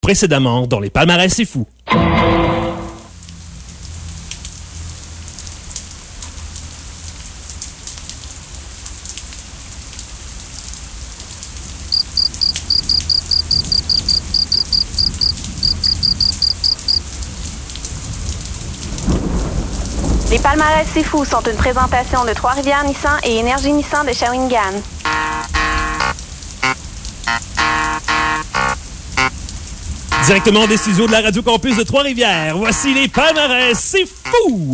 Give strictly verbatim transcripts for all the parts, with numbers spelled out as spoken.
Précédemment, dans les palmarès, c'est fou. Les palmarès C'est Fou sont une présentation de Trois-Rivières Nissan et Énergie Nissan de Shawinigan. Directement des studios de la Radio Campus de Trois-Rivières, voici les palmarès C'est Fou!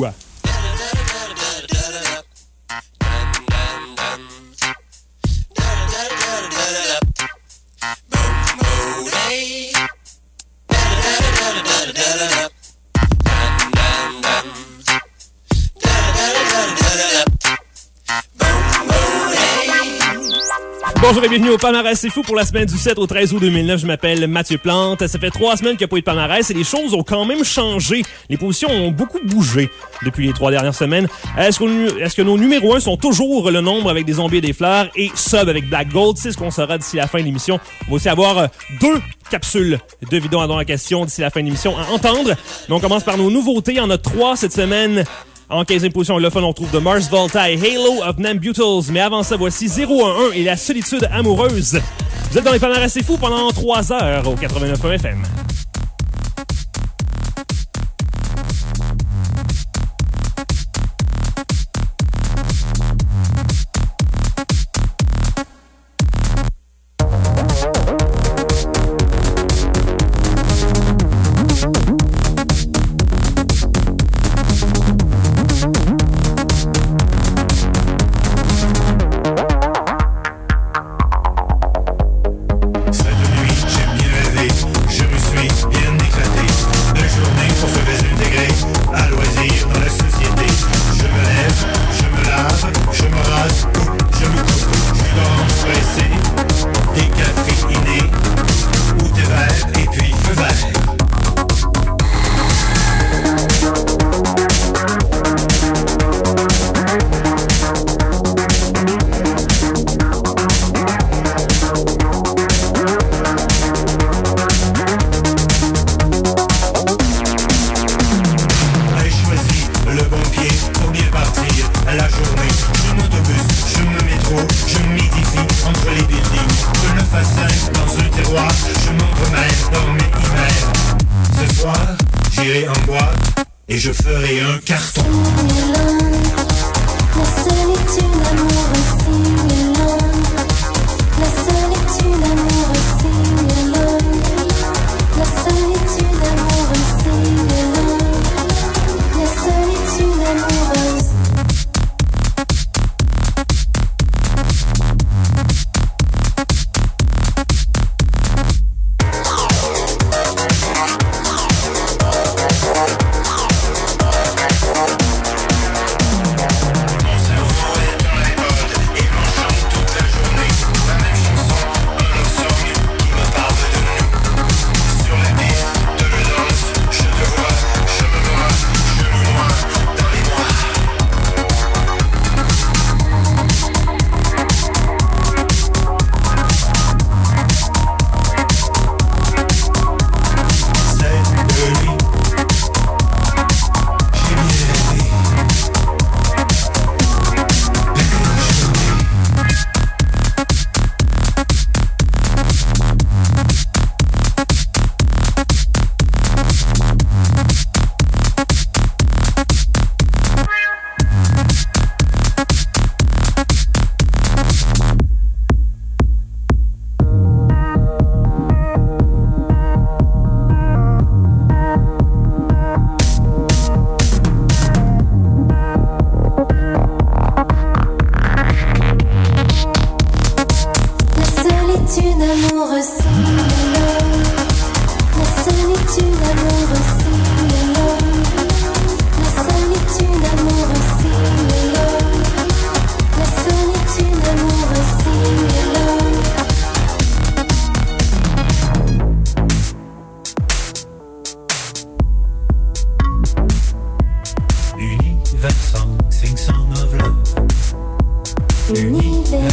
Bonjour et bienvenue au palmarès C'est Fou pour la semaine du sept au treize août deux mille neuf. Je m'appelle Mathieu Plante. Ça fait trois semaines qu'il n'y a pas eu de palmarès et les choses ont quand même changé. Les positions ont beaucoup bougé depuis les trois dernières semaines. Est-ce que, est-ce que nos numéros un sont toujours le nombre avec des zombies et des fleurs et sub avec Black Gold? C'est ce qu'on saura d'ici la fin de l'émission. On va aussi avoir deux capsules de vidéos dans la question d'ici la fin de l'émission à entendre. Mais on commence par nos nouveautés. Il y en a trois cette semaine. En quinzième position, le fun, on trouve de Mars Volta et Halo of Nambutals. Mais avant ça, voici zéro un un et la solitude amoureuse. Vous êtes dans les palmarès C'est Fou pendant trois heures au quatre-vingt-neuf point un F M.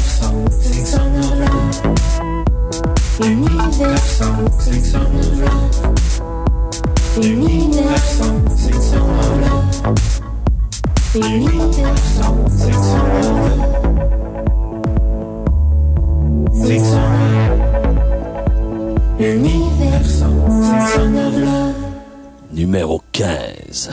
Univers, sing song of love. Numéro quinze.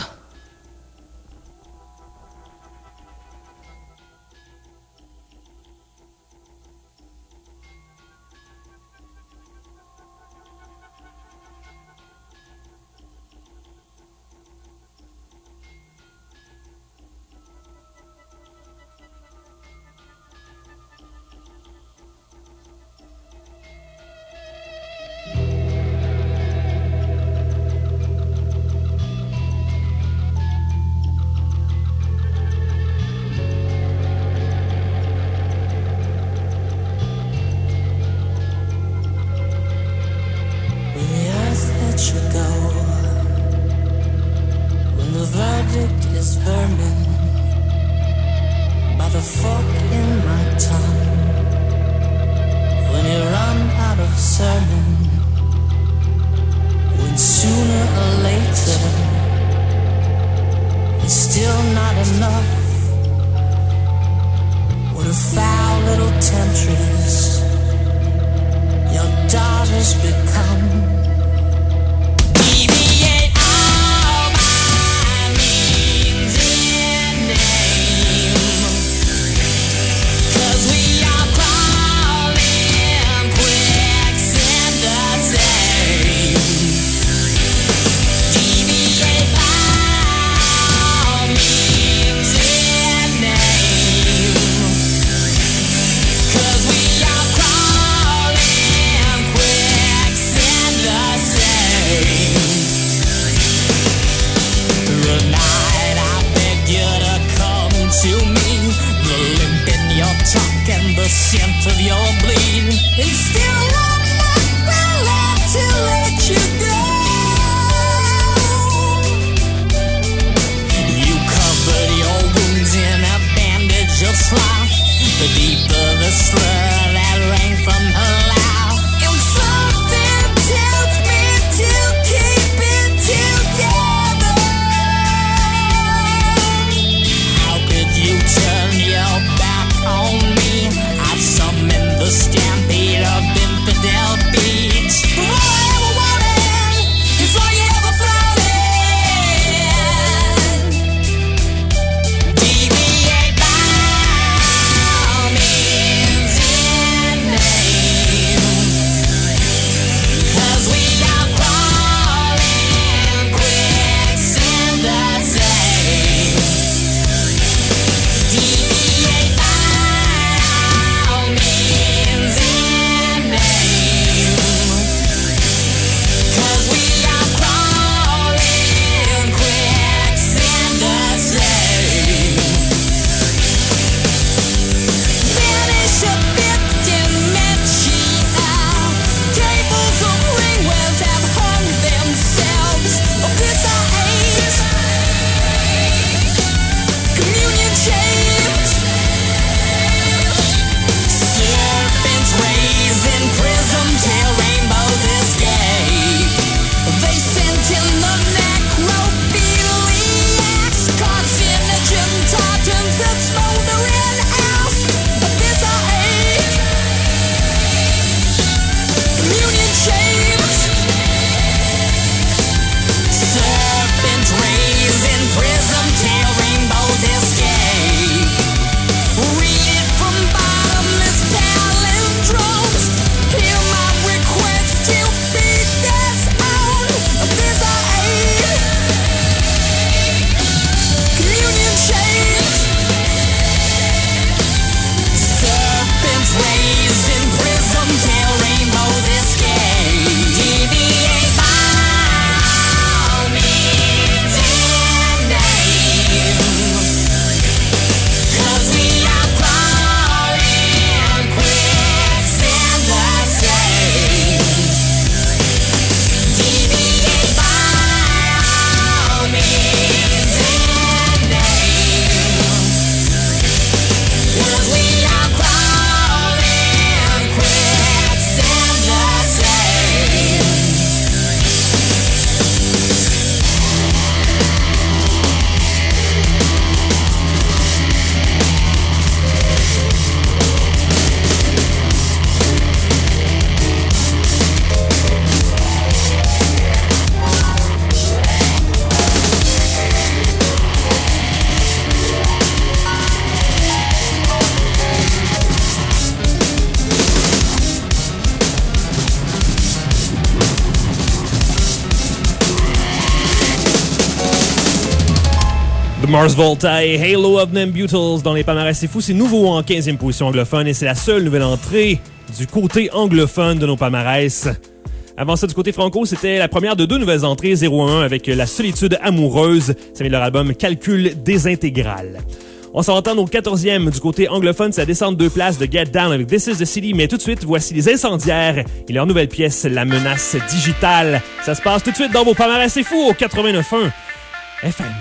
Stampede of The Mars Volta et Halo of them Beatles dans les palmarès. C'est fou, c'est nouveau en quinzième position anglophone et c'est la seule nouvelle entrée du côté anglophone de nos palmarès. Avant ça, du côté franco, c'était la première de deux nouvelles entrées, zéro un avec La Solitude Amoureuse. Ça vient de leur album Calcul Désintégral. On s'en entend au quatorzième du côté anglophone, ça descend de deux places de Get Down avec This Is The City. Mais tout de suite, voici les Incendiaires et leur nouvelle pièce, La Menace Digitale. Ça se passe tout de suite dans vos palmarès. C'est fou au quatre-vingt-neuf virgule un F M.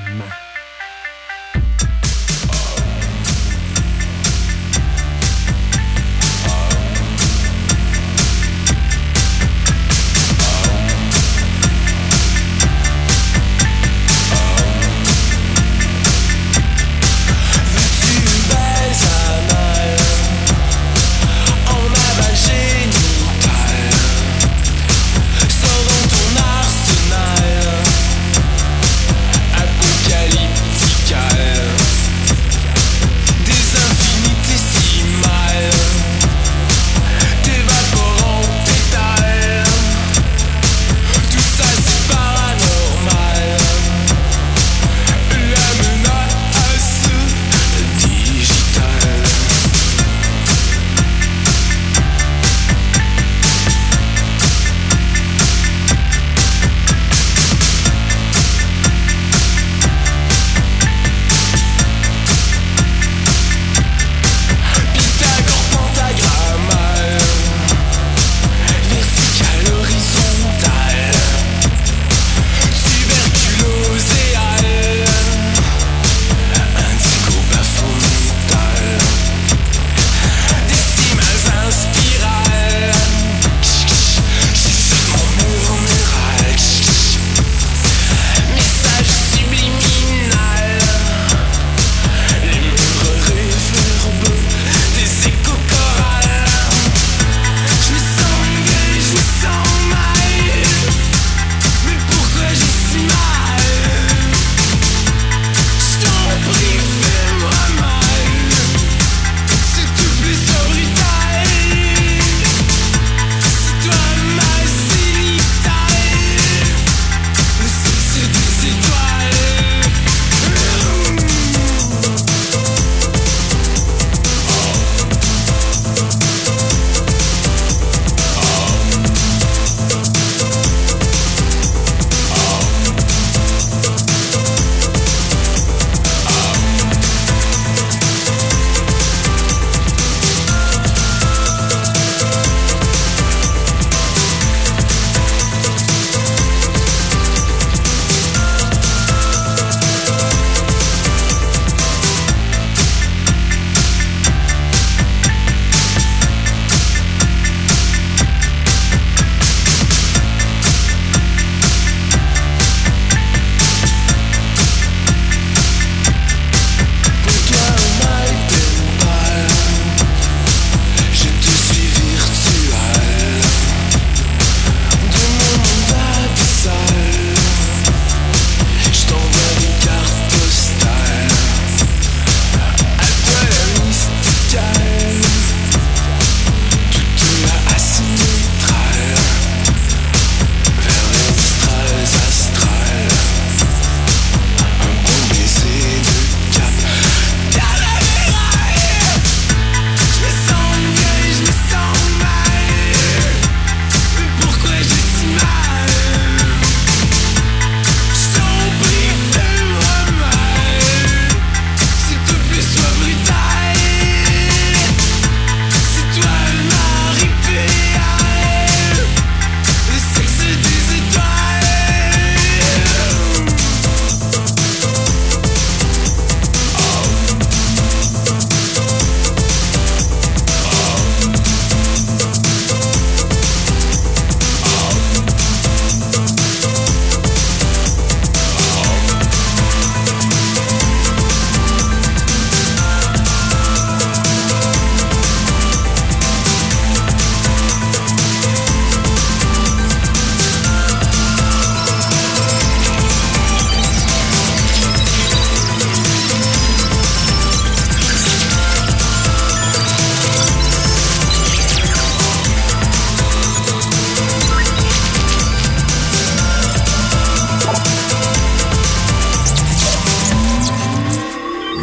Apocalypse.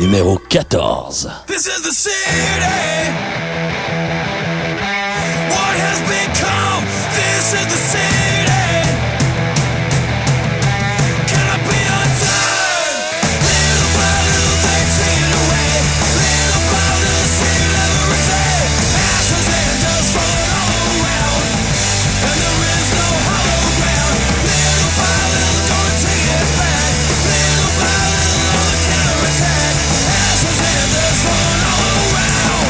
numéro quatorze. This is the city. What has become? This is the city. Can I be undone? Little by little they take it away. Little by little see it every day. Ashes and dust falling all around, and there is no hollow ground. Little by little gonna take it back. Little by little on the counterattack. Ashes and dust falling all around.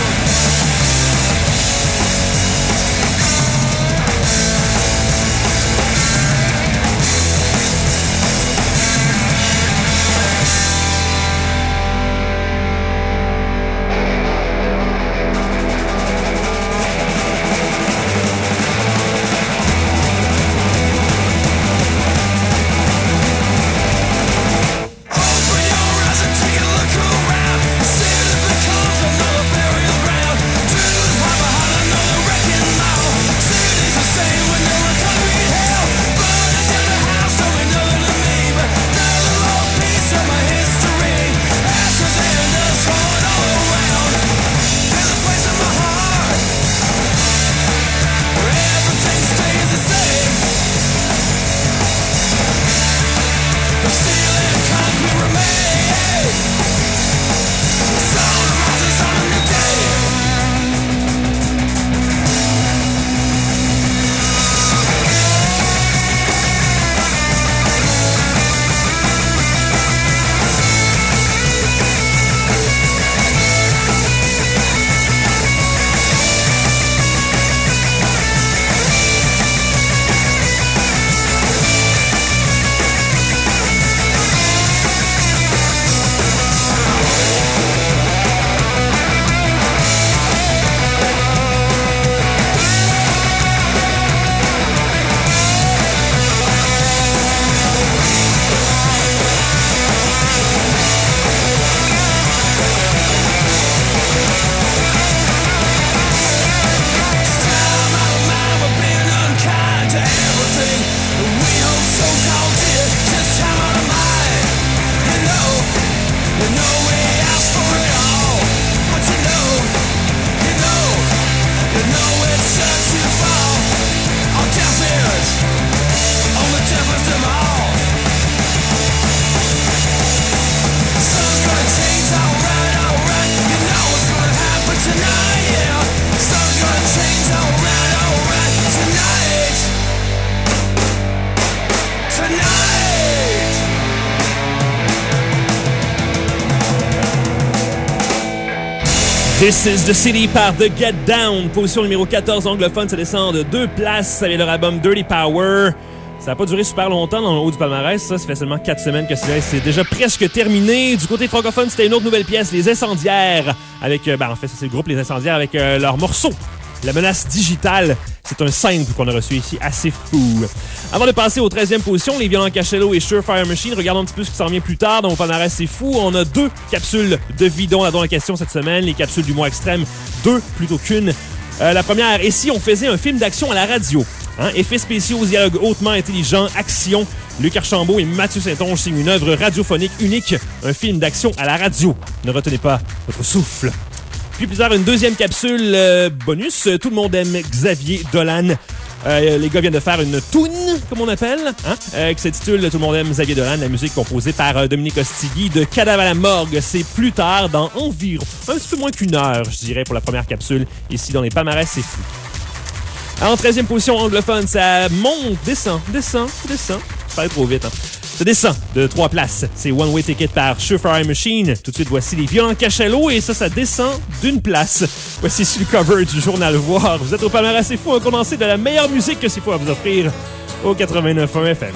Open your eyes and take a look around. See that becomes another burial ground. Truth hide behind another wrecking mall. Cities the same when they're a concrete hell. Burning down the house, don't mean nothing to me, but another little piece of my history. Ashes and dust falling all around. There's a place in my heart where everything stays the same. The steel and concrete remain. The sun rises on a new day. Time out of mind, we're being unkind to everything we hold so called dear. Just time out of mind. You know, you know we asked for it all, but you know, you know, you know it's such to fall on deaf ears, on the deafest of all. Sun's gonna change, alright, alright. You know what's gonna happen tonight, yeah. Sun's gonna change, alright, alright. Tonight, tonight. This is the City par The Get Down. Position numéro quatorze anglophone, ça descend de deux places avec leur album Dirty Power. Ça n'a pas duré super longtemps dans le haut du palmarès, ça. Ça fait seulement quatre semaines que c'est c'est déjà presque terminé. Du côté francophone, c'était une autre nouvelle pièce, Les Incendiaires, avec, euh, ben, en fait, c'est le groupe Les Incendiaires avec euh, leur morceau La Menace Digitale. C'est un simple qu'on a reçu ici, assez fou. Avant de passer aux treizième position, Les Violents Cachello et Surefire Machine, regardons un petit peu ce qui s'en vient plus tard dans mon palmarès, c'est fou. On a deux capsules de Vidon là-dedans en question cette semaine, les capsules du mois extrême, deux plutôt qu'une. Euh, la première, et si on faisait un film d'action à la radio? Hein? Effets spéciaux, dialogues hautement intelligents, action. Luc Archambault et Mathieu Saint-Onge signent une œuvre radiophonique unique, un film d'action à la radio. Ne retenez pas votre souffle. Puis plus tard, une deuxième capsule euh, bonus. Tout le monde aime Xavier Dolan. Euh, les gars viennent de faire une toune, comme on appelle, hein, euh, qui s'intitule Tout le monde aime Xavier Dolan, la musique composée par euh, Dominique Ostigui de Cadavre à la morgue. C'est plus tard, dans environ un petit peu moins qu'une heure, je dirais, pour la première capsule. Ici, dans les palmarès, c'est fou. En treizième position anglophone, ça monte, descend, descend, descend. Ça va trop vite, hein. Ça descend de trois places. C'est One Way Ticket par Surefire Machine. Tout de suite, voici Les Violents Cachello et ça, ça descend d'une place. Voici sur le cover du Journal Voir. Vous êtes au palmarès, c'est fou, un condensé de la meilleure musique que c'est fou à vous offrir au quatre-vingt-neuf point un F M.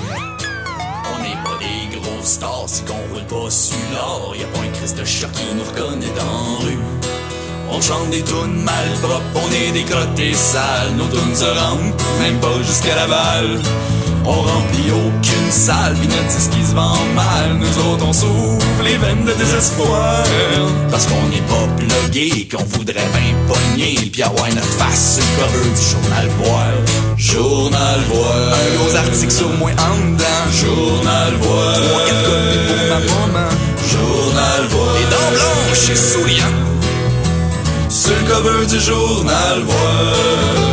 On n'est pas des gros stars si qu'on roule pas sur l'or. Y'a pas un Christ de chat qui nous reconnaît dans la rue. On chante des tunes mal propres, on est des crottés sales. Nos tunes se rendent même pas jusqu'à Laval. On remplit aucune salle, pis notre disque qui se vend mal. Nous autres on s'ouvre les veines de désespoir. Parce qu'on n'est pas plugué, qu'on voudrait bien pogner. Pis avoir notre face sur le cover du Journal Voir. Journal Voir. Un gros article sur moi en dedans. Journal Voir. Trois, quatre copies pour ma maman. Journal Voir. Les dents blanches affiché souriant sur le cover du journal Voix.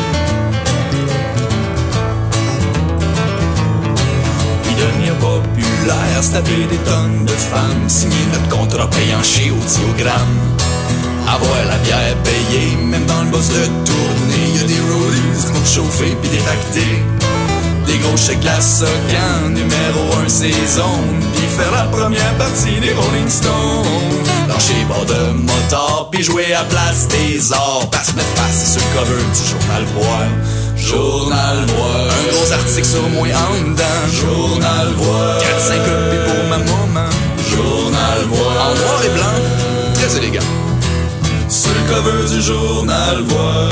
Devenir populaire, se taper des tonnes de femmes, signer notre contrat payant chez Audiogramme, avoir la bière payée, même dans le boss de tournée. Y'a des rollies pour chauffer pis détacter, des gros chèques la Socan, numéro un saison, pis faire la première partie des Rolling Stones. Lâcher bord de motard, pis jouer à place des arts, passe mettre face sur le cover du journal Voix. Journal Voix, un gros article sur moi en dedans. Journal Voix, quatre cinq copies pour ma maman. Journal Voix, en noir et blanc, très élégant, sur le cover du journal Voix.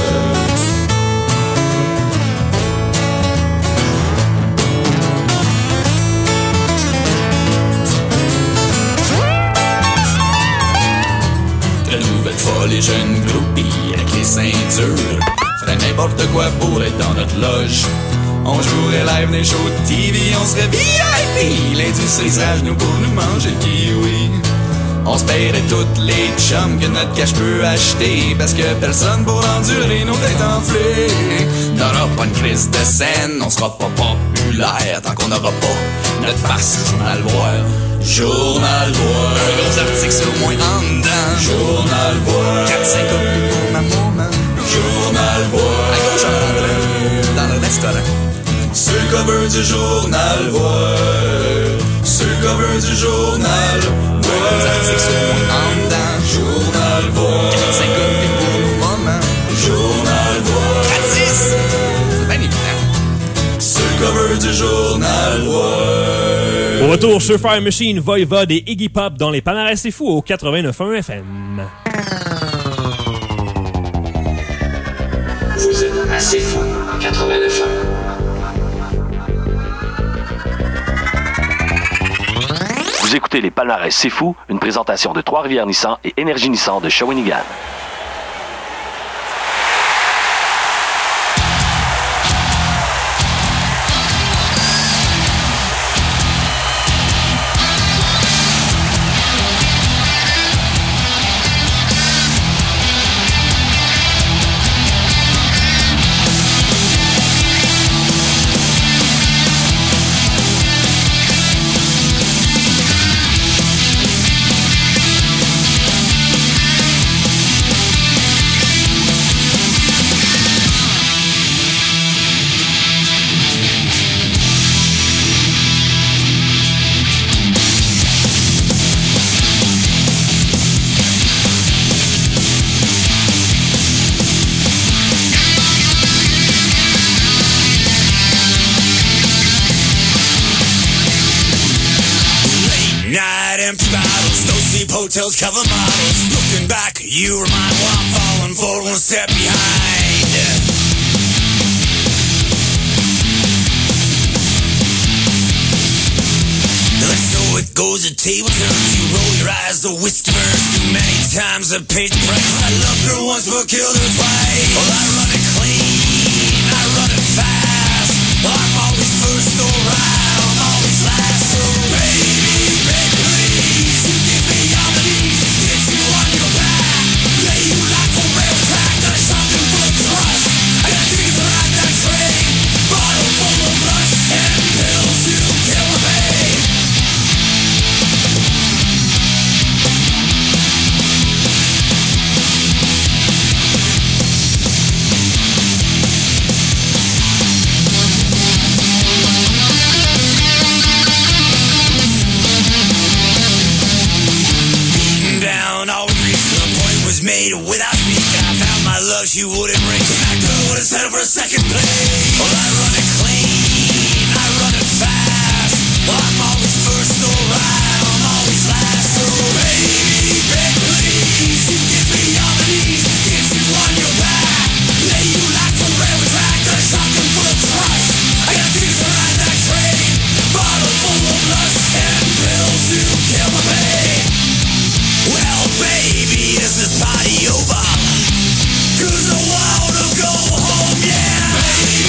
Très nouvelle folle et jeune groupie avec les ceintures, ferait n'importe quoi pour être dans notre loge. On jouerait live des shows de T V, on serait V I P. L'industrie serait à genoux pour nous manger le kiwi. On se paierait toutes les chums que notre cash peut acheter, parce que personne pour endurer nos têtes enflées. N'aura pas une crise de scène, on sera pas populaire tant qu'on n'aura pas notre farce journal Voix. Journal Voix, un gros article sur moi en dedans. Journal Voix, quatre cinq copies pour ma maman. Journal Voix, à gauche en rentrant dans le restaurant, sur le cover du journal Voix. Sur le cover du journal Voix, des articles sur moi en dedans. Journal Voix, quatre cinq copies pour nos mamans. Journal Voix, gratis, c'est bien évident, sur le cover du journal Voix. Au retour, Surefire Machine, Voivod et Iggy Pop dans les palmarès C'est Fou au quatre-vingt-neuf point un F M. Vous êtes assez fou, quatre-vingt-neuf point un. Vous écoutez les palmarès C'est Fou, une présentation de Trois-Rivières Nissan et Énergie Nissan de Shawinigan. Empty bottles, no sleep hotels, cover models. Looking back, you remind me I'm falling forward, one step behind. And so it goes, the table turns, you roll your eyes, the whiskey burns. Too many times I paid the price. I loved her once, but killed her twice. Well, I run it clean, I run it fast. I'm always first or right, I'm always last. So baby, baby, please, you give me all the needs, get you on your back, lay you like a rail track. There's something full of trust, I got dreams to ride that train, bottle full of lust and pills to kill me. Made without speaking, I found my love, she wouldn't ring. That girl would have settled for a second place. Well, I run it clean, I run it fast. I'm always first or right, I'm always last. So baby, baby, please, you give me all the needs, get you on your back, lay you like a railway track. There's something full of trust, I got dreams to ride that train, bottle full of lust and pills to kill my pain. Well, baby, is this party over? 'Cause I wanna go home, yeah. Baby,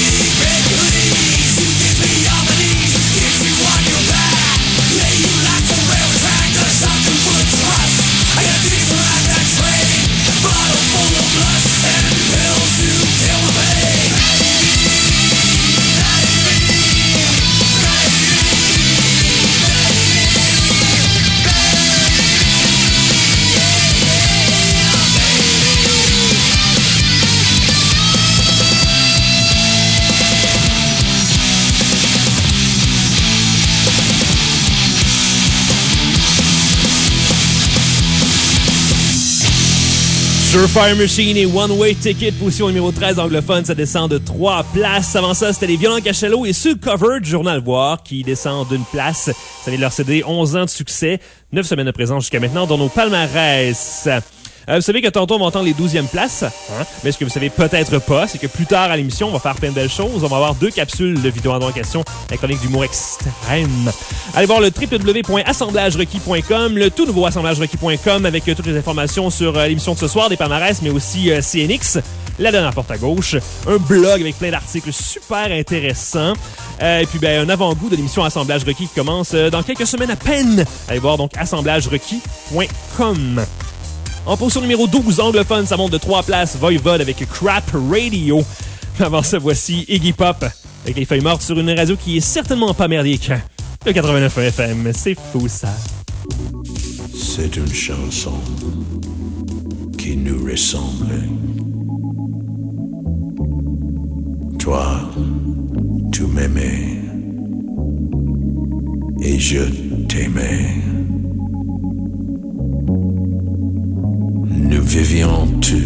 Fire Machine et One Way Ticket, position numéro treize anglophone, ça descend de trois places. Avant ça, c'était les Violents Cachalot et Sud Cover du Journal Voir qui descend d'une place. Ça vient de leur C D onze ans de succès, neuf semaines de présence jusqu'à maintenant dans nos palmarès. Euh, vous savez que tantôt, on va entendre les douzièmes places, hein? Mais ce que vous savez peut-être pas, c'est que plus tard à l'émission, on va faire plein de belles choses. On va avoir deux capsules de vidéo en question, la chronique d'humour extrême. Allez voir le w w w point assemblage requis point com, le tout nouveau assemblage requis point com avec euh, toutes les informations sur euh, l'émission de ce soir, des palmarès, mais aussi euh, C N X, la dernière porte à gauche, un blog avec plein d'articles super intéressants, euh, et puis ben, un avant-goût de l'émission Assemblage requis qui commence euh, dans quelques semaines à peine. Allez voir donc assemblage requis point com. En position numéro douze, anglophone, ça monte de trois places. Voivode avec Crap Radio. Avant ça, voici Iggy Pop avec Les Feuilles Mortes sur une radio qui est certainement pas merdique. Le quatre-vingt-neuf F M, c'est fou ça. C'est une chanson qui nous ressemble. Toi, tu m'aimais et je t'aimais. Nous vivions tous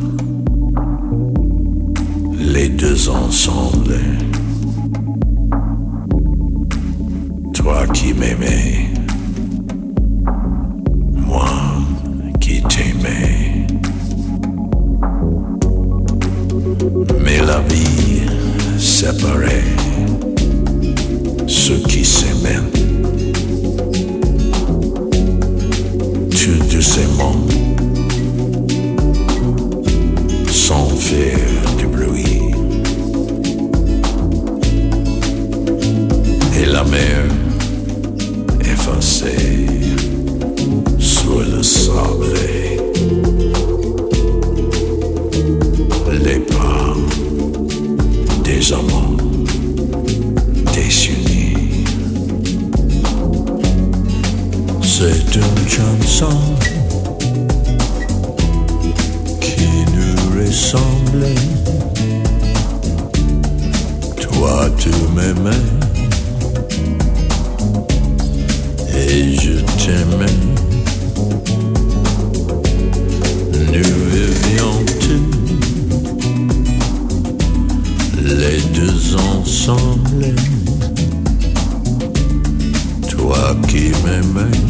les deux ensemble. Toi qui m'aimais, moi qui t'aimais. Mais la vie séparait ceux qui s'aimaient. Tout doucement, sans faire de bruit. Et la mer effacée sur le sable. Les pas des amants désunis. C'est une chanson ressemble. Toi tu m'aimais et je t'aimais. Nous vivions tous les deux ensemble. Toi qui m'aimais,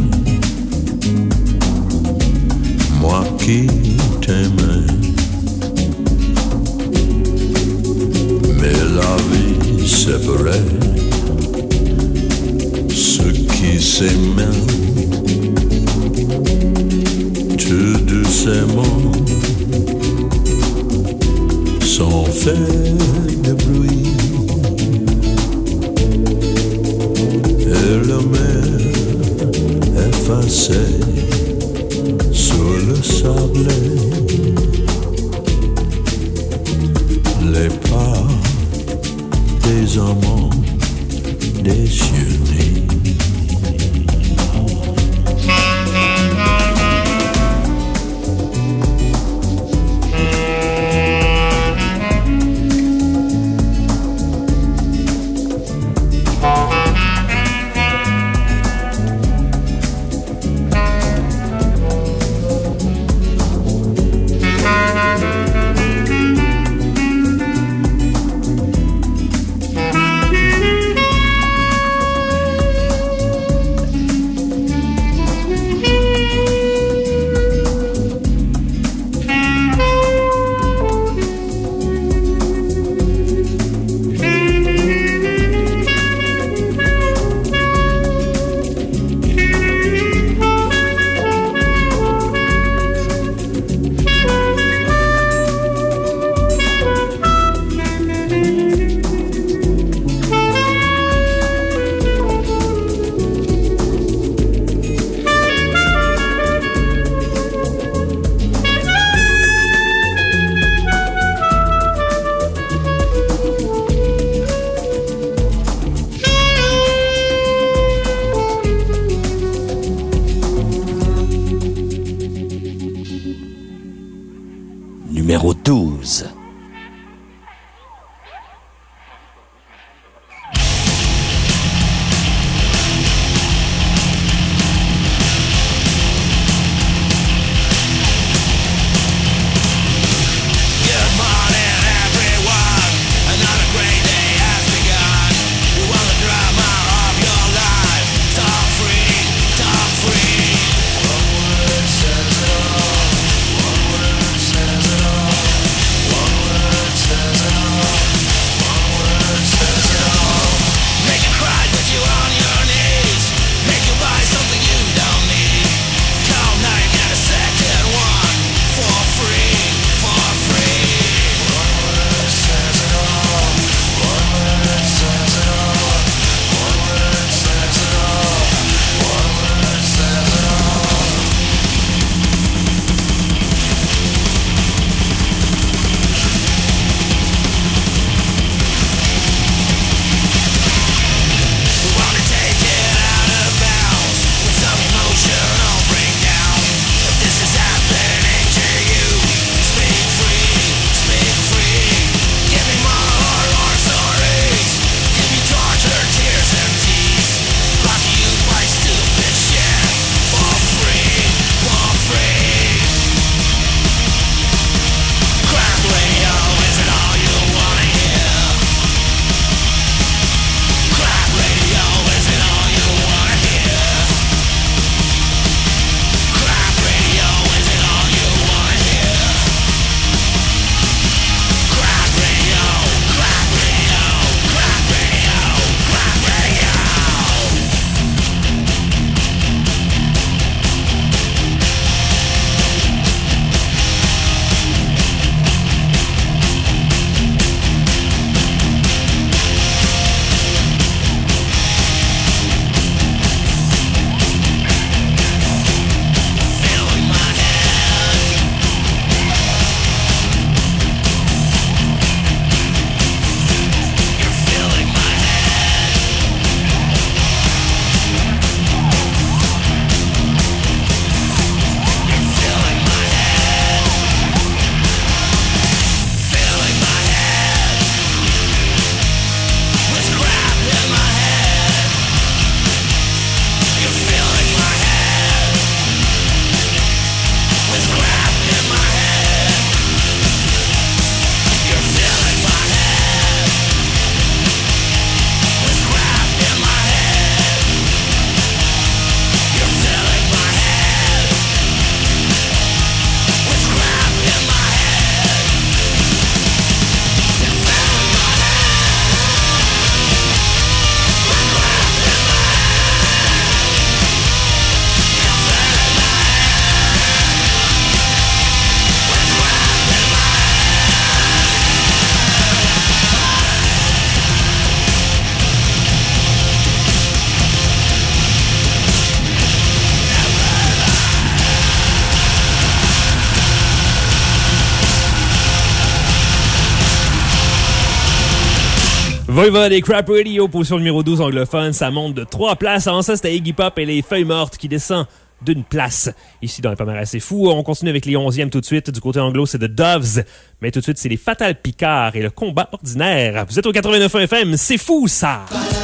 moi qui t'aimais. Mais la vie séparait ceux qui s'aimaient. Tout doucement, sans faire de bruit. Et la mer effacée sur le sable. Les pas des amants désunis. Voivode et Crap Radio, position numéro douze anglophone, ça monte de trois places. Avant ça, c'était Iggy Pop et les Feuilles Mortes qui descend d'une place. Ici, dans les Palmarès assez fou, on continue avec les onzièmes tout de suite. Du côté anglo, c'est The Doves. Mais tout de suite, c'est les Fatal Picard et le Combat Ordinaire. Vous êtes au quatre-vingt-neuf F M, c'est fou ça!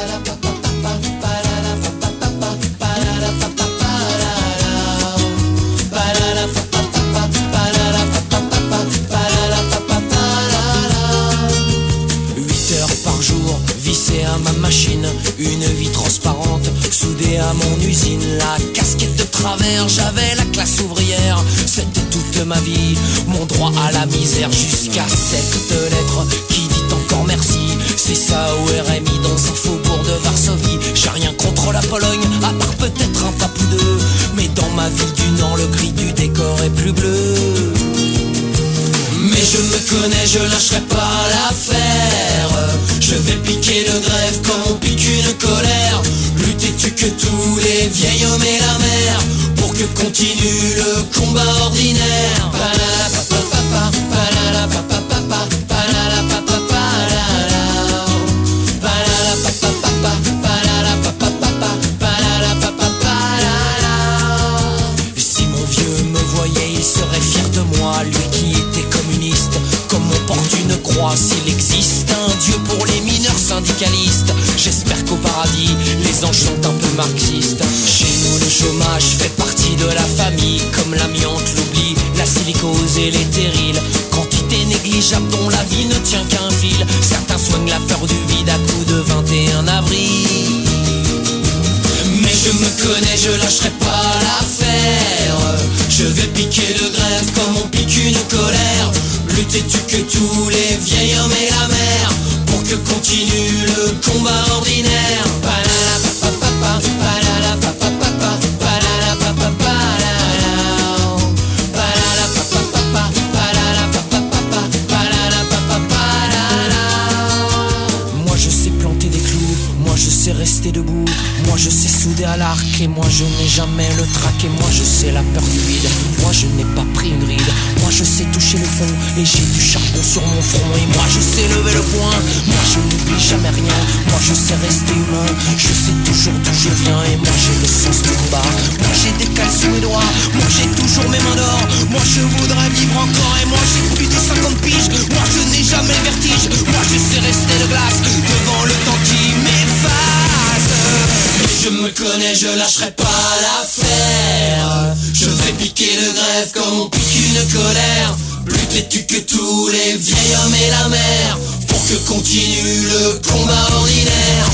À ma machine, une vie transparente soudée à mon usine, la casquette de travers, j'avais la classe ouvrière, c'était toute ma vie, mon droit à la misère jusqu'à cette lettre qui dit encore merci, c'est ça au R M I dans un faubourg de Varsovie, j'ai rien contre la Pologne, à part peut-être un pape ou deux, mais dans ma ville du Nord, le gris du décor est plus bleu. Mais je me connais, je lâcherai pas l'affaire. Je vais piquer le grève comme on pique une colère. Plus têtu que tous les vieils hommes et la mer, pour que continue le combat ordinaire. Si mon vieux me voyait, il serait fier de moi, lui qui était communiste, comme on porte une croix. S'il existe un dieu pour les mineurs syndicalistes, j'espère qu'au paradis, les anges sont un peu marxistes. Chez nous, le chômage fait partie de la famille, comme l'amiante, l'oubli, la silicose et les terrils. Quantité négligeable dont la vie ne tient qu'un fil. Certains soignent la peur du vide à coups de vingt et un avril. Mais je me connais, je lâcherai pas l'affaire. Je vais piquer le grève comme on pique une colère. Plus têtu que tous les vieils hommes et la mer, pour que continue le combat ordinaire. Moi je sais planter des clous, moi je sais rester debout, moi je sais souder à l'arc, et moi je n'ai jamais le trac, et moi je sais la peur du vide, moi je n'ai pas pris une ride, moi je sais toucher le fond, et j'ai du charbon sur mon front, et moi je sais lever le poing, moi je n'oublie jamais rien, moi je sais rester humain, je sais toujours d'où je viens, et moi j'ai le sens du combat, moi j'ai des cales sous mes doigts, moi j'ai toujours mes mains d'or, moi je voudrais vivre encore, et moi j'ai plus de cinquante piges, moi je n'ai jamais le vertige, moi je sais rester de glace, devant le temps qui m'efface. Je me connais, je lâcherai pas l'affaire. Je vais piquer le grève comme on pique une colère. Plus têtu que tous les vieils hommes et la mer, pour que continue le combat ordinaire.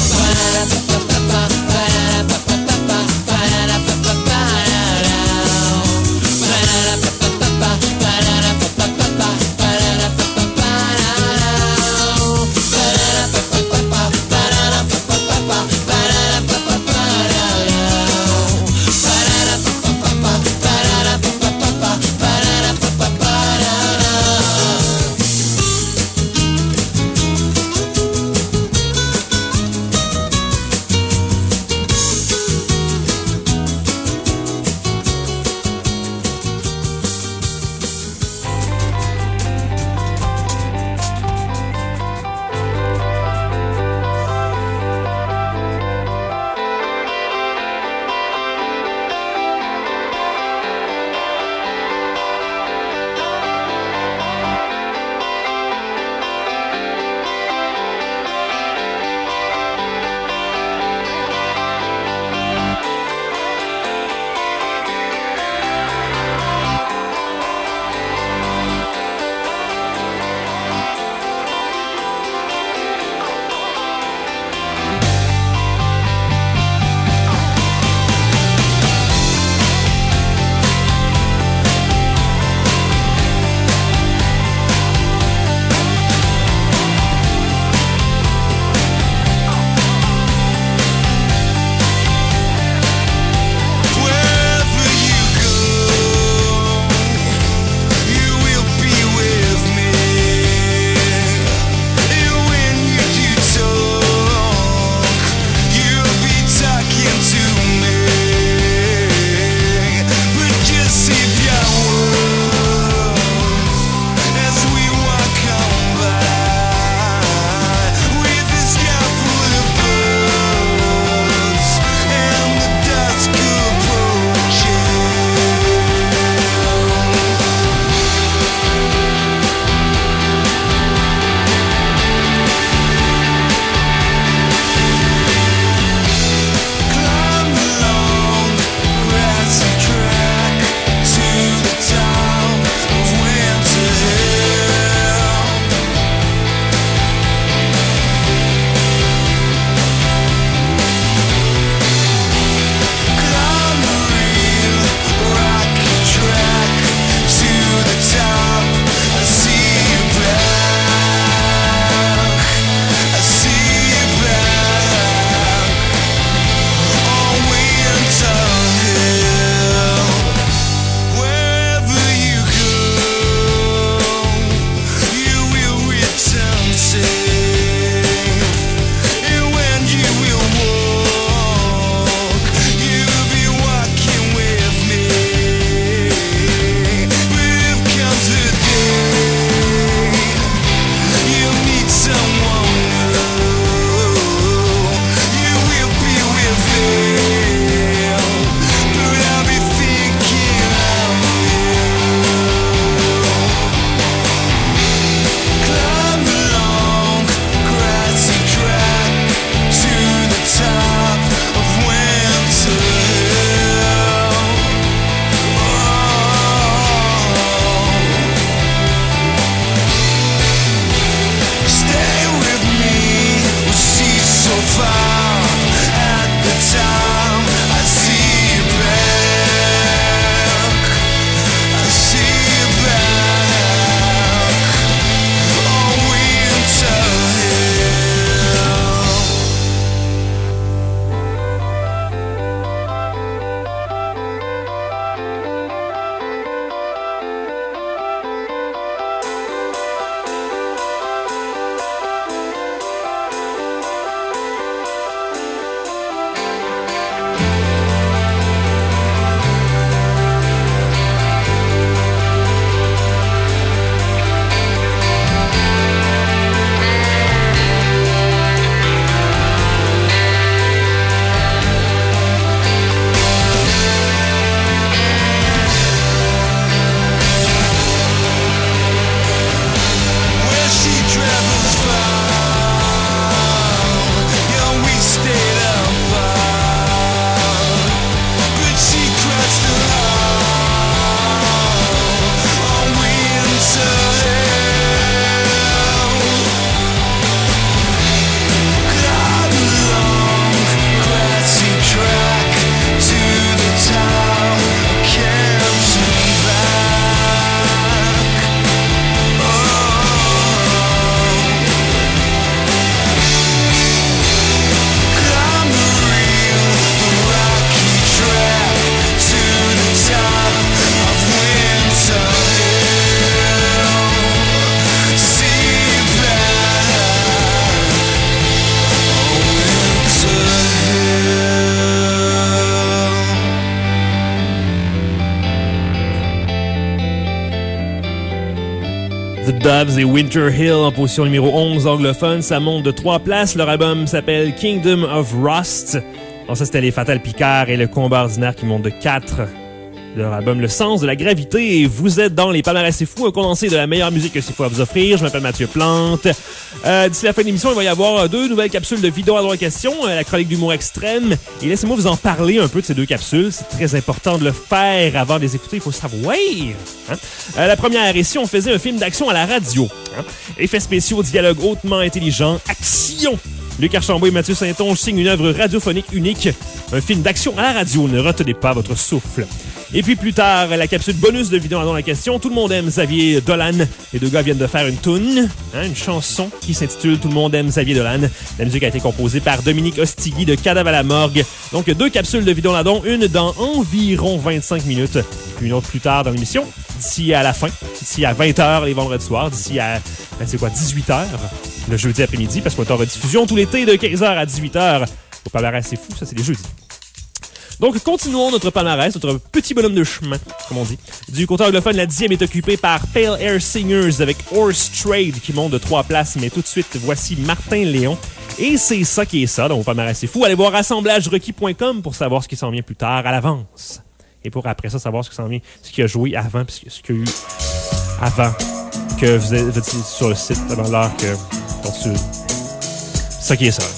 Doves et Winter Hill en position numéro onze anglophone. Ça monte de trois places. Leur album s'appelle Kingdom of Rust. Bon, ça, c'était les Fatal Picard et le Combat ordinaire qui monte de quatre. Leur album Le Sens de la Gravité. Et vous êtes dans les palmarès C'est Fou, un condensé de la meilleure musique que C'est Fou à vous offrir. Je m'appelle Mathieu Plante. Euh, d'ici la fin de l'émission, il va y avoir deux nouvelles capsules de vidéo à droite question, euh, la chronique d'humour extrême. Et laissez-moi vous en parler un peu de ces deux capsules. C'est très important de le faire avant de les écouter. Il faut savoir. Hein? Euh, la première, et si on faisait un film d'action à la radio? Hein? Effets spéciaux, dialogue hautement intelligent, action. Luc Archambault et Mathieu Saint-Onge signent une œuvre radiophonique unique. Un film d'action à la radio. Ne retenez pas votre souffle. Et puis plus tard, la capsule bonus de vidéo dans la question. Tout le monde aime Xavier Dolan. Les deux gars viennent de faire une toune, hein, une chanson qui s'intitule Tout le monde aime Xavier Dolan. La musique a été composée par Dominique Ostigui de Cadavre à la morgue. Donc deux capsules de vidéo là-dedans, une dans environ vingt-cinq minutes, puis une autre plus tard dans l'émission, d'ici à la fin, d'ici à vingt heures les vendredis soirs, d'ici à, ben c'est quoi, dix-huit heures le jeudi après-midi, parce qu'on est en rediffusion tout l'été de quinze heures à dix-huit heures. Au palmarès C'est Fou, ça c'est les jeudis. Donc, continuons notre palmarès, notre petit bonhomme de chemin, comme on dit. Du côté anglophone, la dixième est occupée par Pale Air Singers avec Horse Trade qui monte de trois places. Mais tout de suite, voici Martin Léon. Et c'est ça qui est ça, donc au palmarès C'est Fou. Allez voir assemblage requis point com pour savoir ce qui s'en vient plus tard à l'avance. Et pour après ça, savoir ce qui s'en vient, ce qui a joué avant, puis ce qu'il y a eu avant que vous êtes sur le site, avant l'heure que... Donc, c'est ça qui est ça.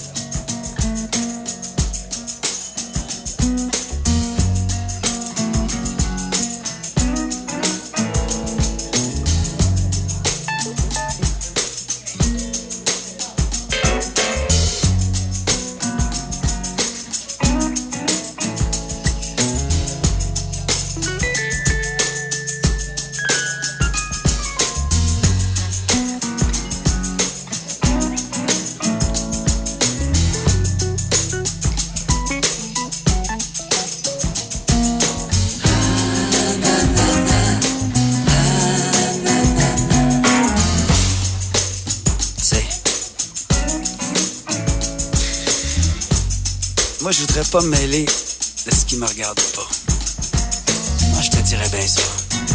Moi, je voudrais pas me mêler de ce qui me regarde pas. Moi, je te dirais bien ça.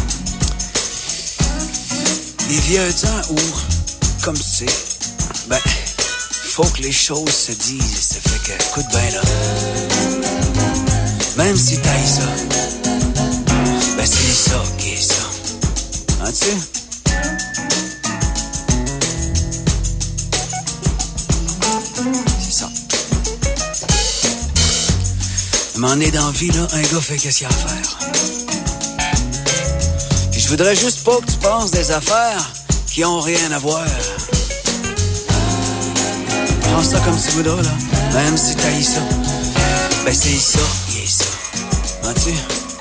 Il vient un temps où, comme c'est, ben, faut que les choses se disent. Ça fait que, écoute bien là. Même si t'ailles ça, ben c'est ça qui est ça. Hein, tu sais? M'en est dans la vie, là, un gars fait qu'est-ce qu'il y a à faire. Puis je voudrais juste pas que tu penses des affaires qui ont rien à voir. Prends ça comme tu voudras, là. Même si t'haïs ça, ben c'est ça, il est ça. Vois-tu?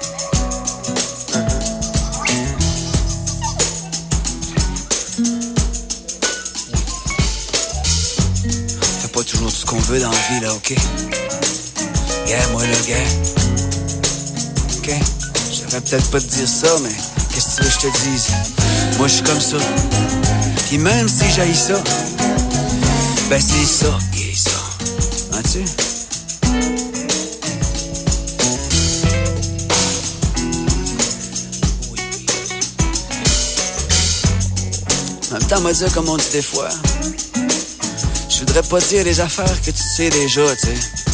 Fais pas toujours tout ce qu'on veut dans la vie, là, OK? Yeah, moi le gars. OK? Je devrais peut-être pas te dire ça, mais qu'est-ce que tu veux que je te dise? Moi, je suis comme ça. Puis même si j'haïs ça, ben c'est ça qui est ça. Hein-tu? En même temps, on m'a dit comme on dit des fois. Je voudrais pas dire des affaires que tu sais déjà, tu sais.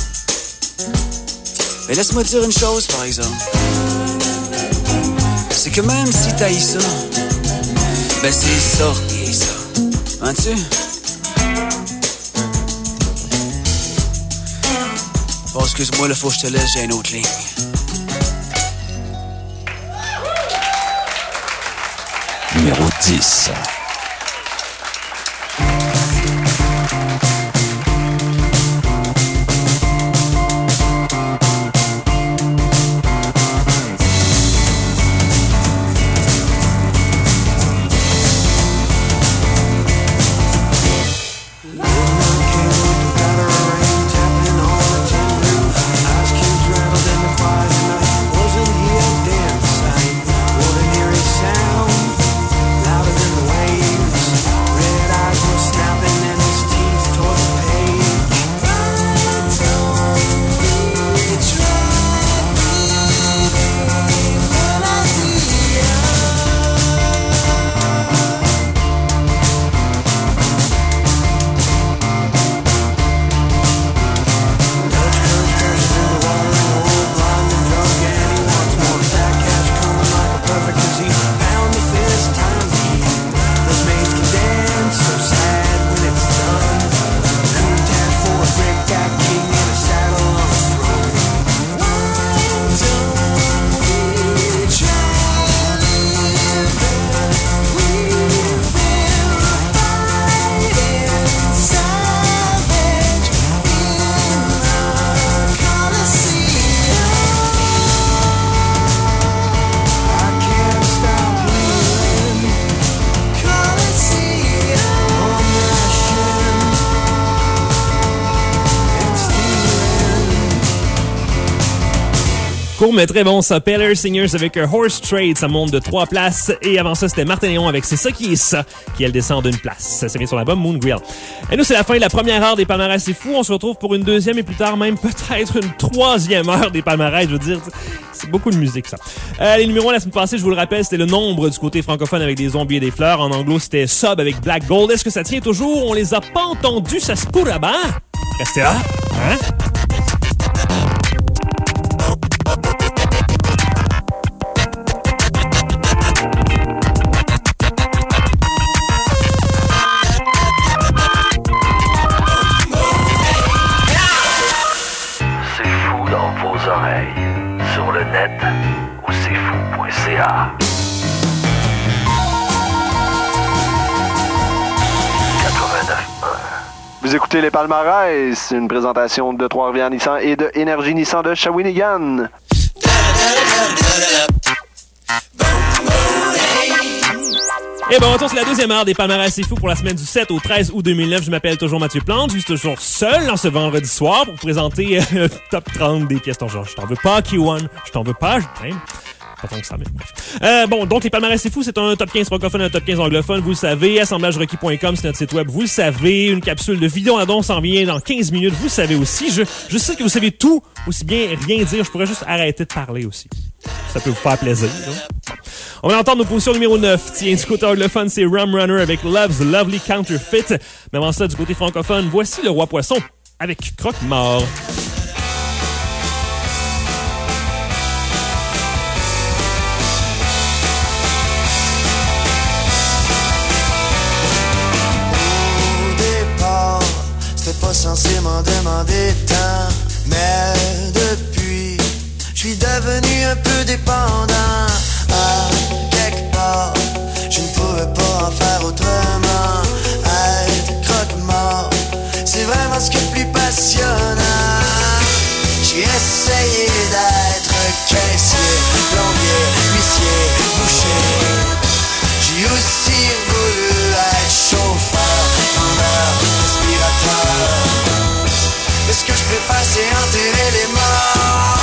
Mais laisse-moi dire une chose, par exemple. C'est que même si t'haïs ça, ben c'est ça qui est ça. Hein-tu? Bon, excuse-moi, là, faut que je te laisse, j'ai une autre ligne. Numéro dix. Louder than the way court mais très bon, ça. Peller Singers avec un Horse Trade, ça monte de trois places. Et avant ça, c'était Martin Léon avec C'est ça qui est ça, qui elle descend d'une place. Ça s'est mis sur l'album Moon Grill. Et nous, c'est la fin de la première heure des palmarès. C'est fou. On se retrouve pour une deuxième et plus tard même peut-être une troisième heure des palmarès. Je veux dire, c'est beaucoup de musique, ça. Euh, les numéros la semaine passée, je vous le rappelle, c'était le nombre du côté francophone avec des zombies et des fleurs. En anglo, c'était Sub avec Black Gold. Est-ce que ça tient toujours? On les a pas entendus, ça se pourrait bien. Restez là, hein? C'est fou dans vos oreilles, sur le net ou c'est fou point c a. Vous écoutez les palmarès, c'est une présentation de Trois-Rivières Nissan et de Énergie Nissan de Shawinigan. Et bon, retour sur la deuxième heure des palmarès C'est fou pour la semaine du sept au treize août deux mille neuf. Je m'appelle toujours Mathieu Plante. Je suis toujours seul en ce vendredi soir pour présenter euh, le top trente des pièces. Genre, je t'en veux pas, Q un. Je t'en veux pas, je même. Pas tant que ça, mais bref. Euh, bon, donc les palmarès C'est fou, c'est un top quinze francophone, un top quinze anglophone, vous le savez. Assemblage requis point com, c'est notre site web, vous le savez. Une capsule de vidéo en don s'en vient dans quinze minutes, vous le savez aussi. Je, je sais que vous savez tout, aussi bien rien dire. Je pourrais juste arrêter de parler aussi. Ça peut vous faire plaisir. Là. On va entendre nos positions numéro neuf. Tiens, du côté anglophone, c'est Rum Runner avec Love's Lovely Counterfeit. Mais avant ça, du côté francophone, voici le Roi Poisson avec Croque-Mort. C'était pas censé m'en demander tant, mais depuis, je suis devenu un peu dépendant. À quelque part, je ne pouvais pas en faire autrement. Être croque-mort, c'est vraiment ce qui est le plus passionnant. J'ai essayé d'être caissier, plombier, huissier, boucher. J'ai aussi voulu être chauffeur, vendeur, aspirateur. Mais ce que je préfère, c'est enterrer les morts.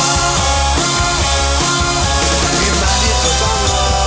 Et ma vie tout en noir.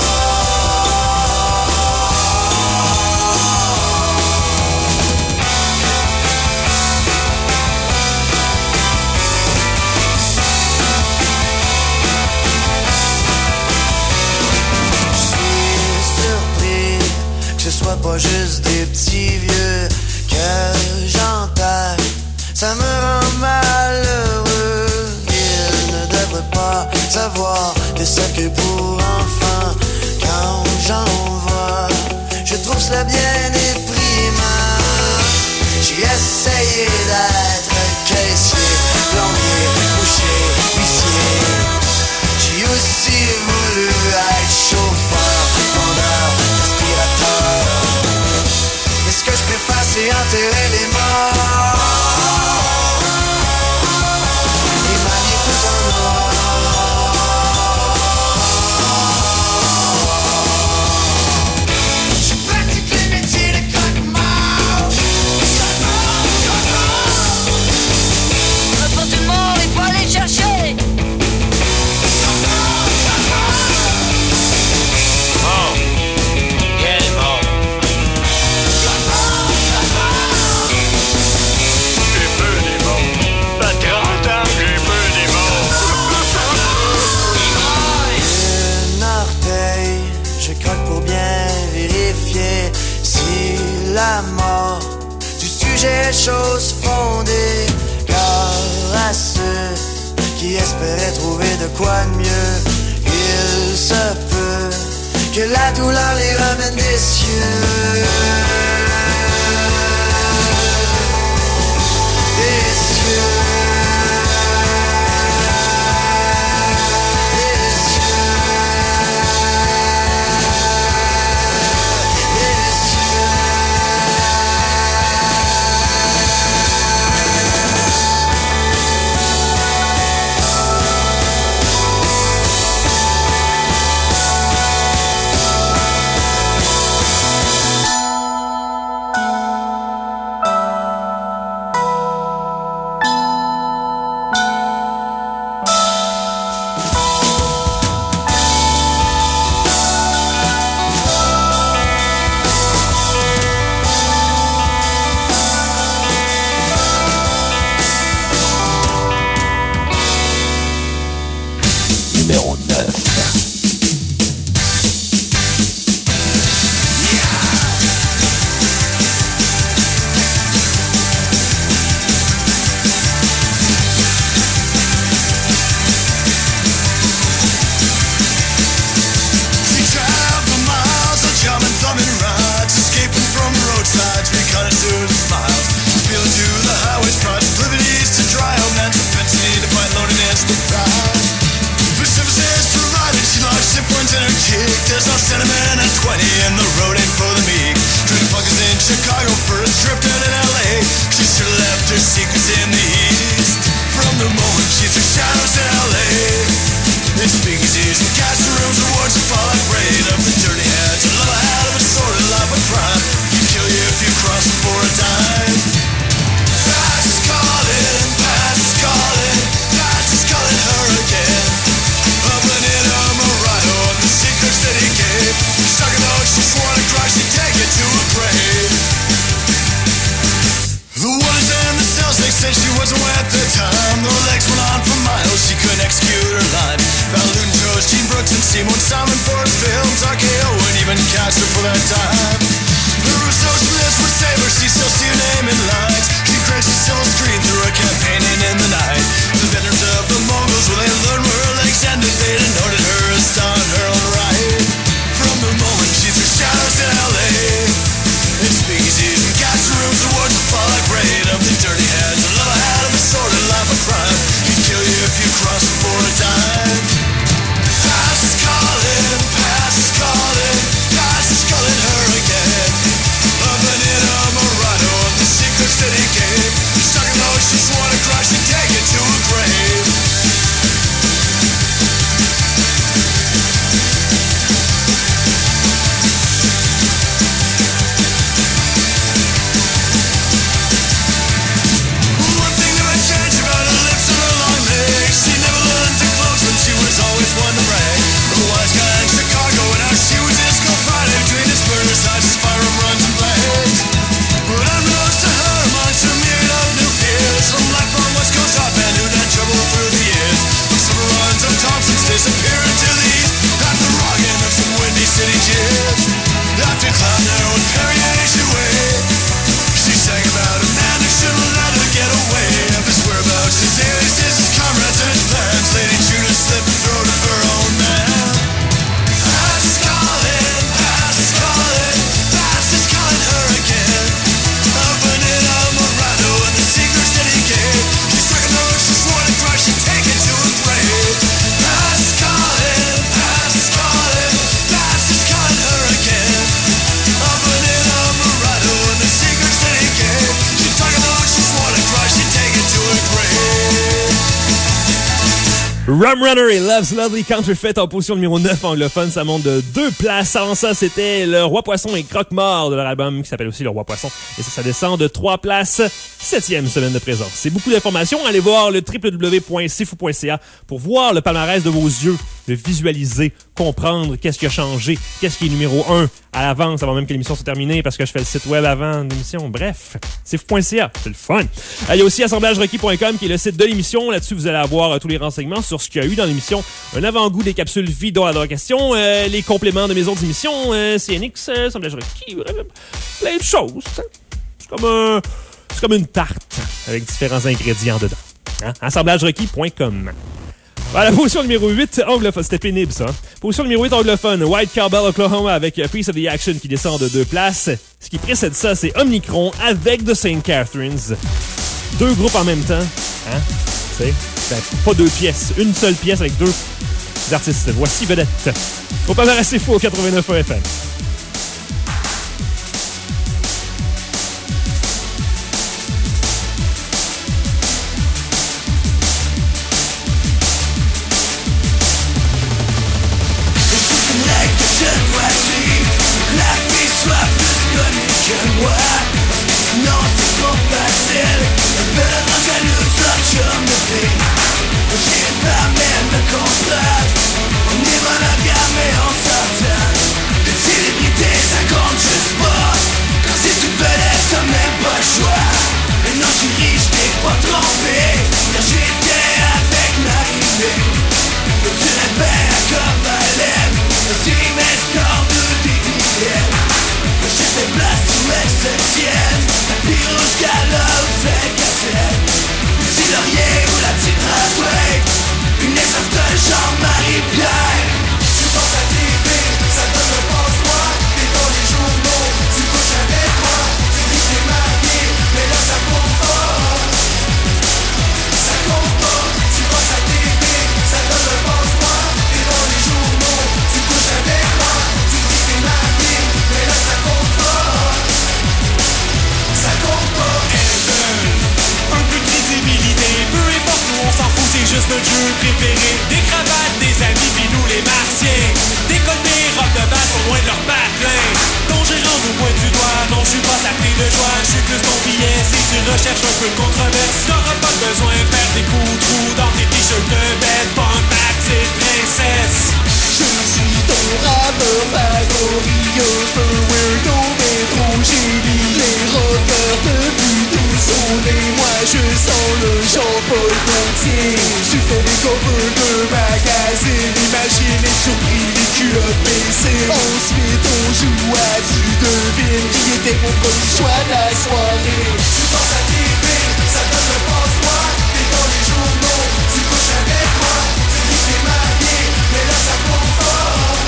Je suis surpris que ce soit pas juste des petits vieux que j'entends. Ça me rend malheureux. Il ne devrait pas savoir des secrets pour enfants. Quand j'en vois, je trouve cela bien déprimant. J'ai essayé d'être caissier, plombier, boucher, huissier. J'ai aussi voulu être chauffeur, vendeur, aspirateur. Mais ce que je préfère, c'est enterrer les morts. La mort du sujet chose fondée, car à ceux qui espéraient trouver de quoi de mieux, il se peut que la douleur les ramène des cieux. Des cieux. sentiment at twenty and the road ain't for the meek. Dream fuckers in Chicago for a trip down in L A. She should have left her secrets in the east. From the moment she threw shadows in L A. In speakeasies and castle rooms, the words that fall like rain of the dirty hands. A love out of a sordid life of crime. He'd kill you if you crossed him for a dime. Past is calling, past is calling, past is calling her again. Up and in a Murano and the secrets that he gave. Stuck in those she swore to Christ she'd take it to her grave. The ones in the cells, they said she wasn't wet at the time. Their legs went on for miles, she couldn't execute her line. Balloon chose Gene Brooks and Simon Simon for his films. R K O wouldn't even catch her for that time. The Russo splits would save her, she still see her name in lights. She crazy civil screen through her campaigning in the night. The vendors of the Mongols, when they learned where her legs ended, they denoted her as star in her own right. From the moment she threw shadows in L A. In speakeasies and gas rooms, the words would fall like rain of the dirty hands. A love I had of a sordid life of crime. He'd kill you if you crossed him for a dime. Past is calling, past is calling, past is calling her again. Up and in a Murano and the secrets that he gave. Stuck in those she swore to Christ and take it to her grave. One to brag. The wise guy in Chicago, and now she was his girlfriend. Between his murder sides, his firearm runs and flags. But unbeknownst to her, amongst a myriad of new peers, from life on West Coast hot man who'd had trouble through the years. The summer runs of Thompson's disappear into the east. After rocking of some windy city cheers. After cloud narrow and Perry H away. She sang about a man who shouldn't let her get away. Of his whereabouts, his aliases, his comrades, and his plans. Lady Judas slipped the throat of her own man. Past is calling, past is calling, past is calling her again. Up and in a Murano and the secrets that he gave. She stuck in those, she swore to Christ she'd take it to her grave. Past is calling, past is calling, past is calling her again. Up and in a Murano and the secrets that he gave. She stuck in those, she swore to Christ she'd take it to her grave. Rum Runner et Love's Lovely Counterfeit en position numéro neuf anglophone, ça monte de deux places. Avant ça, c'était Le Roi Poisson et Croque-Mort de leur album qui s'appelle aussi Le Roi Poisson. Et ça, ça descend de trois places. Septième semaine de présence. C'est beaucoup d'informations. Allez voir le w w w point c f o point c a pour voir le palmarès de vos yeux, de visualiser, comprendre qu'est-ce qui a changé, qu'est-ce qui est numéro un à l'avance avant même que l'émission soit terminée parce que je fais le site web avant l'émission. Bref, c f o point c a, c'est le fun. Il y a aussi assemblage requis point com qui est le site de l'émission. Là-dessus, vous allez avoir euh, tous les renseignements sur ce qu'il y a eu dans l'émission. Un avant-goût des capsules vie dont la question, euh, les compléments de mes autres émissions, euh, C N X, euh, assemblage requis, bref, plein de choses. T'sais. C'est comme un... C'est comme une tarte avec différents ingrédients dedans. Hein? assemblage requis point com. Voilà, position numéro huit, anglophone. C'était pénible, ça. Hein? Position numéro huit, anglophone. White Cowbell, Oklahoma, avec Piece of the Action qui descend de deux places. Ce qui précède ça, c'est Omnicron avec The Saint Catharines. Deux groupes en même temps. Hein? Tu sais, pas deux pièces. Une seule pièce avec deux artistes. Voici Vedette. Au palmarès c'est fou au quatre-vingt-neuf F M. Constate, on est monogame et on s'entend. préférés. Des cravates, des amis, pis nous les martiens. Des côtés, robes de basse, au loin de leur patelin. Ton gérant au point du doigt, non je suis pas sa clé de joie. Je suis plus ton billet, si tu recherches un peu de controverse. T'auras pas besoin de faire des coups trous dans tes t-shirts de bête. Bonne ma petite princesse. Je suis ton rappeur favori, un peu weirdo mais trop génie. Les rockers de buter sont les moi je sens le Jean-Paul Gaultier. Tu fais des covers de magazines, imagine les surpris, les culottes baissées. Ensuite on joue à tu devines qui était mon premier choix de la soirée. Tu penses à T V, ça donne le passe-moi. T'es dans les journaux, tu couches avec moi. Tu dis que t'es marié, mais là ça compte pas.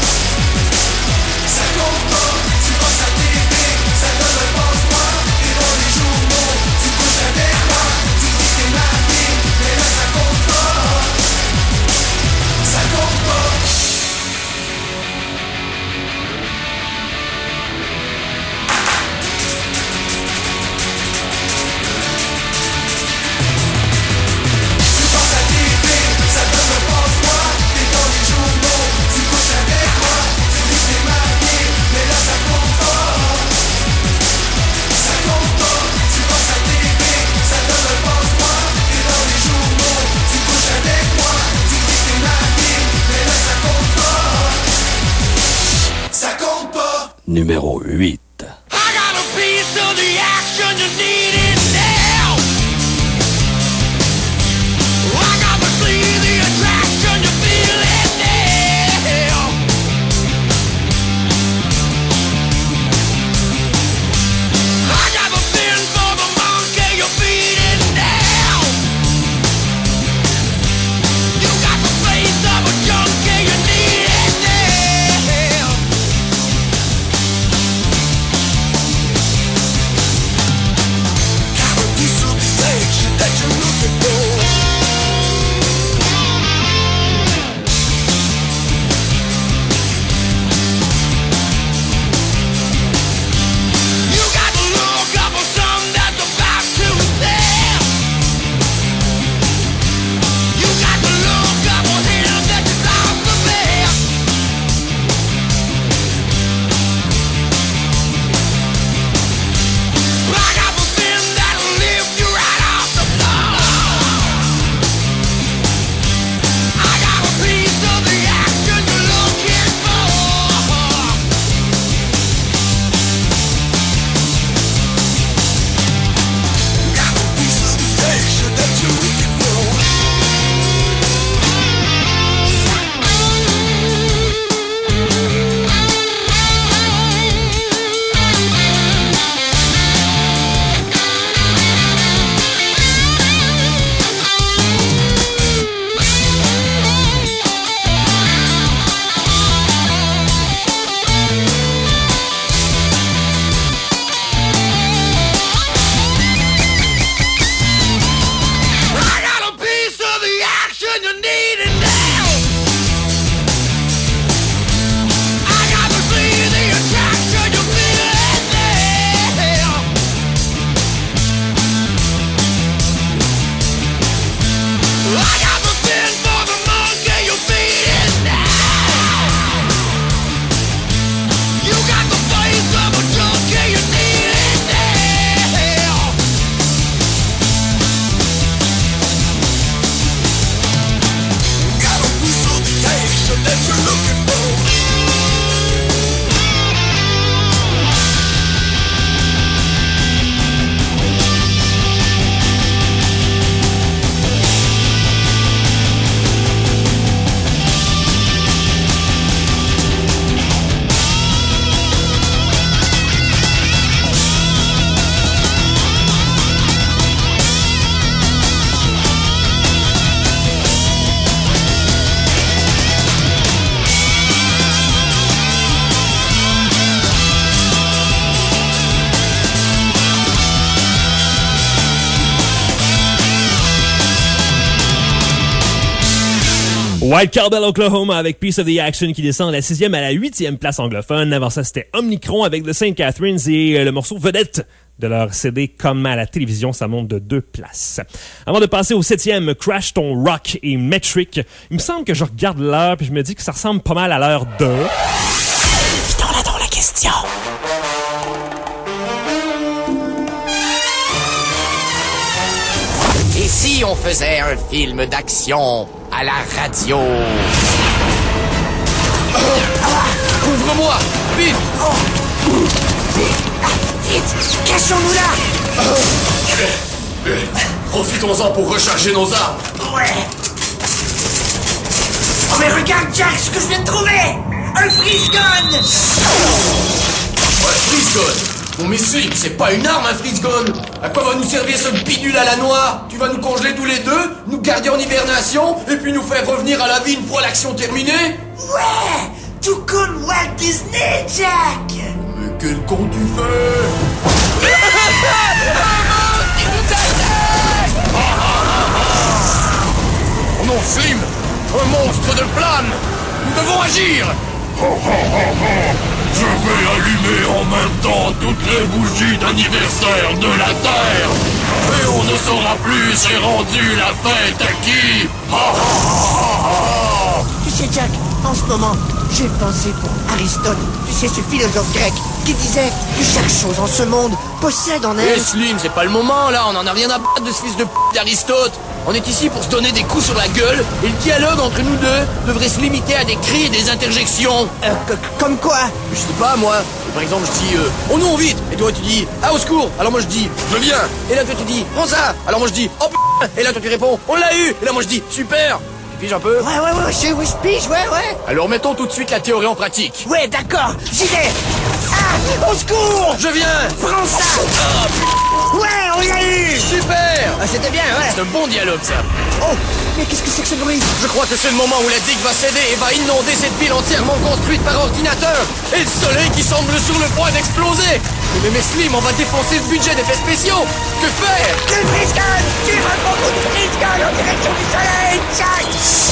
Ça compte pas. Tu penses à T V, ça donne le passe-moi. T'es dans les journaux, tu couches avec moi. Tu dis que t'es marié, mais là ça compte pas. Ça compte pas. Numéro huit. I got a piece of the action you need it now. I got to see the attraction you feel it now. I got a feeling for the monkey you feed it now. You got the face of a junkie you need it now. That you're looking for. You got the look of something that's about to sell. You got the look of a hill that you lost the bear. I got the feeling that'll lift you right off the floor. I got a piece of the action you're looking for. Got a piece of the action that you're looking for. I got a piece of the action you need it now. I got to see the attraction you feel it now. I got the feeling for the monkey you feed it now. You got the face of a junkie you need it now. Got a piece of the action that you're looking for. White Cowbell, Oklahoma, avec Piece of the Action qui descend de la sixième à la huitième place anglophone. Avant ça, c'était Omnicron avec The Saint Catharines et le morceau vedette de leur C D Comme à la télévision. Ça monte de deux places. Avant de passer au septième, Crash Ton Rock et Metric. Il me semble que je regarde l'heure puis je me dis que ça ressemble pas mal à l'heure de... Vidons-la dans la question. Et si on faisait un film d'action à la radio? Oh, ah, Ouvre-moi! Vite! Oh. Ah, vite! Cachons-nous là! Oh. Profitons-en pour recharger nos armes! Ouais! Oh mais regarde Jack, ce que je viens de trouver! Un freeze gun! Un freeze gun? Bon mais Slim, c'est pas une arme un freeze gun! À quoi va nous servir ce bidule à la noire? Tu vas nous congeler tous les deux, nous garder en hibernation, et puis nous faire revenir à la vie une fois l'action terminée? Ouais! Tout comme Walt Disney, Jack! Mais quel con tu fais? Oh non, Slim! Un monstre de flamme! Nous devons agir! Je vais allumer en même temps toutes les bougies d'anniversaire de la Terre! Et on ne saura plus c'est rendu la fête à qui! Tu sais, Jack, en ce moment, j'ai pensé pour Aristote, tu sais, ce philosophe grec, qui disait que chaque chose en ce monde possède en elle... Eh Slim, c'est pas le moment, là, on en a rien à battre de ce fils de p*** d'Aristote. On est ici pour se donner des coups sur la gueule, et le dialogue entre nous deux devrait se limiter à des cris et des interjections. Euh, comme quoi? Je sais pas, moi. Par exemple, je dis euh, « Oh non, vite !» Et toi, tu dis « Ah, au secours !» Alors moi, je dis « Je viens !» Et là, toi, tu dis « Prends ça !» Alors moi, je dis « Oh p*** !» Et là, toi, tu réponds « On l'a eu !» Et là, moi, je dis « Super !» Tu piges un peu? Ouais, ouais, ouais, je, oui, je pige, ouais, ouais. Alors, mettons tout de suite la théorie en pratique. Ouais, d'accord, j'y vais. Ah, au secours! Je viens! Prends ça! Ah, ouais, on l'a eu! Super! Ah, c'était bien, ouais. C'est un bon dialogue, ça. Oh, mais qu'est-ce que c'est que ce bruit? Je crois que c'est le moment où la digue va céder et va inonder cette ville entièrement construite par ordinateur. Et le soleil qui semble sur le point d'exploser. Mais, mais Slim, on va défoncer le budget d'effets spéciaux. Que faire? Le freeze gun! Tire un bon coup de freeze gun en direction du soleil, Jack!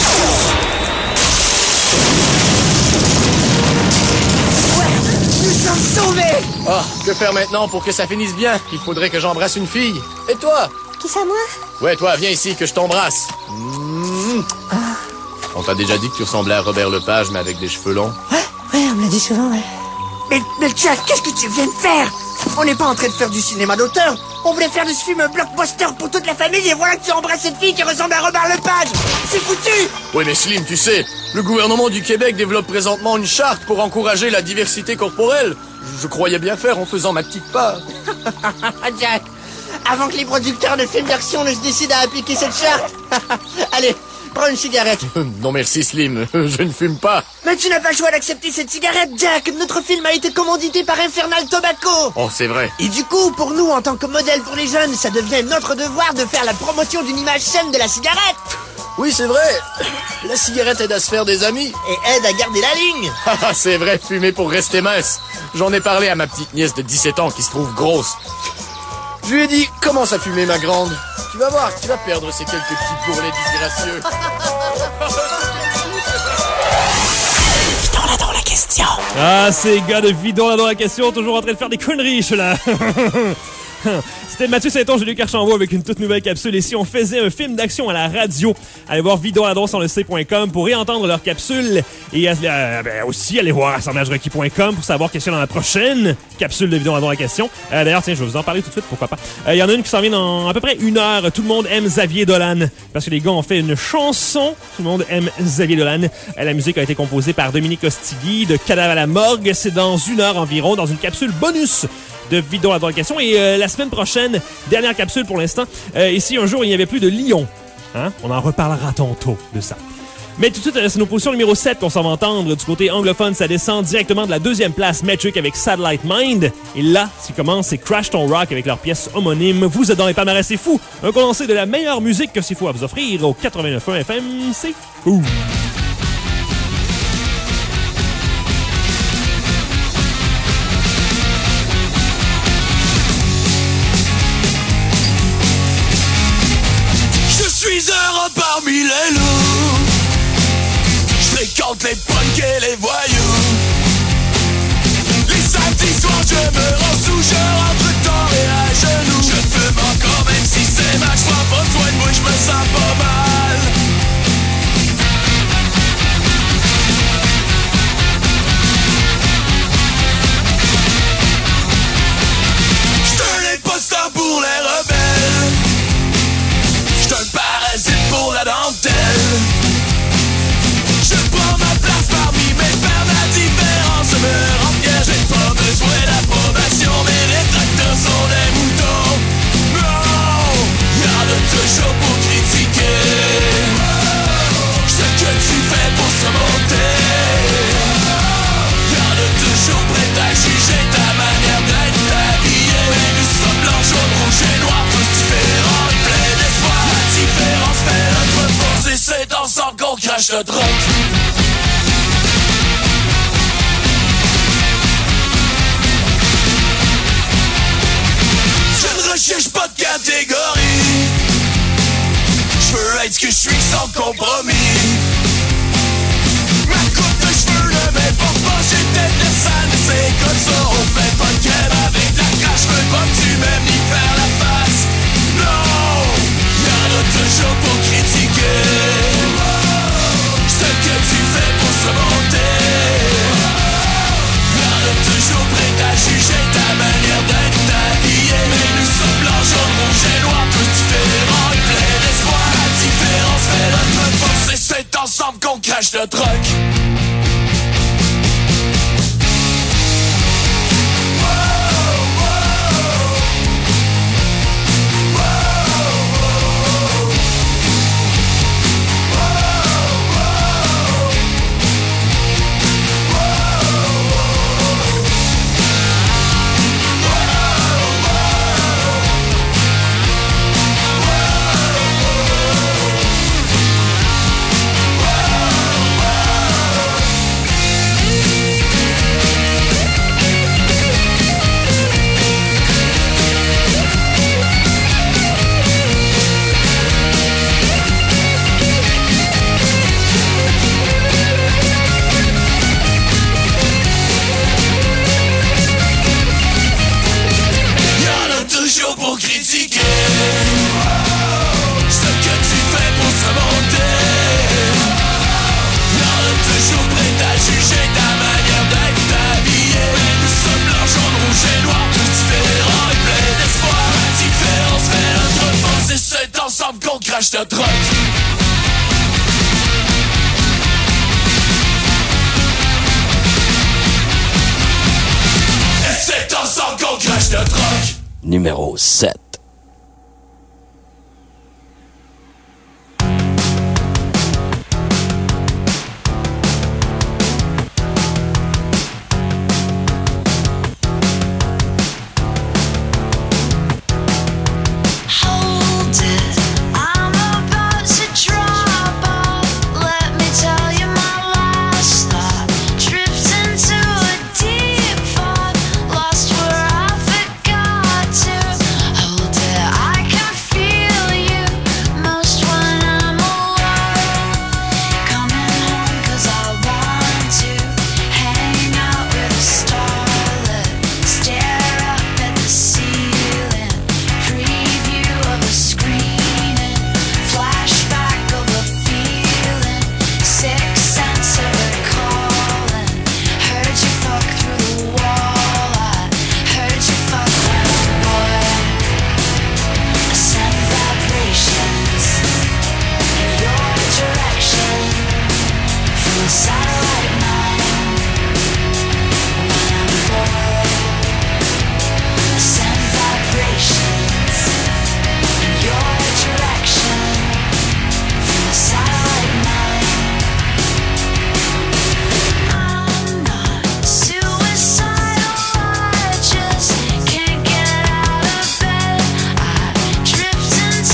Ouais, nous sommes sauvés! Ah, que faire maintenant pour que ça finisse bien? Il faudrait que j'embrasse une fille. Et toi? Qui ça, moi? Ouais, toi, viens ici, que je t'embrasse. Mmh. Ah. On t'a déjà dit que tu ressemblais à Robert Lepage, mais avec des cheveux longs? Ouais, ouais, on me l'a dit souvent, ouais. Mais, mais Jack, qu'est-ce que tu viens de faire? On n'est pas en train de faire du cinéma d'auteur. On voulait faire de ce film un blockbuster pour toute la famille et voilà que tu embrasses cette fille qui ressemble à Robert Lepage. C'est foutu! Oui, mais Slim, tu sais, le gouvernement du Québec développe présentement une charte pour encourager la diversité corporelle. Je, je croyais bien faire en faisant ma petite part. Jack, avant que les producteurs de films d'action ne se décident à appliquer cette charte. Allez, prends une cigarette. Non merci Slim, je ne fume pas. Mais tu n'as pas le choix d'accepter cette cigarette, Jack. Notre film a été commandité par Infernal Tobacco. Oh, c'est vrai. Et du coup, pour nous, en tant que modèle pour les jeunes, ça devient notre devoir de faire la promotion d'une image saine de la cigarette. Oui, c'est vrai. La cigarette aide à se faire des amis. Et aide à garder la ligne. C'est vrai, fumer pour rester mince. J'en ai parlé à ma petite nièce de dix-sept ans qui se trouve grosse. Je lui ai dit, commence à fumer ma grande. Tu vas voir, tu vas perdre ces quelques petits bourrelets disgracieux. Vidons-la dans la question. Ah, ces gars de Vidons-la dans la question, toujours en train de faire des conneries, je suis là. C'était Mathieu Saint-Onge et Luc Archambault avec une toute nouvelle capsule. Et si on faisait un film d'action à la radio, allez voir vidonladon sur le c point com pour réentendre leur capsule. Et euh, ben, aussi, allez voir assemblage requis point com pour savoir qu'est-ce qu'il y a dans la prochaine capsule de Vidonladon la question. Euh, D'ailleurs, tiens, je vais vous en parler tout de suite, pourquoi pas. Il euh, y en a une qui s'en vient dans à peu près une heure. Tout le monde aime Xavier Dolan. Parce que les gars ont fait une chanson. Tout le monde aime Xavier Dolan. Euh, la musique a été composée par Dominique Ostigui de Cadavre à la morgue. C'est dans une heure environ, dans une capsule bonus de Vidonladon la question. Et euh, la semaine prochaine, dernière capsule pour l'instant. Euh, ici, un jour, il n'y avait plus de lion. Hein? On en reparlera tantôt de ça. Mais tout de suite, c'est nos positions numéro sept qu'on s'en va entendre. Du côté anglophone, ça descend directement de la deuxième place, Metric avec Satellite Mind. Et là, ce qui commence, c'est Crash Ton Rock avec leur pièce homonyme. Vous êtes dans les palmarès, c'est fou. Un condensé de la meilleure musique que c'est fou à vous offrir au quatre-vingt-neuf point un F M, c'est fou. Parmi les loups, je fréquente les punks et les voyous. Les samedis soirs je me rends sous, je rentre dans les qu'on crache le truc. Je ne recherche pas de catégorie. Je veux être ce que je suis sans compromis. Ma coupe de cheveux ne m'importe pas, j'ai peut-être le sale, mais c'est comme ça. On fait pas de crème avec de la crache. Je veux pas que tu m'aimes ni faire la face. Non, y'en a toujours pour critiquer ce que tu fais pour se monter. Y'en a toujours prêt à juger ta manière d'être habillé. Mais nous sommes blancs, jaunes, rouges et noirs, tous différents et pleins d'espoir. La différence fait notre force et c'est ensemble qu'on crache le truc. Pour critiquer ce que tu fais pour se monter. Y'en a toujours prêt à juger ta manière d'être habillé. Mais nous sommes blancs, jaunes, rouges et noirs, tous différents et pleins d'espoir. La différence fait notre force et c'est ensemble qu'on crache le truc. Et c'est ensemble qu'on crache le truc. Numéro sept.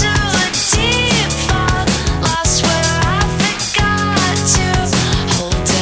Hold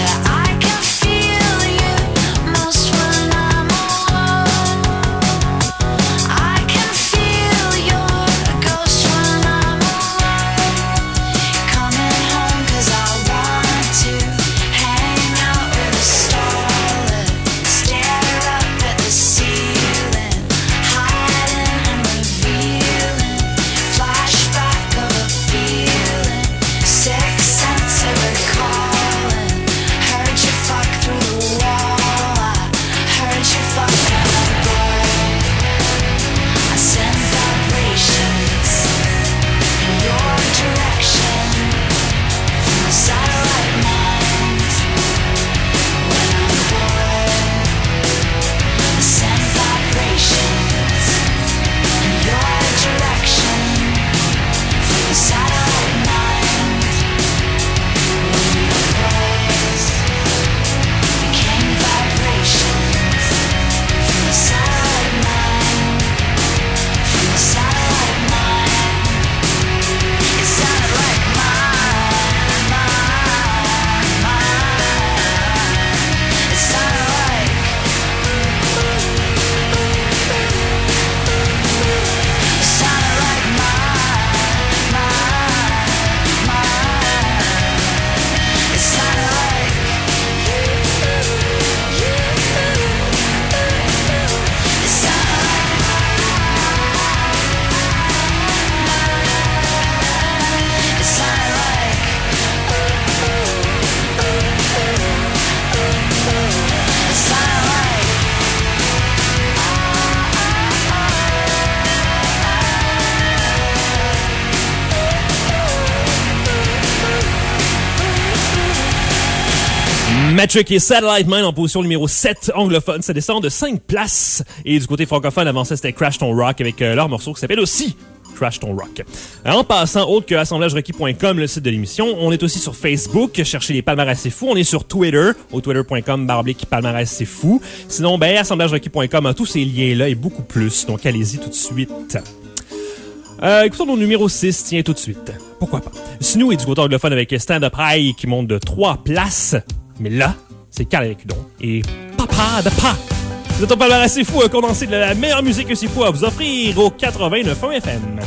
Matrick et Satellite Mine en position numéro sept anglophone. Ça descend de cinq places. Et du côté francophone, avant ça, c'était Crash Ton Rock avec euh, leur morceau qui s'appelle aussi Crash Ton Rock. En passant, autre que assemblage requis point com, le site de l'émission, on est aussi sur Facebook, cherchez les palmarès c'est fou. On est sur Twitter, au twitter point com barre oblique palmarès c'est fou. Sinon, ben, assemblage requis point com a tous ces liens-là et beaucoup plus. Donc, allez-y tout de suite. Euh, écoutons nos numéro six, tiens, tout de suite. Pourquoi pas? Snow est du côté anglophone avec Stand Up High qui monte de trois places. Mais là, c'est Carl Cudon et Papa de Pa. Vous êtes au palmarès c'est fou, un condensé de la meilleure musique que c'est fou à vous offrir au quatre-vingt-neuf point un F M.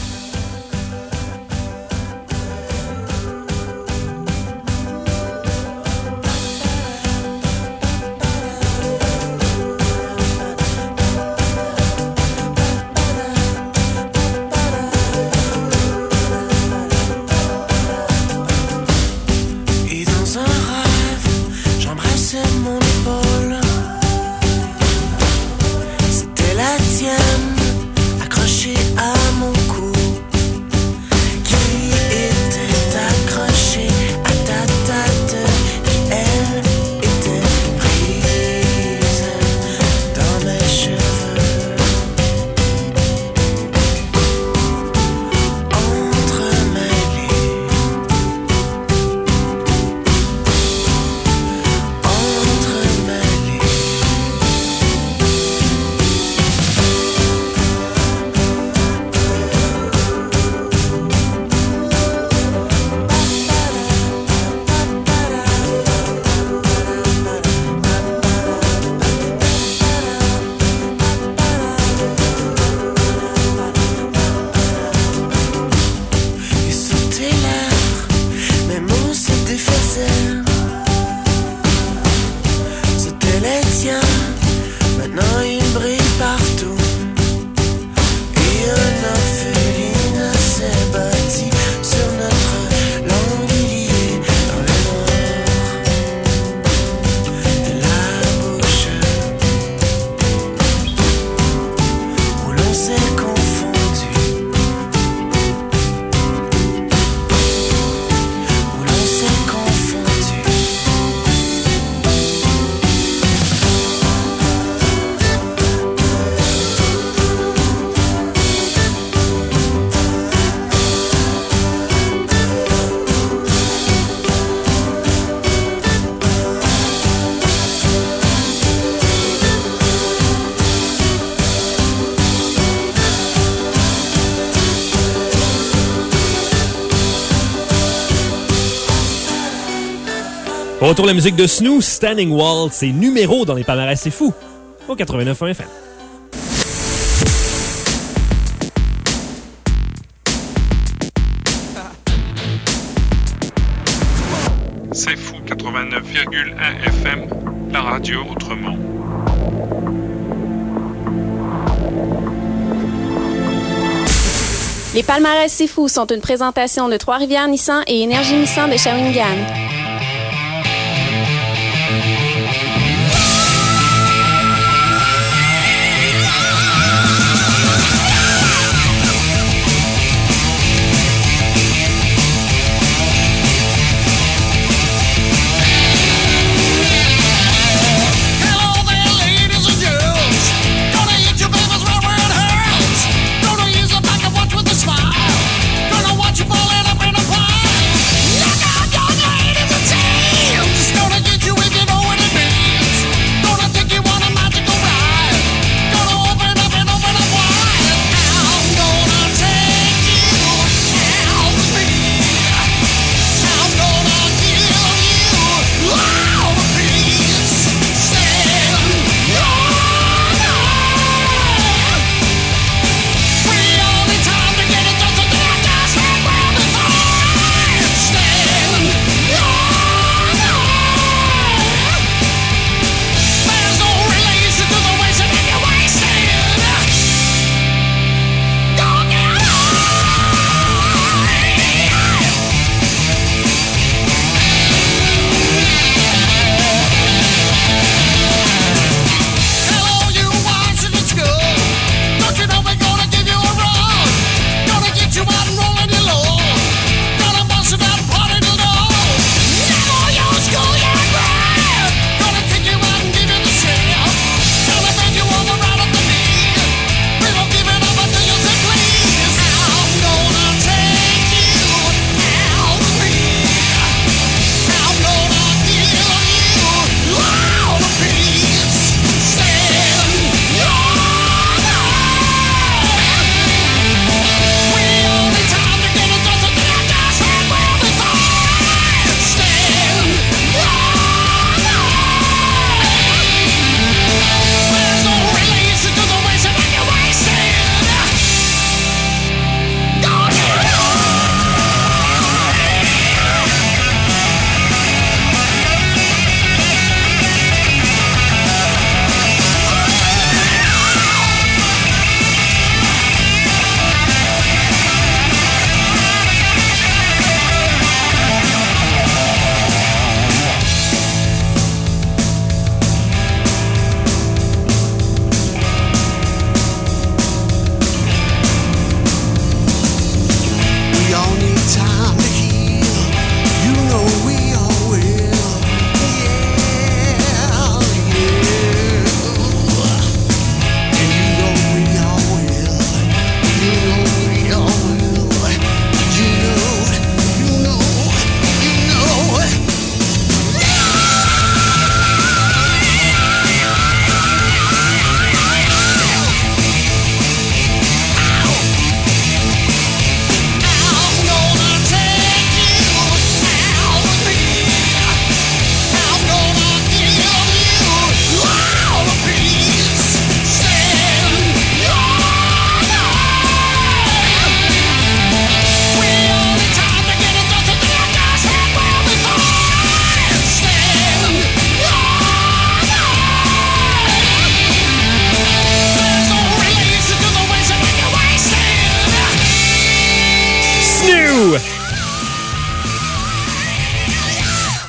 Accrochée à mon cou. Retour la musique de Snoo, Standing Wall, c'est numéro dans les palmarès, c'est fou, au quatre-vingt-neuf point un F M. C'est fou, quatre-vingt-neuf virgule un F M, la radio autrement. Les palmarès C'est Fou sont une présentation de Trois-Rivières Nissan et Énergie Nissan de Shawinigan. Look out, young ladies and teens. Gonna get you if you know what it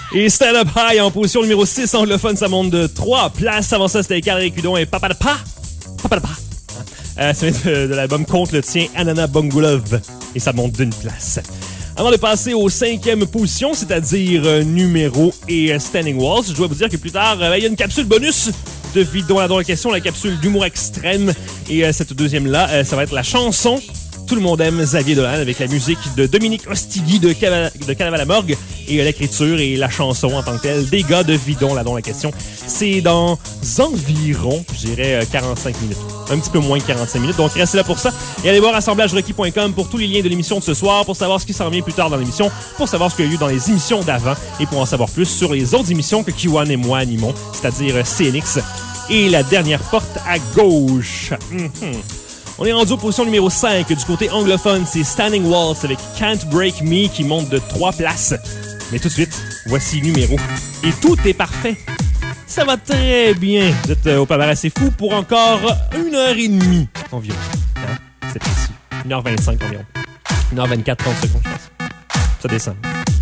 Et Stand Up High en position numéro six anglophone, ça monte de trois places. Avant ça, c'était Carré Cudon et Papa de Pa. Papa de Pa. Euh, ça vient de, de l'album Contre le tien, Anana Bongolov. Et ça monte d'une place. Avant de passer aux cinquième position, c'est-à-dire euh, numéro et euh, Standing Walls, je dois vous dire que plus tard, euh, il y a une capsule bonus de Vidon dans la question, la capsule d'humour extrême. Et euh, cette deuxième-là, euh, ça va être la chanson Tout le monde aime Xavier Dolan avec la musique de Dominique Ostigui de, Cava- de Canaval à Morgue et euh, l'écriture et la chanson en tant que telle des gars de Vidon là dans la question. C'est dans environ, je dirais, euh, quarante-cinq minutes. Un petit peu moins de quarante-cinq minutes. Donc, restez là pour ça. Et allez voir assemblage requis point com pour tous les liens de l'émission de ce soir, pour savoir ce qui s'en vient plus tard dans l'émission, pour savoir ce qu'il y a eu dans les émissions d'avant et pour en savoir plus sur les autres émissions que Q un et moi animons, c'est-à-dire C N X et La Dernière Porte à Gauche. Mm-hmm. On est rendu aux positions numéro cinq. Du côté anglophone, c'est Standing Walls avec Can't Break Me qui monte de trois places. Mais tout de suite, voici numéro. Et tout est parfait. Ça va très bien. Vous êtes au Palmarès C'est Fou pour encore une heure et demie environ. Hein? C'est précis. une heure vingt-cinq environ. une heure vingt-quatre, trente secondes, je pense. Ça descend.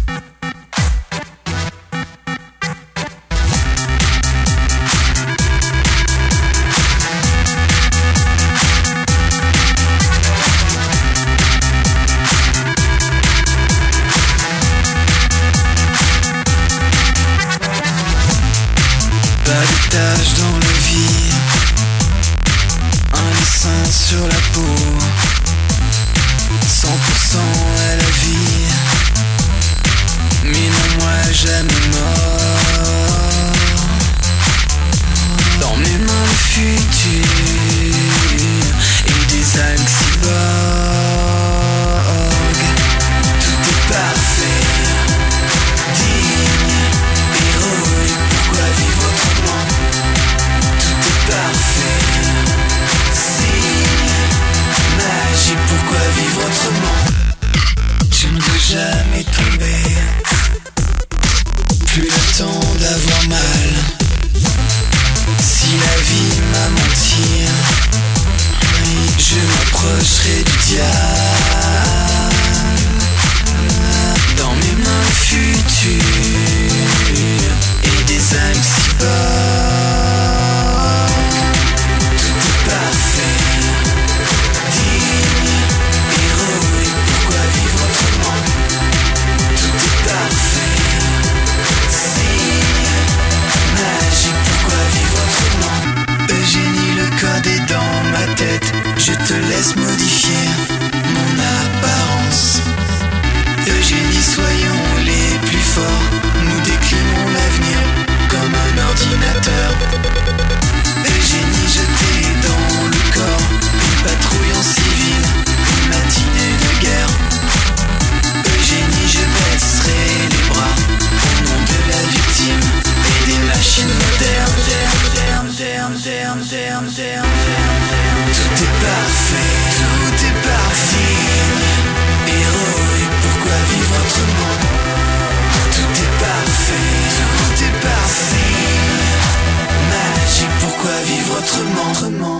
Taches dans le vide, un dessin sur la peau, cent pour cent à la vie, mais non moi jamais mort. Dans mes mains le futur et des algues cyborg, tout est parfait, digne, héroïque, pourquoi vivre autrement? Parfait, signe, magie, pourquoi vivre autrement? Je ne veux jamais tomber, plus le temps d'avoir mal. Si la vie m'a menti, je m'approcherai du diable. Dans mes mains le futur et des âmes cyborg. Parfait, digne, héroïque, pourquoi vivre autrement? Tout est parfait, signe, magique, pourquoi vivre autrement? Eugénie, le code est dans ma tête, je te laisse modifier mon apparence. Eugénie, soyons les plus forts, nous déclinons l'avenir comme un ordinateur. Eugénie, je t'ai dans le corps, une patrouille en civil, une matinée de guerre. Eugénie, je baisserai les bras au nom de la victime et des machines modernes. Tout est parfait, tout est parfait, héroïque, pourquoi vivre autrement? Tout est parfait, tout est parfait, magique, pourquoi vivre autrement?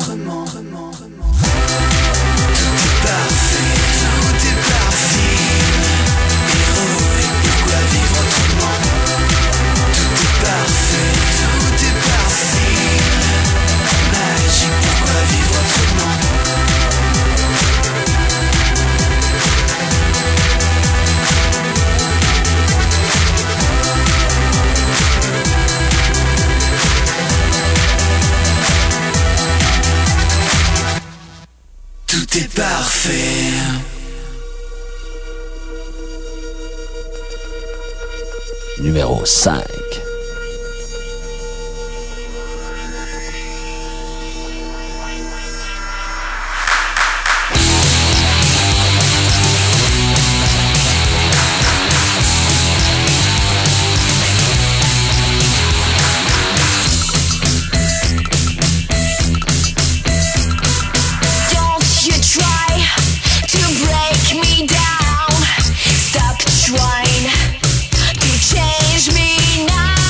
Tout est parfait, tout est parfait, héroïque, pourquoi vivre autrement? Tout est parfait, tout est parfait, magique, pourquoi vivre autrement? Tout est parfait. Numéro cinq. Trying to change me now.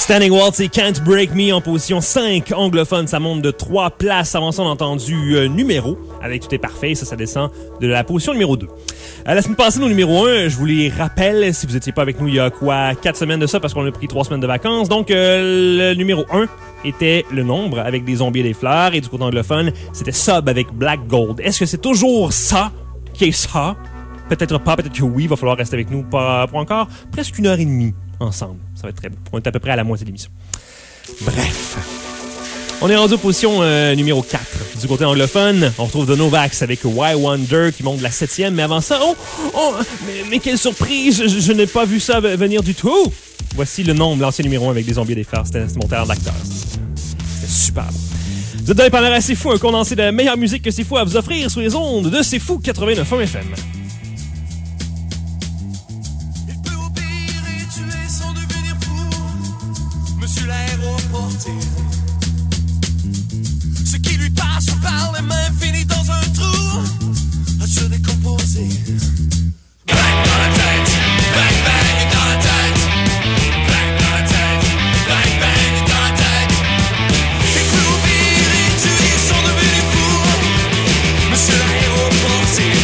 Standing Waltz et Can't Break Me en position cinq anglophone. Ça monte de trois places. Avant ça, on a entendu euh, numéro avec Tout est parfait. Ça, ça descend de la position numéro deux. Euh, la semaine passée, nos numéro un, je vous les rappelle, si vous n'étiez pas avec nous il y a quoi, quatre semaines de ça, parce qu'on a pris trois semaines de vacances. Donc, euh, le numéro un était Le Nombre avec Des zombies et des fleurs. Et du côté anglophone, c'était Sub avec Black Gold. Est-ce que c'est toujours ça qui est ça? Peut-être pas, peut-être que oui. Il va falloir rester avec nous pour, pour encore presque une heure et demie ensemble. Ça va être très beau. On est à peu près à la moitié de l'émission. Bref. On est rendu en position euh, numéro quatre. Du côté anglophone, on retrouve The Novaks avec Why Wonder qui monte de la septième. Mais avant ça, oh, oh mais, mais quelle surprise! Je, je n'ai pas vu ça venir du tout! Voici Le Nombre, l'ancien numéro un avec Des zombies et des fleurs. C'était mon terre d'acteur. C'était super bon. Vous êtes dans les palmarès C'est Fou, un condensé de meilleure musique que C'est Fou à vous offrir sur les ondes de C'est Fou quatre-vingt-neuf F M. Ce qui lui passe par les mains finit dans un trou à se décomposer. Bang dans la tête, bang bang dans la tête, bang dans la tête, bang bang dans la tête. Et plus oubliés, les tués sont devenus fous. Monsieur l'aéroportier.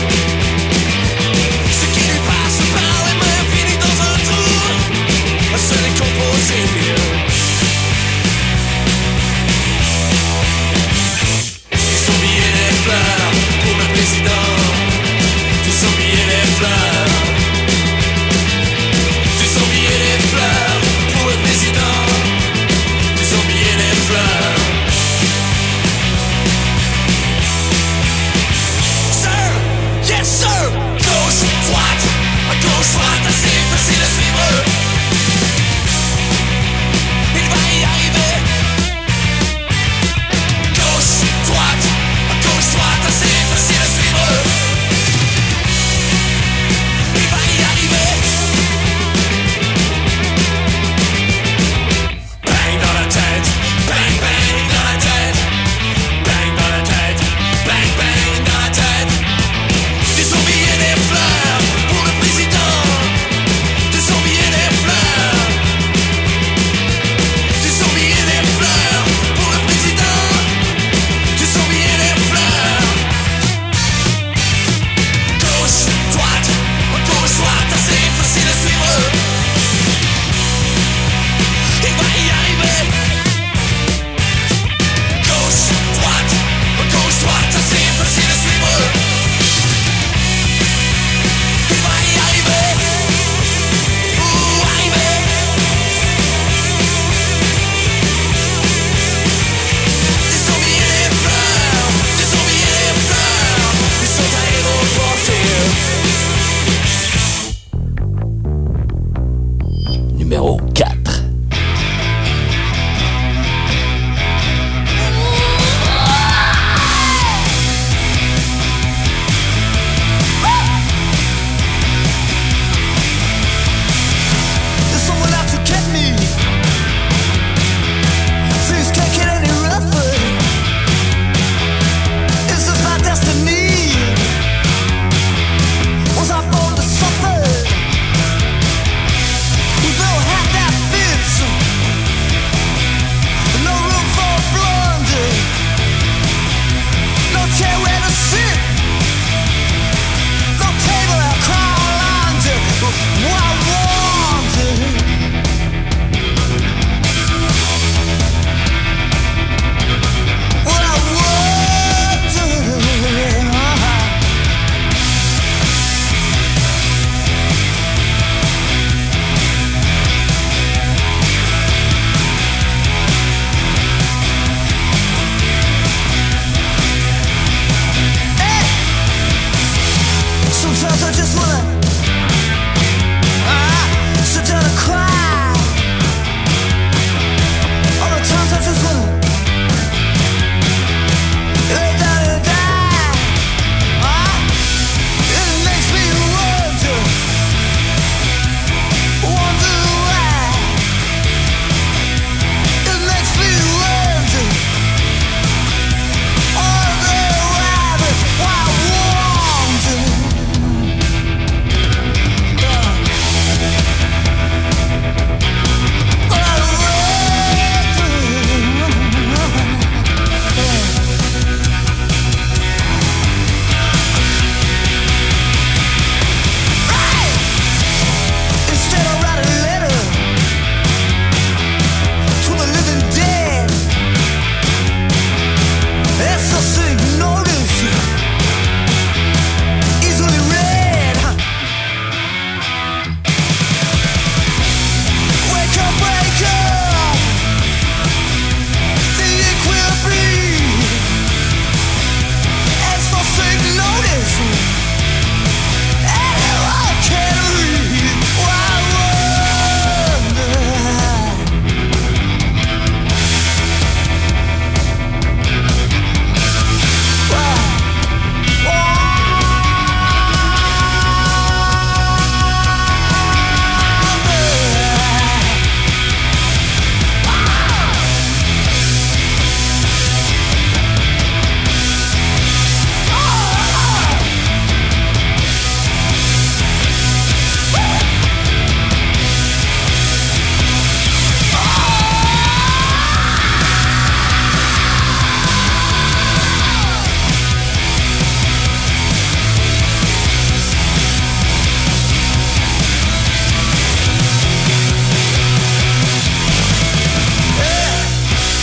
Ce qui lui passe par les mains finit dans un trou à se décomposer.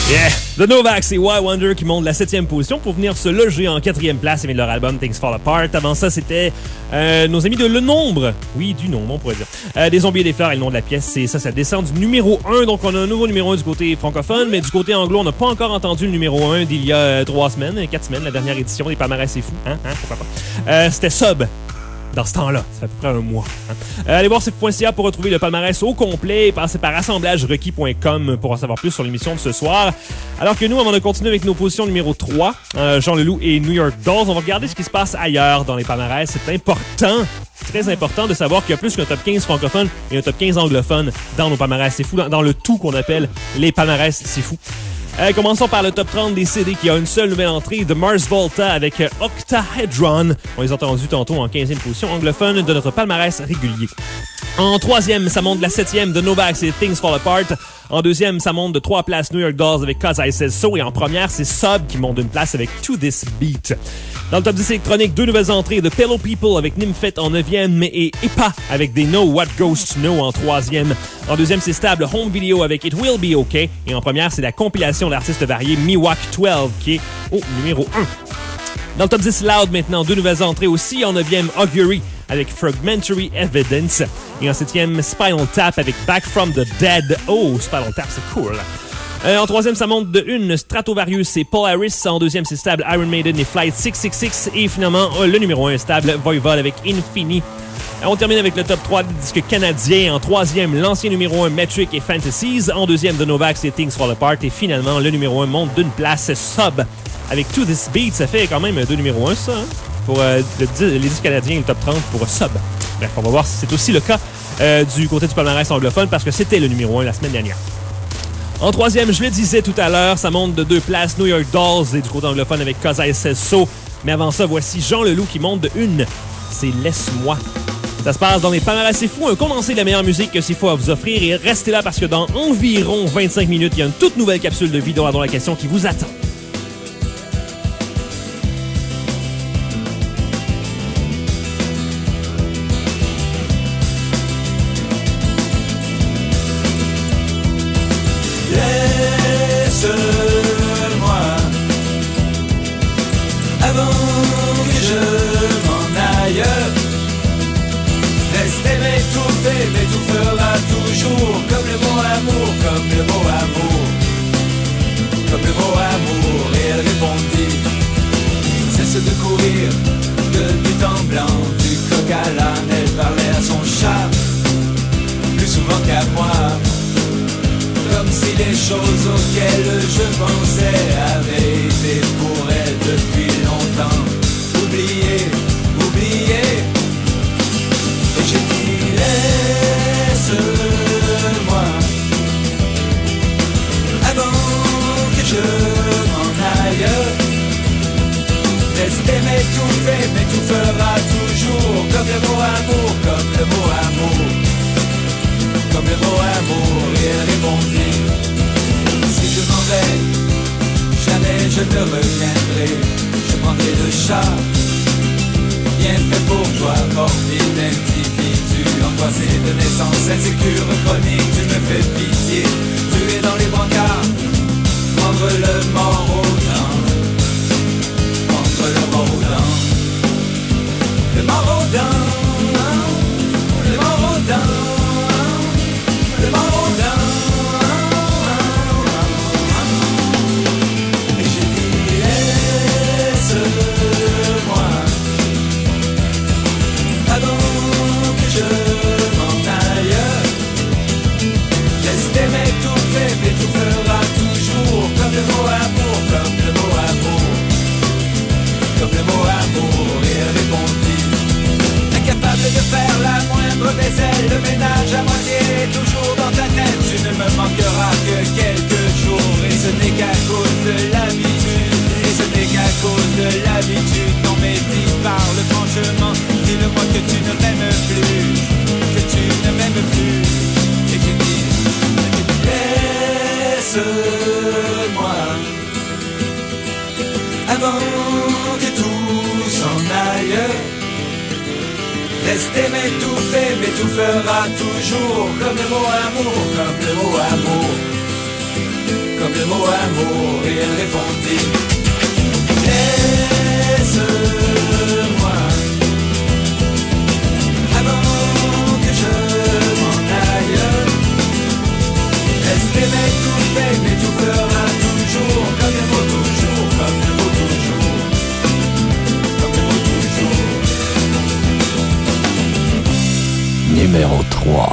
Yeah! The Novaks et Why Wonder qui montent la septième position pour venir se loger en quatrième place avec leur album Things Fall Apart. Avant ça, c'était euh, nos amis de Le Nombre. Oui, du nombre, on pourrait dire. Euh, des Zombies et des Fleurs et le nom de la pièce. Et ça, ça descend du numéro un. Donc, on a un nouveau numéro un du côté francophone, mais du côté anglo, on n'a pas encore entendu le numéro un d'il y a euh, trois semaines, quatre semaines, la dernière édition des Palmarès C'est Fou. Hein? Hein? Pourquoi pas? Euh, c'était Sub. Dans ce temps-là, ça fait à peu près un mois. Hein. Euh, allez voir c'est fou point c a pour retrouver le palmarès au complet et passez par assemblage requis point com pour en savoir plus sur l'émission de ce soir. Alors que nous, avant de continuer avec nos positions numéro trois, euh, Jean Leloup et New York Dolls, on va regarder ce qui se passe ailleurs dans les palmarès. C'est important, très important de savoir qu'il y a plus qu'un top quinze francophone et un top quinze anglophone dans nos palmarès C'est Fou, dans, dans le tout qu'on appelle les palmarès C'est Fou. Euh, commençons par le top trente des C D qui a une seule nouvelle entrée de Mars Volta avec euh, Octahedron. On les a entendus tantôt en quinzième position anglophone de notre palmarès régulier. En troisième, ça monte de la septième de Novaks et Things Fall Apart. En deuxième, ça monte de trois places New York Dolls avec Cause I Said So. Et en première, c'est Sub qui monte d'une place avec To This Beat. Dans le top dix électronique, deux nouvelles entrées de Pillow People avec Nymphet en neuvième et E P A avec They Know What Ghosts Know en troisième. En deuxième, c'est stable Home Video avec It Will Be OK. Et en première, c'est la compilation d'artistes variés Miwak douze qui est au numéro un. Dans le top dix Loud maintenant, deux nouvelles entrées aussi. En neuvième, Augury avec Fragmentary Evidence. Et en septième, Spinal Tap avec Back From The Dead. Oh, Spinal Tap, c'est cool. Euh, en troisième, ça monte de une, Stratovarius, c'est Polaris. En deuxième, c'est stable Iron Maiden et Flight six six six. Et finalement, le numéro un, stable Voivod avec Infini. On termine avec le top trois des disques canadiens. En troisième, l'ancien numéro un, Metric et Fantasies. En deuxième, de Novaks et Things Fall Apart. Et finalement, le numéro un monte d'une place, Sub avec To This Beat. Ça fait quand même deux numéros un, ça, hein? Pour euh, le, les disques canadiens et le top trente pour Sub. Bref, on va voir si c'est aussi le cas euh, du côté du palmarès anglophone parce que c'était le numéro un la semaine dernière. En troisième, je le disais tout à l'heure, ça monte de deux places New York Dolls et du côté anglophone avec Cause I Said So. Mais avant ça, voici Jean Leloup qui monte de une. C'est Laisse-moi. Ça se passe dans les palmarès C'est Fou, un condensé de la meilleure musique que C'est Fou à vous offrir. Et restez là parce que dans environ vingt-cinq minutes, il y a une toute nouvelle capsule de vidéo avant la question qui vous attend. Laisse-moi avant que je m'en aille. Rester m'étouffer, m'étouffera toujours. Comme le mot amour, comme le mot amour, comme le mot amour. Et elle répondit: cesse de courir de but en blanc. Du coq à l'âne, elle parlait à son chat plus souvent qu'à moi. Comme si les choses auxquelles je pensais avaient été pour elle depuis longtemps oubliées, oubliées. Et j'ai dit laisse-moi avant que je m'en aille. Rester m'étouffer, m'étouffera toujours. Comme le mot amour, comme le mot amour, comme le mot amour. Et elle répondit: si je m'en vais, jamais je ne reviendrai. Je prendrai le chat, bien fait pour toi, morbide individu, angoissé de naissance, insécure chronique. Tu me fais pitié, tu es dans les brancards, prendre le mort aux dents, prendre le mort aux dents, le mort aux dents, le mort aux dents. Le mort aux dents. Et j'ai dit laisse-moi avant que je m'en aille. Rester m'étouffer, m'étouffera toujours. Comme le mot amour, comme le mot amour, comme le mot amour. Et elle répondit: incapable de faire la moindre vaisselle, le ménage à moitié, toujours dans ta tête. Tu ne me manqueras que quelques jours. Et ce n'est qu'à cause de l'habitude, et ce n'est qu'à cause de l'habitude. Non mais dis, parle franchement, dis-le-moi que tu ne m'aimes plus, que tu ne m'aimes plus. Et j'ai dit, laisse-moi avant que tout s'en aille. Rester m'étouffer, m'étouffera toujours. Comme le mot amour, comme le mot amour, comme comme le mot amour, et elle répondit: laisse-moi avant que je m'en aille. Restez mais tout fait, mais tout fera toujours comme il faut toujours, comme il faut toujours, comme il faut toujours. Numéro trois.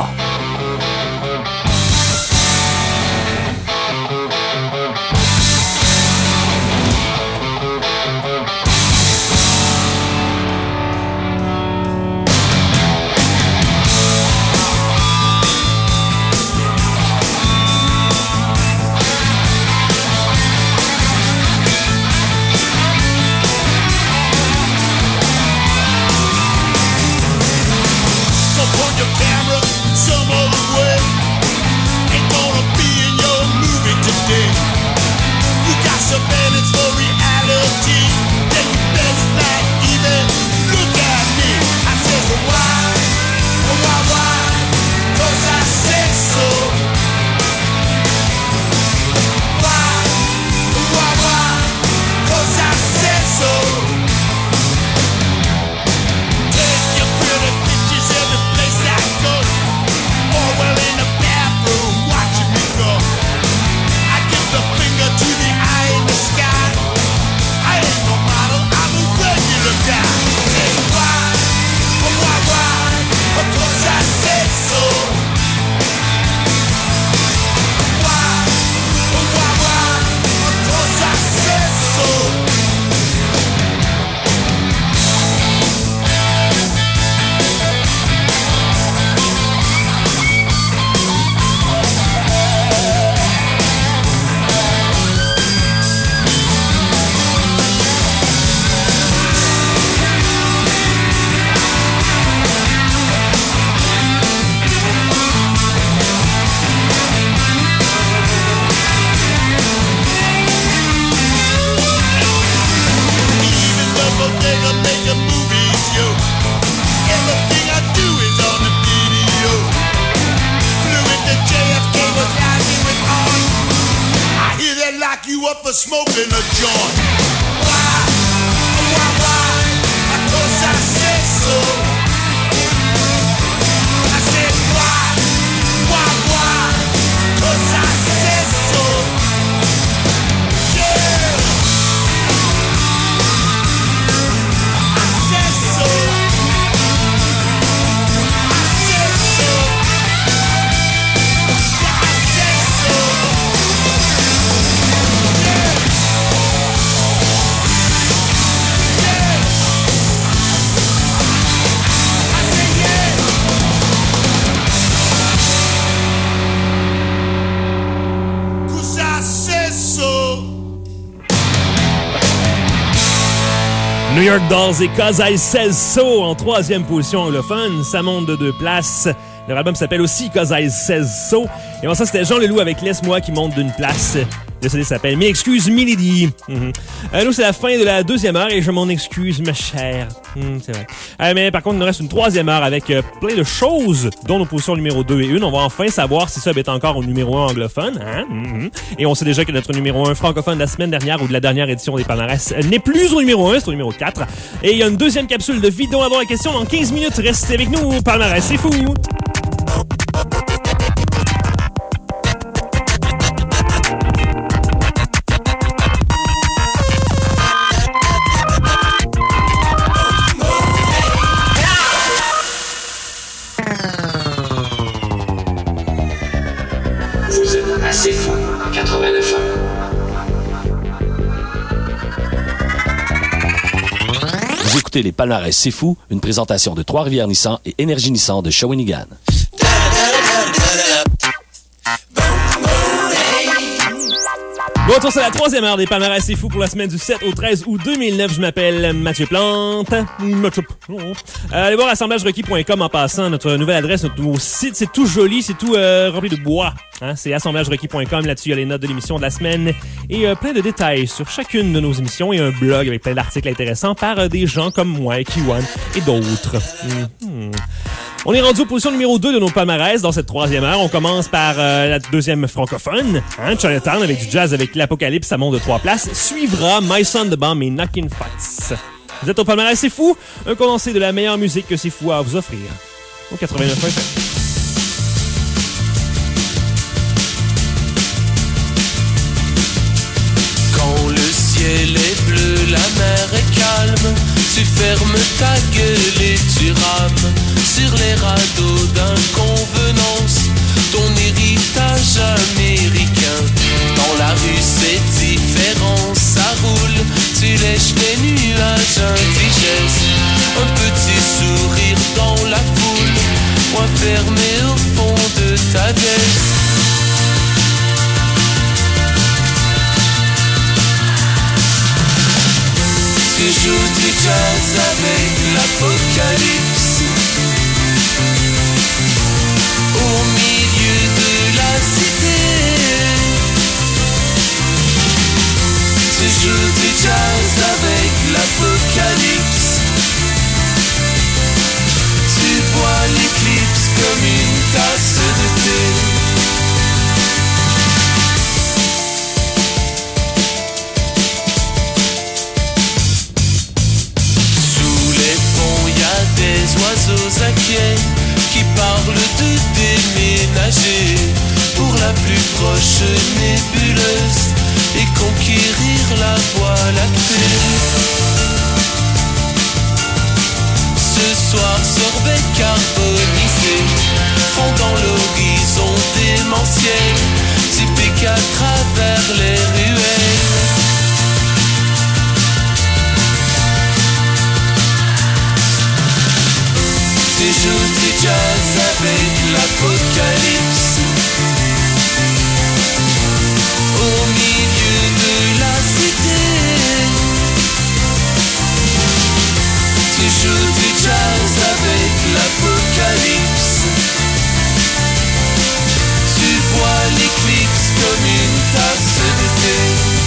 New York Dolls et Cause I Says So en troisième position anglophone. Ça monte de deux places. Leur album s'appelle aussi Cause I Says So. Et bon, ça, c'était Jean Leloup avec Laisse-moi qui monte d'une place. Le C D s'appelle Mais excuse Milady. Mm-hmm. Euh, nous, c'est la fin de la deuxième heure et je m'en excuse, ma chère. Mm, c'est vrai. Euh, mais par contre, il nous reste une troisième heure avec euh, plein de choses, dont nos positions numéro deux et une. On va enfin savoir si Sub est encore au numéro un anglophone. Hein? Mm-hmm. Et on sait déjà que notre numéro un francophone de la semaine dernière ou de la dernière édition des palmarès n'est plus au numéro un, c'est au numéro quatre. Et il y a une deuxième capsule de vidéo à voir la question dans quinze minutes. Restez avec nous, palmarès, c'est fou! C'est fou, quatre-vingt-neuf ans. Vous écoutez les palmarès C'est fou, une présentation de Trois-Rivières Nissan et Énergie Nissan de Shawinigan. Bon, retour sur la troisième heure des palmarès C'est fou pour la semaine du sept au treize août deux mille neuf. Je m'appelle Mathieu Plante. Mathieu Plante. Euh, allez voir assemblage requis point com en passant. Notre nouvelle adresse, notre nouveau site, c'est tout joli, c'est tout euh, rempli de bois. Hein? C'est assemblage requis point com. Là-dessus, il y a les notes de l'émission de la semaine et euh, plein de détails sur chacune de nos émissions et un blog avec plein d'articles intéressants par euh, des gens comme moi, Kiwan et d'autres. Mm-hmm. On est rendu aux positions numéro deux de nos palmarès dans cette troisième heure. On commence par euh, la deuxième francophone, hein, Chinatown avec du jazz avec l'Apocalypse, ça monte de trois places. Suivra My Son de Bomb et Knockin' Fats. Vous êtes au palmarès C'est Fou, un condensé de la meilleure musique que C'est Fou a à vous offrir. Au quatre-vingt-neuf F M. ciel est bleu, la mer est calme. Tu fermes ta gueule et tu rames sur les radeaux d'inconvenance. Ton héritage américain, dans la rue c'est différent, ça roule. Tu lèches les nuages indigènes, un petit sourire dans la foule, point fermé au fond de ta veste. Tu joues du jazz avec l'Apocalypse au milieu de la cité. Tu joues du jazz avec l'Apocalypse. Tu bois l'éclipse comme une tasse de thé. Des oiseaux inquiets qui parlent de déménager pour la plus proche nébuleuse et conquérir la voie lactée. Ce soir, sorbet carbonisé fond dans l'horizon démentiel, tu piques à travers les ruelles. Tu joues du jazz avec l'Apocalypse au milieu de la cité. Tu joues du jazz avec l'Apocalypse. Tu bois l'éclipse comme une tasse de thé.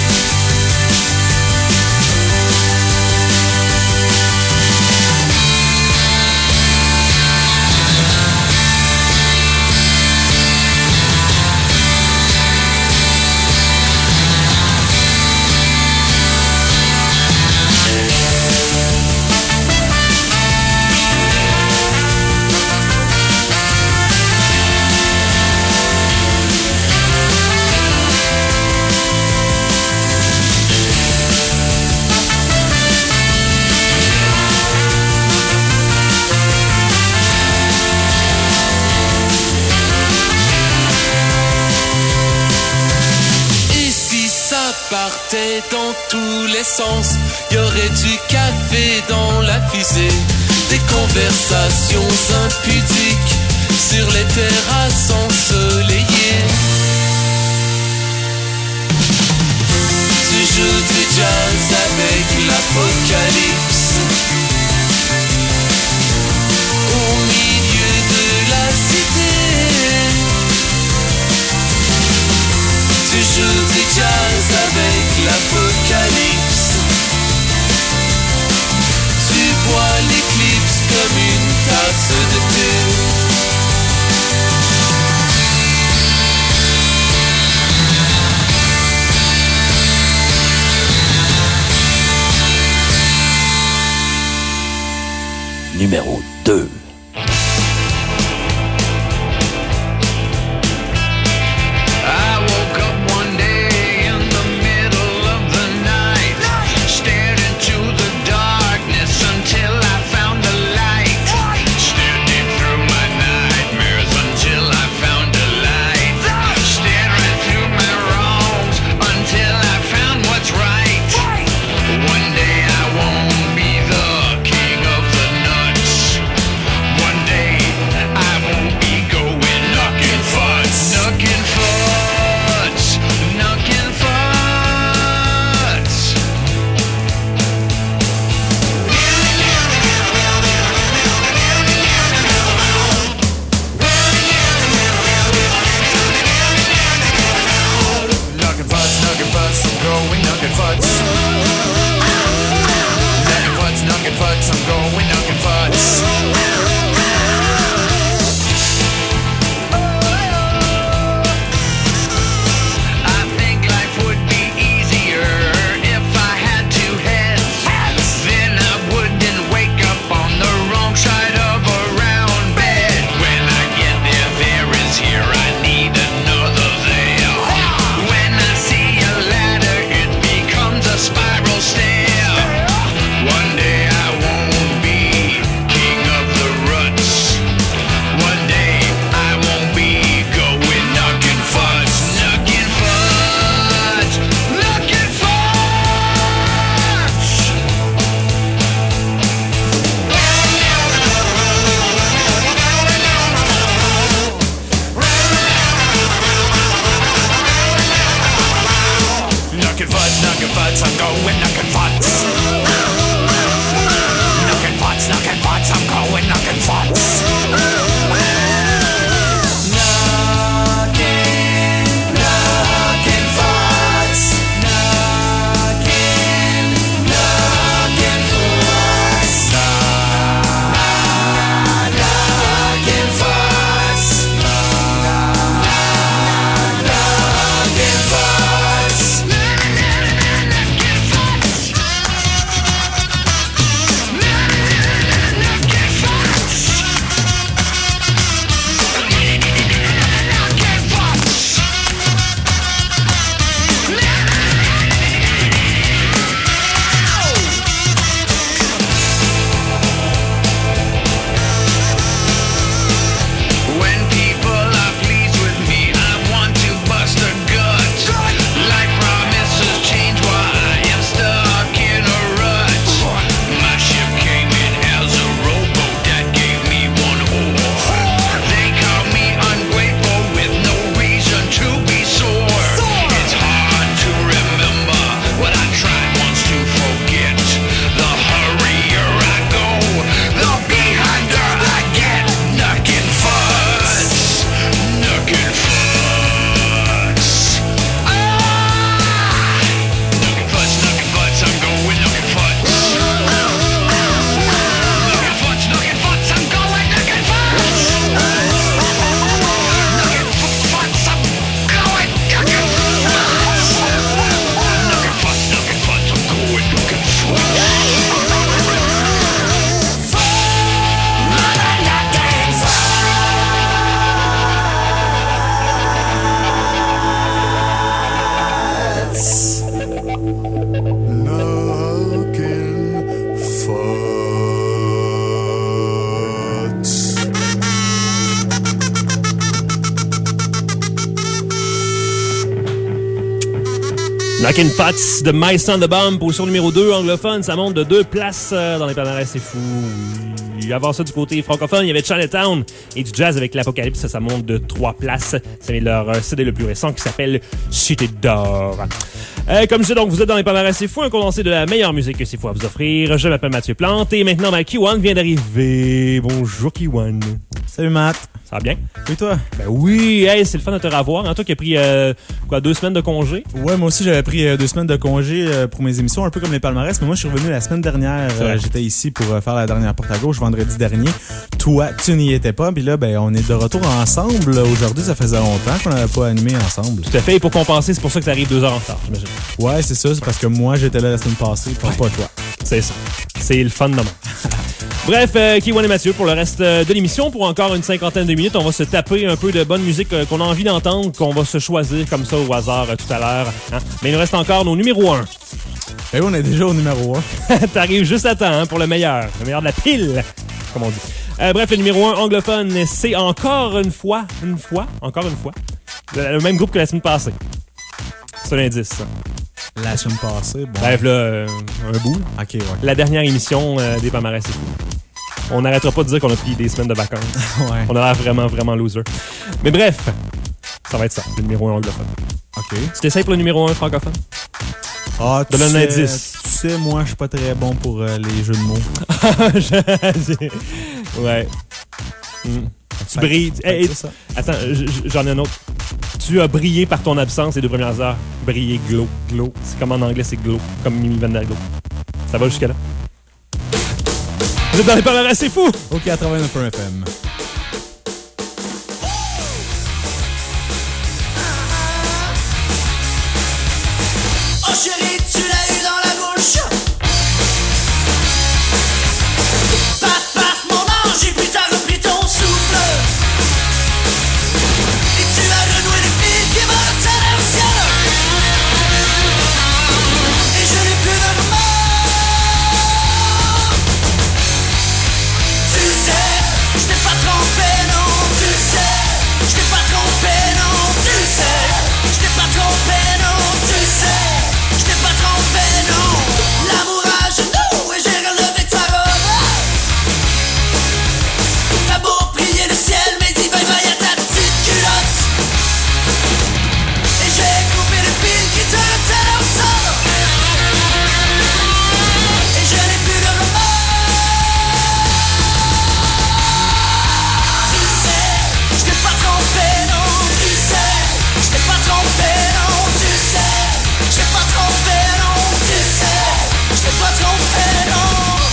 Partait dans tous les sens, y aurait du café dans la fusée, des conversations impudiques sur les terrasses ensoleillées. Tu joues du jazz avec l'Apocalypse au milieu de la cité. Tu joues du jazz avec l'Apocalypse. Tu bois l'éclipse comme une tasse de thé. Numéro deux. Stared into the darkness until I found the light. Stared deep Knockin' Pots de Mice on the Bomb, position numéro deux, anglophone, ça monte de deux places euh, dans les palmarès, c'est fou. Avant ça, du côté francophone, il y avait Chinatown et du jazz avec l'Apocalypse, ça, ça monte de trois places. C'est leur euh, C D le plus récent qui s'appelle Cité d'or. Euh, comme je dis, donc, vous êtes dans les palmarès, c'est fou, un condensé de la meilleure musique que c'est fou à vous offrir. Je m'appelle Mathieu Plante et maintenant, ben, Kiwan vient d'arriver. Bonjour, Kiwan. Salut, Matt. Ça va bien? Et toi? Ben oui, hey, c'est le fun de te revoir. Hein, toi qui as pris, euh, quoi, deux semaines de congé? Ouais, moi aussi, j'avais pris euh, deux semaines de congé euh, pour mes émissions, un peu comme les palmarès, mais moi, je suis revenu la semaine dernière. Euh, j'étais ici pour euh, faire la dernière porte à gauche vendredi dernier. Toi, tu n'y étais pas, puis là, ben, on est de retour ensemble. Aujourd'hui, ça faisait longtemps qu'on n'avait pas animé ensemble. Tout à fait, et pour compenser, c'est pour ça que tu arrives deux heures en retard, j'imagine. Ouais, c'est ça, c'est parce que moi, j'étais là la semaine passée, pas, ouais. pas toi. C'est ça. C'est le fun de moi. Bref, euh, Kiwan et Mathieu, pour le reste de l'émission, pour encore une cinquantaine de minutes, on va se taper un peu de bonne musique euh, qu'on a envie d'entendre, qu'on va se choisir comme ça au hasard euh, tout à l'heure. Hein? Mais il nous reste encore nos numéros un. Et on est déjà au numéro un. T'arrives juste à temps hein, pour le meilleur. Le meilleur de la pile, comme on dit. Euh, bref, le numéro un anglophone, c'est encore une fois, une fois, encore une fois, le, le même groupe que la semaine passée. C'est un indice, ça. La semaine passée, bon. Bref, là, euh, un bout. OK, ouais. La dernière émission euh, des palmarès, c'est fou. On n'arrêtera pas de dire qu'on a pris des semaines de vacances. Ouais. On a l'air vraiment, vraiment loser. Mais bref, ça va être ça, le numéro un anglophone. OK. Tu t'essayes pour le numéro un francophone? Ah, tu Donne un sais, indice. Tu sais, moi, je suis pas très bon pour euh, les jeux de mots. ouais. Mm. Tu Fait, brilles. fait Hey, ça. Attends, j'en ai un autre. Tu as brillé par ton absence les deux premières heures. Briller, glow. Glow. C'est comme en anglais, c'est glow. Comme Mimi Van Der Glow. Ça va jusqu'à là? Vous êtes dans les palmarès, c'est fou! Au quatre-vingt-neuf F M. Oh chérie, tu l'as eu dans la bouche. Paf, paf, mon ange, et puis t'as repris ton souffle. Et tu as renoué les fils qui m'entraînaient au ciel. Et je n'ai plus de remords. Tu sais, je t'ai pas trompé, non, tu sais. Je t'ai pas trompé, non, tu sais. Je t'ai pas trompé, non, tu sais. Je t'ai pas trompé, non. L'amour à genoux et j'ai relevé ta robe. T'as beau prier le ciel, mais dis bye bye à ta petite culotte. Et j'ai coupé le fil qui te retenait au sol. Et je n'ai plus de remords. Tu sais, je t'ai pas trompé, non, tu sais. Je t'ai pas trompé, non, tu sais. Je t'ai pas trompé, non, tu sais. Je t'ai pas trompé, non.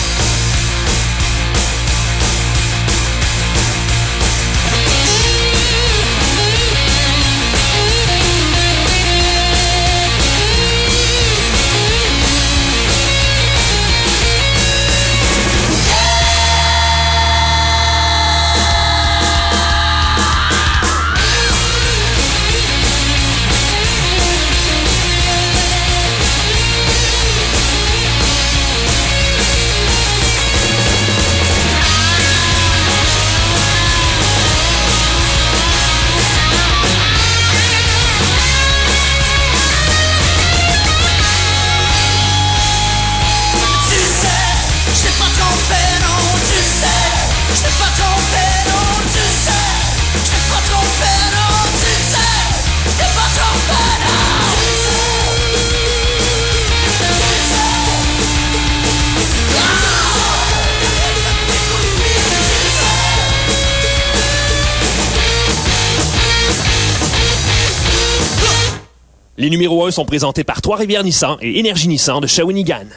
Tu sais, je t'ai pas trompé, non, tu sais. Je t'ai pas trompé, non, tu sais. Je t'ai pas trompé, non, tu sais. Je t'ai pas trompé, non, tu sais. Les numéros un sont présentés par Trois-Rivières Nissan et Énergie Nissan de Shawinigan.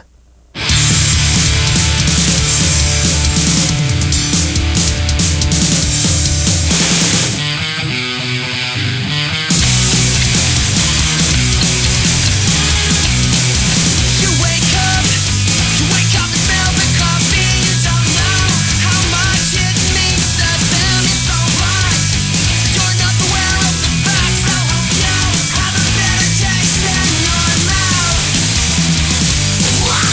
You wake up, you wake up and smell the coffee. You don't know how much it means to them. It's alright. You're not aware of the facts. I hope you have a better taste in your mouth.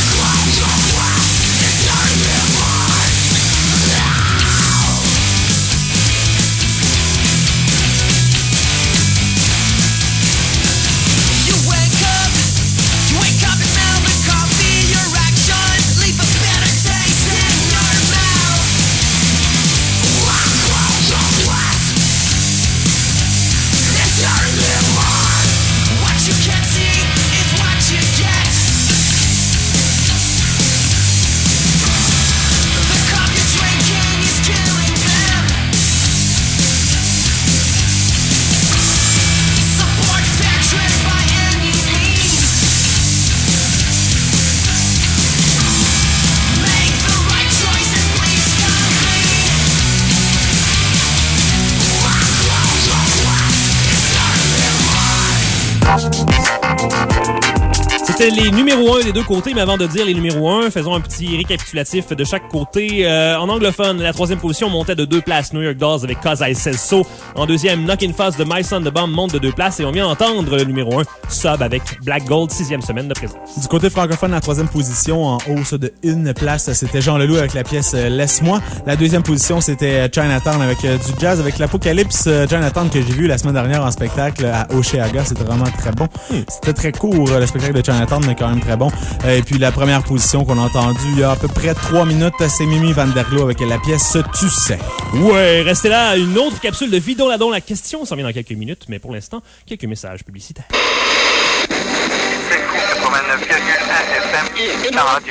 C'était les numéros un des deux côtés, mais avant de dire les numéros un, faisons un petit récapitulatif de chaque côté. Euh, en anglophone, la troisième position montait de deux places. New York Dolls avec Cause I Said So. En deuxième, Knockin' Fuss de My Son the Bomb monte de deux places. Et on vient d'entendre le numéro un, Sub avec Black Gold, sixième semaine de présence. Du côté francophone, la troisième position en hausse de une place, c'était Jean Leloup avec la pièce Laisse-moi. La deuxième position, c'était Chinatown avec euh, du jazz avec l'Apocalypse. Euh, Chinatown que j'ai vu la semaine dernière en spectacle à Oshéaga. C'était vraiment très bon. Hmm. C'était très court, le spectacle de Chinatown, mais quand même très bon. Euh, et puis la première position qu'on a entendue il y a à peu près trois minutes, c'est Mimi Van Der Loo avec la pièce Tu sais. Ouais, restez là, une autre capsule de Vidon Ladon. La question s'en vient dans quelques minutes, mais pour l'instant, quelques messages publicitaires. quatre-vingt-neuf virgule un F M, la radio.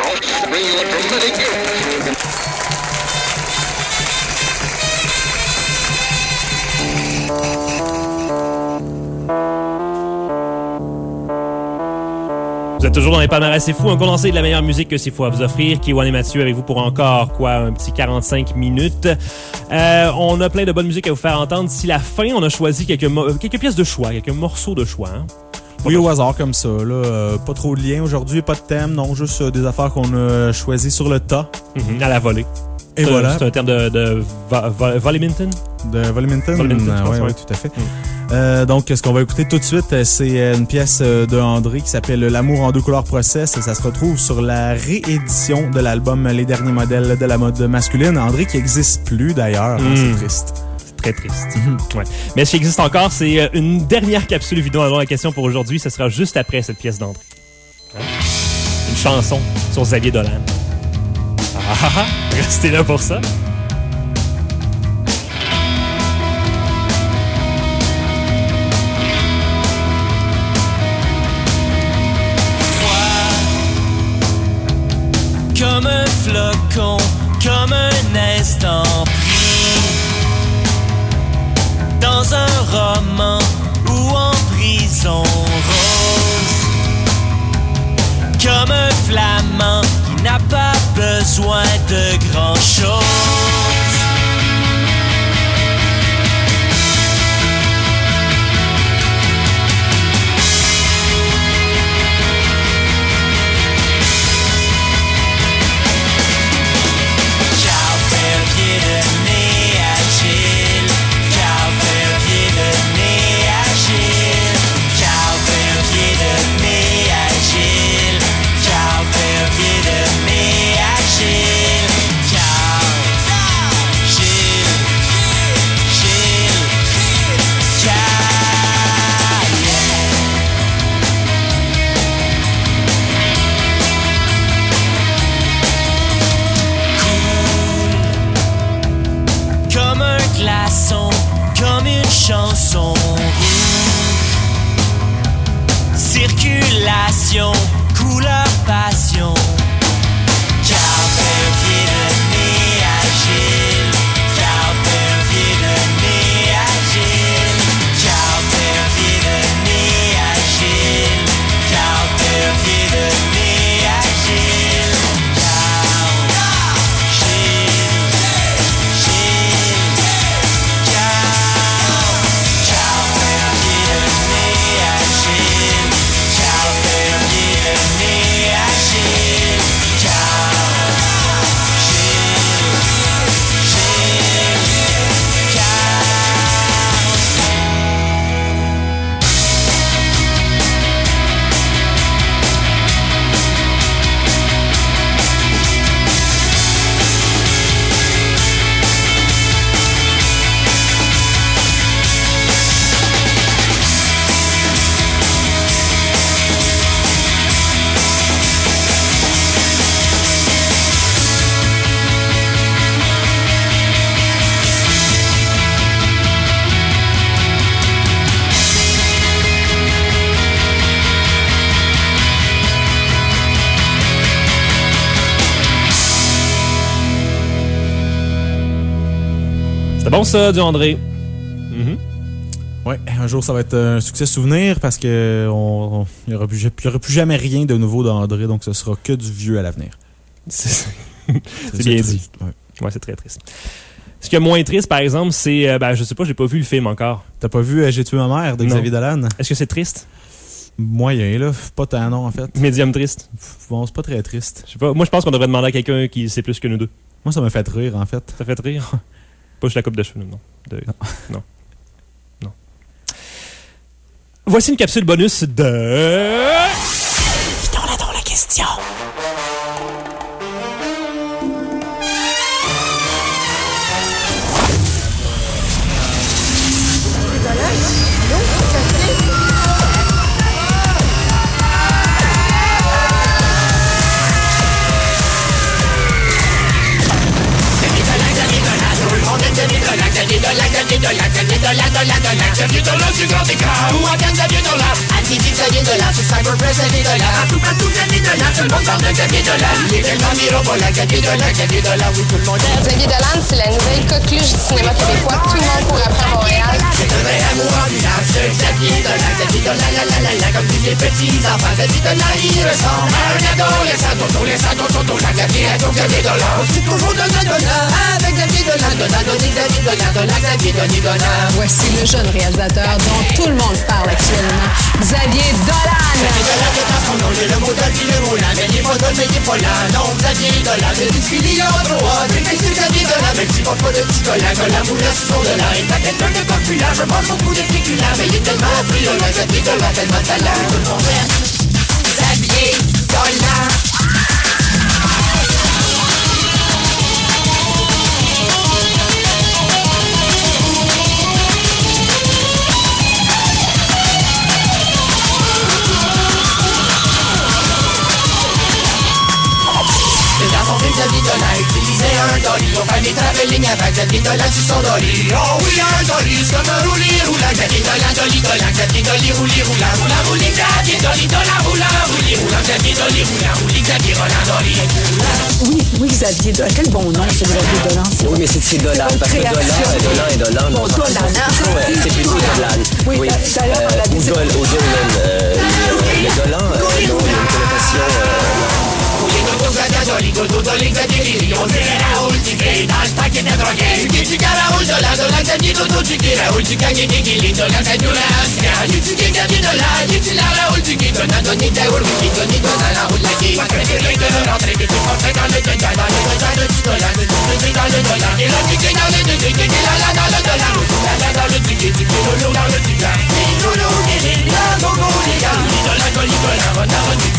Vous êtes toujours dans les palmarès C'est Fou, un condensé de la meilleure musique que C'est Fou à vous offrir. Kiwan et Mathieu avec vous pour encore, quoi, un petit quarante-cinq minutes. Euh, on a plein de bonne musique à vous faire entendre. D'ici la fin, on a choisi quelques, mo- quelques pièces de choix, quelques morceaux de choix. Hein? Oui, au hasard comme ça. Là, euh, pas trop de lien aujourd'hui, pas de thème, non, juste euh, des affaires qu'on a choisies sur le tas. Mm-hmm, à la volée. Et c'est, voilà. C'est un terme de, de vo- vo- volleyminton? De volleyminton? Volleyminton, euh, oui, ouais, tout à fait. Mm. Euh, donc, ce qu'on va écouter tout de suite, c'est une pièce de André qui s'appelle L'amour en deux couleurs process. Ça se retrouve sur la réédition de l'album Les derniers modèles de la mode masculine. André qui n'existe plus d'ailleurs, mm. C'est triste. Très triste. Mm-hmm. Ouais. Mais ce qui existe encore, c'est une dernière capsule vidéo avant la question pour aujourd'hui. Ce sera juste après cette pièce d'André. Hein? Une chanson sur Xavier Dolan. Ah, ah, ah, restez là pour ça. Comme un flocon, comme un instant pris dans un roman ou en prison rose. Comme un flamand qui n'a pas besoin de grand-chose. Comme une chanson rouge. Circulation, couleur, passion. Carpe diem, agile. Carpe diem, agile. Carpe diem, agile. Carpe diem, agile. C'est bon ça, du André. Mm-hmm. Ouais, un jour ça va être un succès souvenir parce que on, on, il n'y aura, aura plus jamais rien de nouveau d'André, donc ce sera que du vieux à l'avenir. C'est, c'est, c'est bien dit. Ouais. Ouais, c'est très triste. Ce qui est moins triste, par exemple, c'est, euh, ben, je sais pas, j'ai pas vu le film encore. T'as pas vu euh, J'ai tué ma mère de Xavier Dolan? Est-ce que c'est triste? Moyen, là. Pas tant, non, en fait. Médium triste. Bon, c'est pas très triste. Je sais pas. Moi, je pense qu'on devrait demander à quelqu'un qui sait plus que nous deux. Moi, ça m'a fait rire, en fait. Ça fait rire? Pas juste la coupe de cheveux, non. De... non. Non. Non. Voici une capsule bonus de... Vidons-la dans la question. Xavier Dolan sur grand écran ou à Xavier Dolan. Anti-dit Xavier Dolan sur Cyberpress Xavier Dolan. Partout, partout Xavier Dolan. Tout le monde parle de Xavier Dolan. Il est tellement mirobolant. Xavier Dolan, Xavier Dolan, oui tout le monde aime. Xavier Dolan, c'est la nouvelle coqueluche du cinéma québécois. Tout le monde court après à Montréal. C'est un vrai amour ambulance. Xavier Dolan, Xavier Dolan, la la la la. Comme tous les petits enfants, Xavier Dolan, il ressemble à un adolescent. Toto, laissant ton toto, la Xavier, ado, Xavier Dolan. On suit toujours Dolan, Dolan. Avec Xavier Dolan, Dolan, Dolan, Xavier Dolan, Dolan, Xavier, Dolan, Dolan. Voici le jeune réalisateur dont tout le monde parle actuellement, Xavier Dolan. Xavier Dolan, c'est dans son nom, il est le mot de puis le mot là. Mais il est pas Dolan, mais il est pas là. Non, Xavier Dolan, c'est du fili en droit. Mais c'est Xavier Dolan, même s'il porte pas de petit collant. Que la moule sur son dollar. Il a quelqu'un de populaire, je mange beaucoup de féculents. Mais il est tellement friolent, Xavier Dolan, tellement talent. Tout le monde aime Xavier Dolan. Xavier Dolan utilisait un dolly. On fait des travelling avec Xavier Dolan sur son dolly. Oh oui, un dolly, c'est comme un roulis roulant. Xavier Dolan, dolly, Dolan, Xavier Dolly, roulis roulant. Roulant, roulis, Xavier Dolly, Dolan, roulant, roulis roulant. Xavier Dolly, roulant, roulis, Xavier Roland, dolly. Oui, oui, Xavier Dolan. Quel bon nom, c'est Xavier Dolan. Oui, mais c'est Dolan, parce que Dolan, Dolan et Dolan. Bon, Dolan, ouais, c'est plutôt Dolan. Oui, oui. d'ailleurs, on l'a dit. Ou Dolan, ou Dolan. Les Dolan, non, il y a une connotation... Dolly, Dodo, Dolly, Xavier, on dirait Raoul Tigre dans le paquet de drogués. Tu dis Raoul Dolan, Dolan, Xavier, Dodo, tu dis Raoul, tu gagnes des guillis, Dolan, Xavier, Dolan, tu dis Xavier Dolan, tu la Raoul, tu dis Dolan, Donny, Daoul, oui, Donny, Dolan, la route, la qui va préférer de rentrer, que tu penses dans le Dolan, dans le Dolan, le petit Dolan, le petit dans le Dolan, et là, tu dis dans le Dolan, tu dis la la dans le Dolan, la la dans le Tigre, tu dis Lolo dans le Tigre, et Lolo, et la Gogo, les gars, Dolan, Dolly, Dolan, Dolan, Dolan,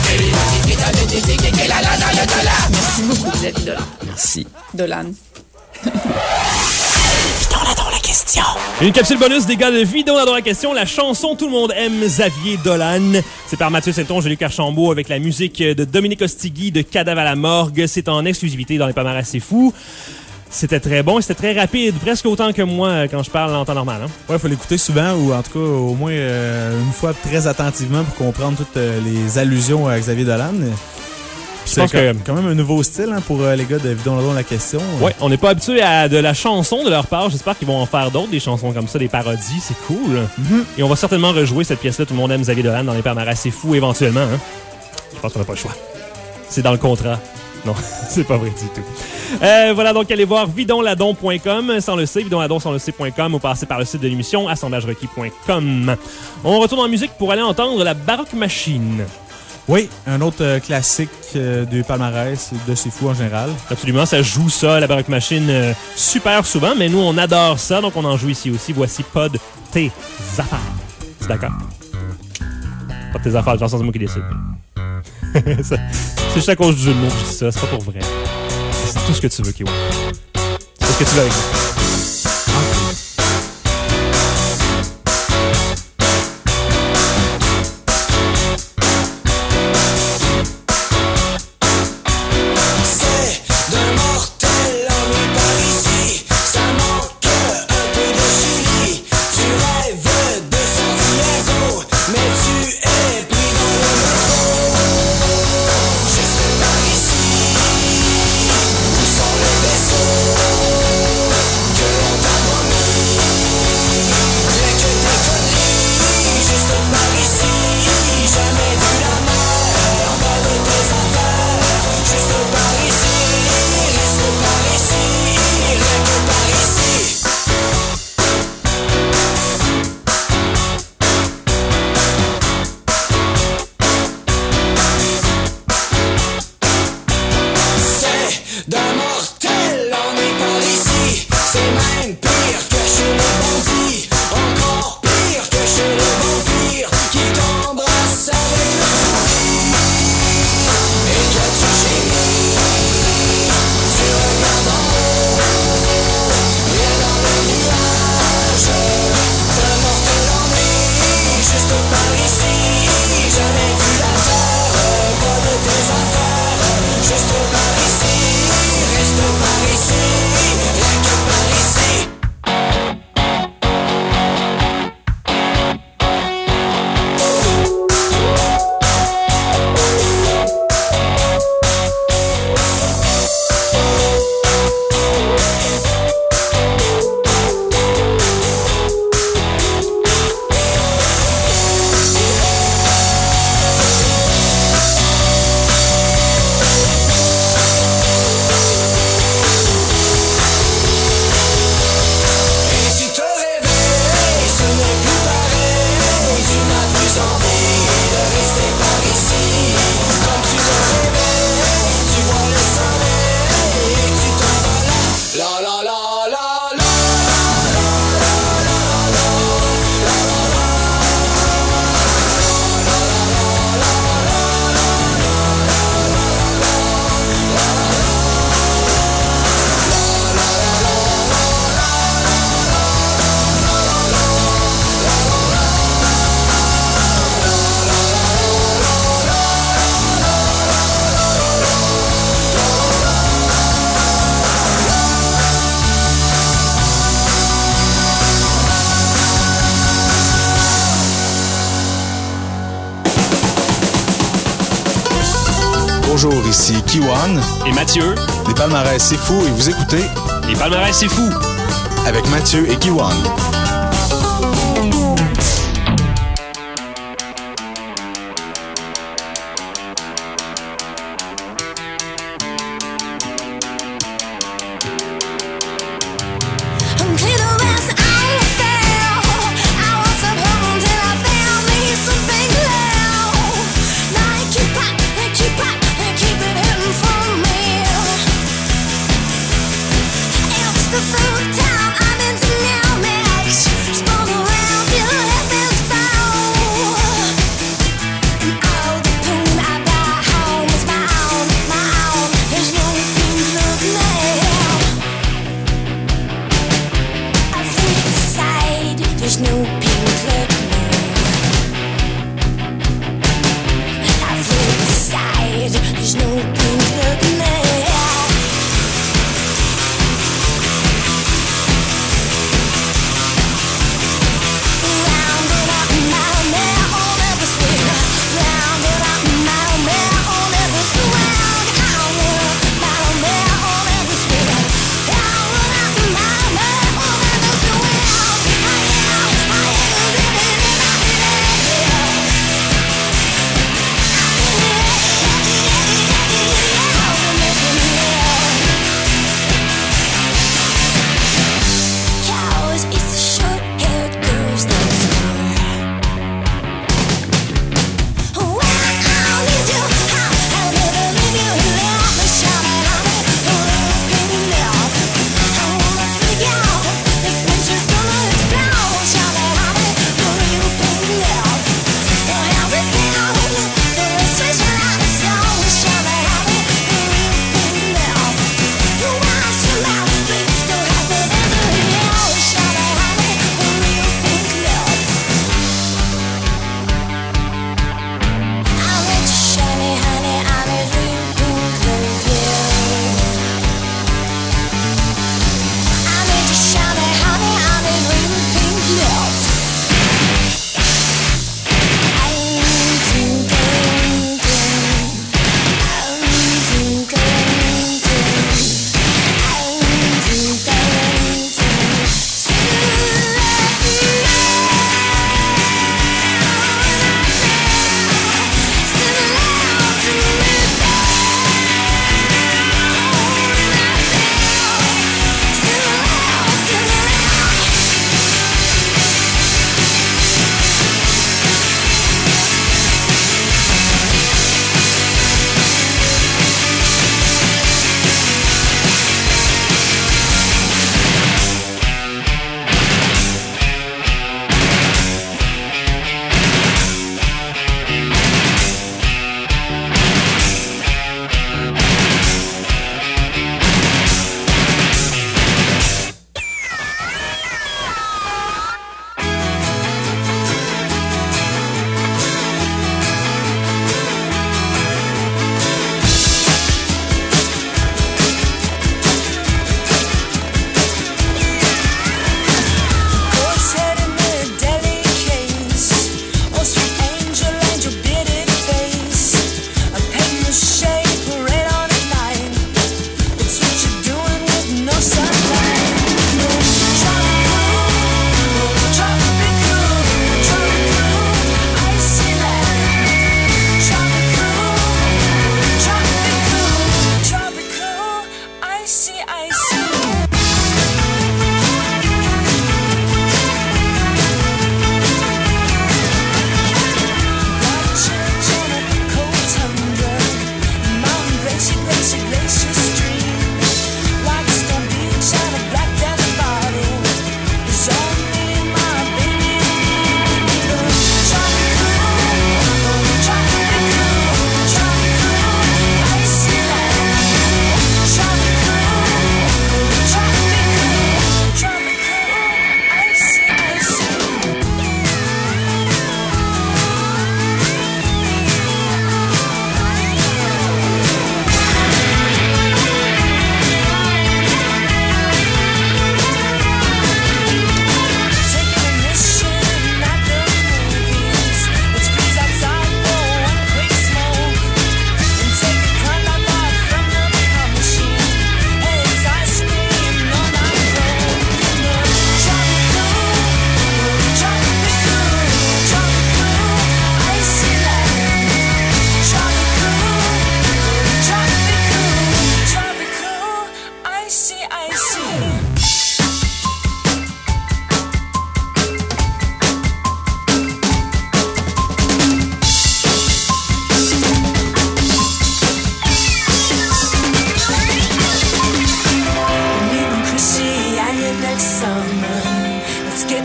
merci beaucoup, Xavier Dolan. Merci. Dolan. Vidons-la dans la question. Une capsule bonus des gars de Vidons-la dans la question. La chanson Tout le monde aime Xavier Dolan. C'est par Mathieu Saint-Onge, Julie Archambault avec la musique de Dominique Ostigui de Cadavre à la morgue. C'est en exclusivité dans les palmarès C'est fou. C'était très bon et c'était très rapide, presque autant que moi quand je parle en temps normal. Hein? Ouais, il faut l'écouter souvent ou en tout cas au moins euh, une fois très attentivement pour comprendre toutes euh, les allusions à Xavier Dolan. Je pense que quand même un nouveau style hein, pour euh, les gars de Vidons-la dans la question. Ouais, on n'est pas habitué à de la chanson de leur part. J'espère qu'ils vont en faire d'autres, des chansons comme ça, des parodies. C'est cool. Mm-hmm. Et on va certainement rejouer cette pièce-là. Tout le monde aime Xavier Dolan dans les palmarès C'est fou éventuellement. Hein? Je pense qu'on n'a pas le choix. C'est dans le contrat. Non, c'est pas vrai du tout. Euh, voilà, donc allez voir vidonladon point com sans le C, vidonladon sans le C point com ou passer par le site de l'émission assemblage requis point com. On retourne en musique pour aller entendre la Baroque Machine. Oui, un autre euh, classique euh, du palmarès de C'est fou en général. Absolument, ça joue ça, la Baroque Machine, euh, super souvent, mais nous on adore ça, donc on en joue ici aussi. Voici pas de tes affaires. C'est d'accord? Pas de tes affaires, de toute façon c'est moi qui décide. ça, c'est juste à cause du jeu de mots que je dis ça, c'est pas pour vrai. C'est tout ce que tu veux, Kiwa. C'est ce que tu veux avec moi. Où sont les vaisseaux? Bonjour, ici Kiwan. Et Mathieu. Les palmarès, c'est fou et vous écoutez... Les palmarès, c'est fou. Avec Mathieu et Kiwan. I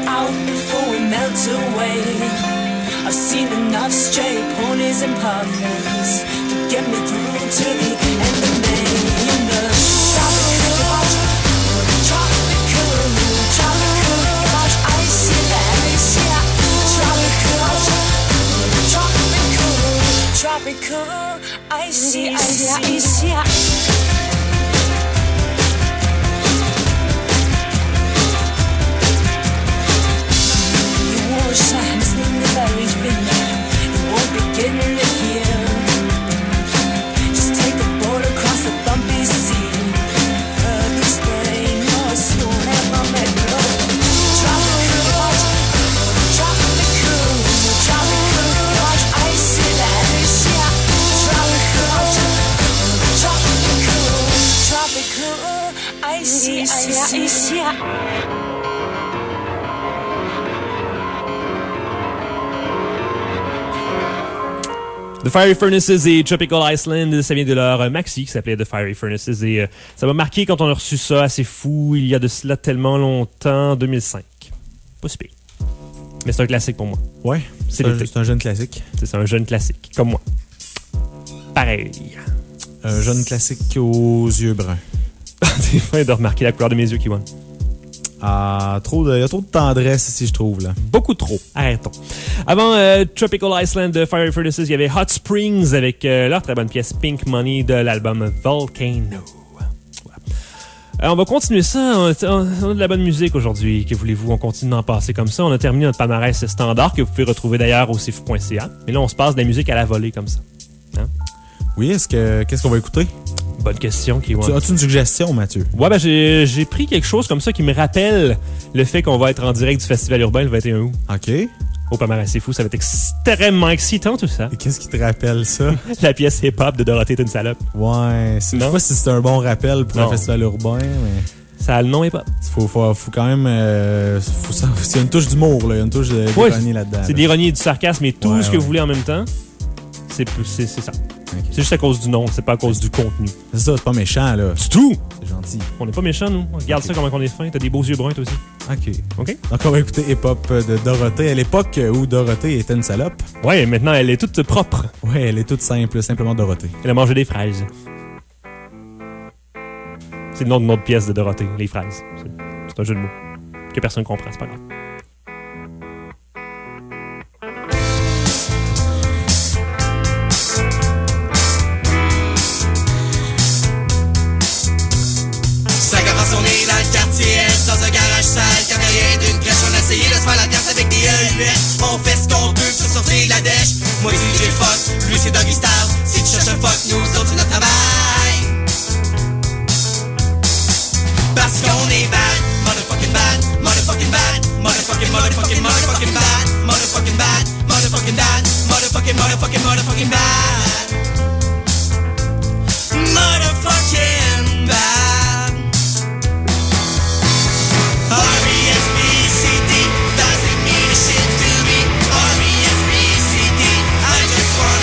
out before we melt away. I've seen enough stray ponies and puffins to get me through to the end of May. In the tropical rush, tropical, tropical rush, icy, icy, tropical rush, tropical, tropical, icy, icy, icy. Signs in the berries been there. It won't be getting it here. Just take a boat across the bumpy sea. Early spring or soon at my metro. Tropical rush, tropical, tropical rush, icy, icy, tropical rush, tropical, tropical, icy, icy, icy. The Fiery Furnaces et Tropical Island, ça vient de leur maxi qui s'appelait The Fiery Furnaces et euh, ça m'a marqué quand on a reçu ça assez fou il y a de cela tellement longtemps, deux mille cinq. Pas si pire. Mais c'est un classique pour moi. Ouais, c'est, c'est, un, c'est un jeune classique. C'est, c'est un jeune classique, comme moi. Pareil. Un jeune classique aux yeux bruns. T'es fin de remarquer la couleur de mes yeux, Kiwan. Ah, trop de, il y a trop de tendresse ici, je trouve, là. Beaucoup trop. Arrêtons. Avant euh, Tropical Island de Fiery Furnaces, il y avait Hot Springs avec euh, leur très bonne pièce Pink Money de l'album Volcano. Voilà. Alors, on va continuer ça. On a, on a de la bonne musique aujourd'hui. Que voulez-vous? On continue d'en passer comme ça. On a terminé notre palmarès standard que vous pouvez retrouver d'ailleurs au c f point c a. Mais là, on se passe de la musique à la volée comme ça. Hein? Oui, est-ce que qu'est-ce qu'on va écouter? Bonne question, Kiwan. Tu, as-tu une suggestion, Mathieu? Ouais, ben j'ai, j'ai pris quelque chose comme ça qui me rappelle le fait qu'on va être en direct du Festival urbain le vingt et un août. OK. Au palmarès, c'est fou, ça va être extrêmement excitant tout ça. Et qu'est-ce qui te rappelle ça? La pièce hip-hop de Dorothée est une salope. Ouais, c'est, je sais pas si c'est un bon rappel pour non. un festival urbain, mais... Ça a le nom hip-hop. Faut, faut, faut quand même... Euh, faut, c'est une touche d'humour, là. Il y a une touche de, ouais, d'ironie là-dedans. C'est là. de l'ironie et du sarcasme et tout ouais, ce que ouais. vous voulez en même temps. C'est, c'est, c'est ça. Okay. C'est juste à cause du nom, c'est pas à cause du contenu. C'est ça, c'est pas méchant, là. Du tout! C'est gentil. On n'est pas méchants, nous. Regarde okay. ça, comment on est fin. T'as des beaux yeux bruns, toi aussi. OK. OK? Donc, on va écouter Hip Hop de Dorothée. À l'époque où Dorothée était une salope. Ouais, maintenant, elle est toute propre. Ouais, elle est toute simple, simplement Dorothée. Elle a mangé des fraises. C'est le nom de notre pièce de Dorothée, les fraises. C'est, c'est un jeu de mots que personne ne comprend, c'est pas grave. Dans un garage sale, car rien d'une crèche. On a essayé de se faire la casse avec des E U S. On fait ce qu'on peut pour sortir la dèche. Moi c'est D J Fuck, lui c'est Doggy Style. Si tu cherches un fuck, nous autres c'est notre travail. Parce qu'on est bad, motherfucking bad, motherfucking bad, motherfucking, motherfucking, motherfucking bad, motherfucking bad, motherfucking bad, motherfucking, motherfucking, motherfucking bad, motherfucking bad. R E S P C D doesn't mean shit to me. R E S P C D, I just want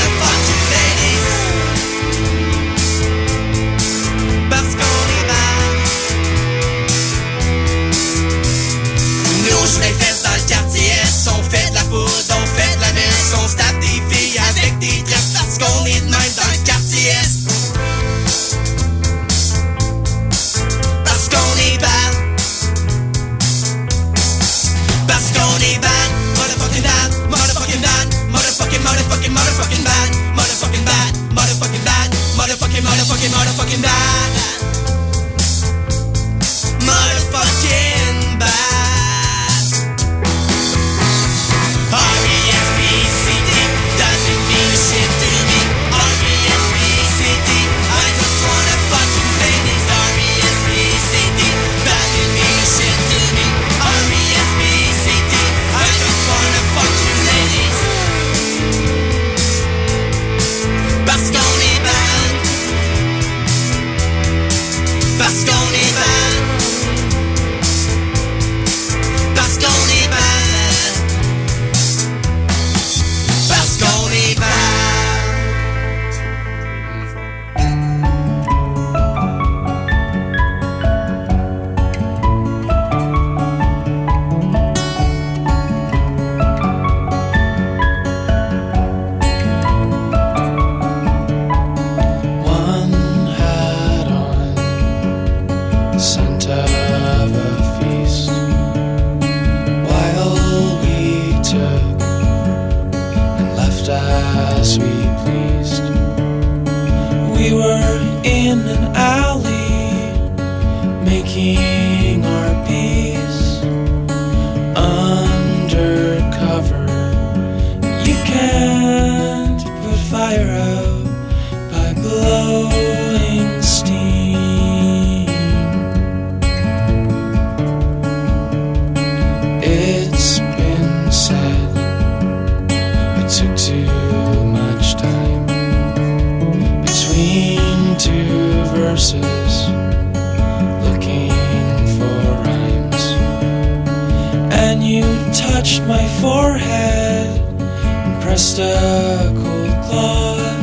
you touched my forehead and pressed a cold cloth,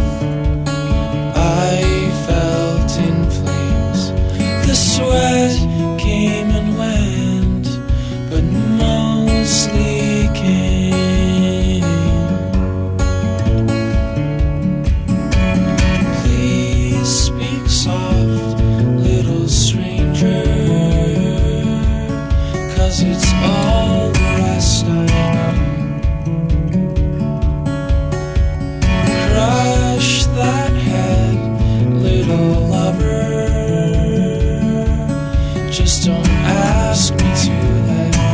I felt in flames. The sweat came and went, but mostly came. Please speak soft, little stranger, 'cause it's all the rest I know. Crush that head, little lover. Just don't ask me to let go.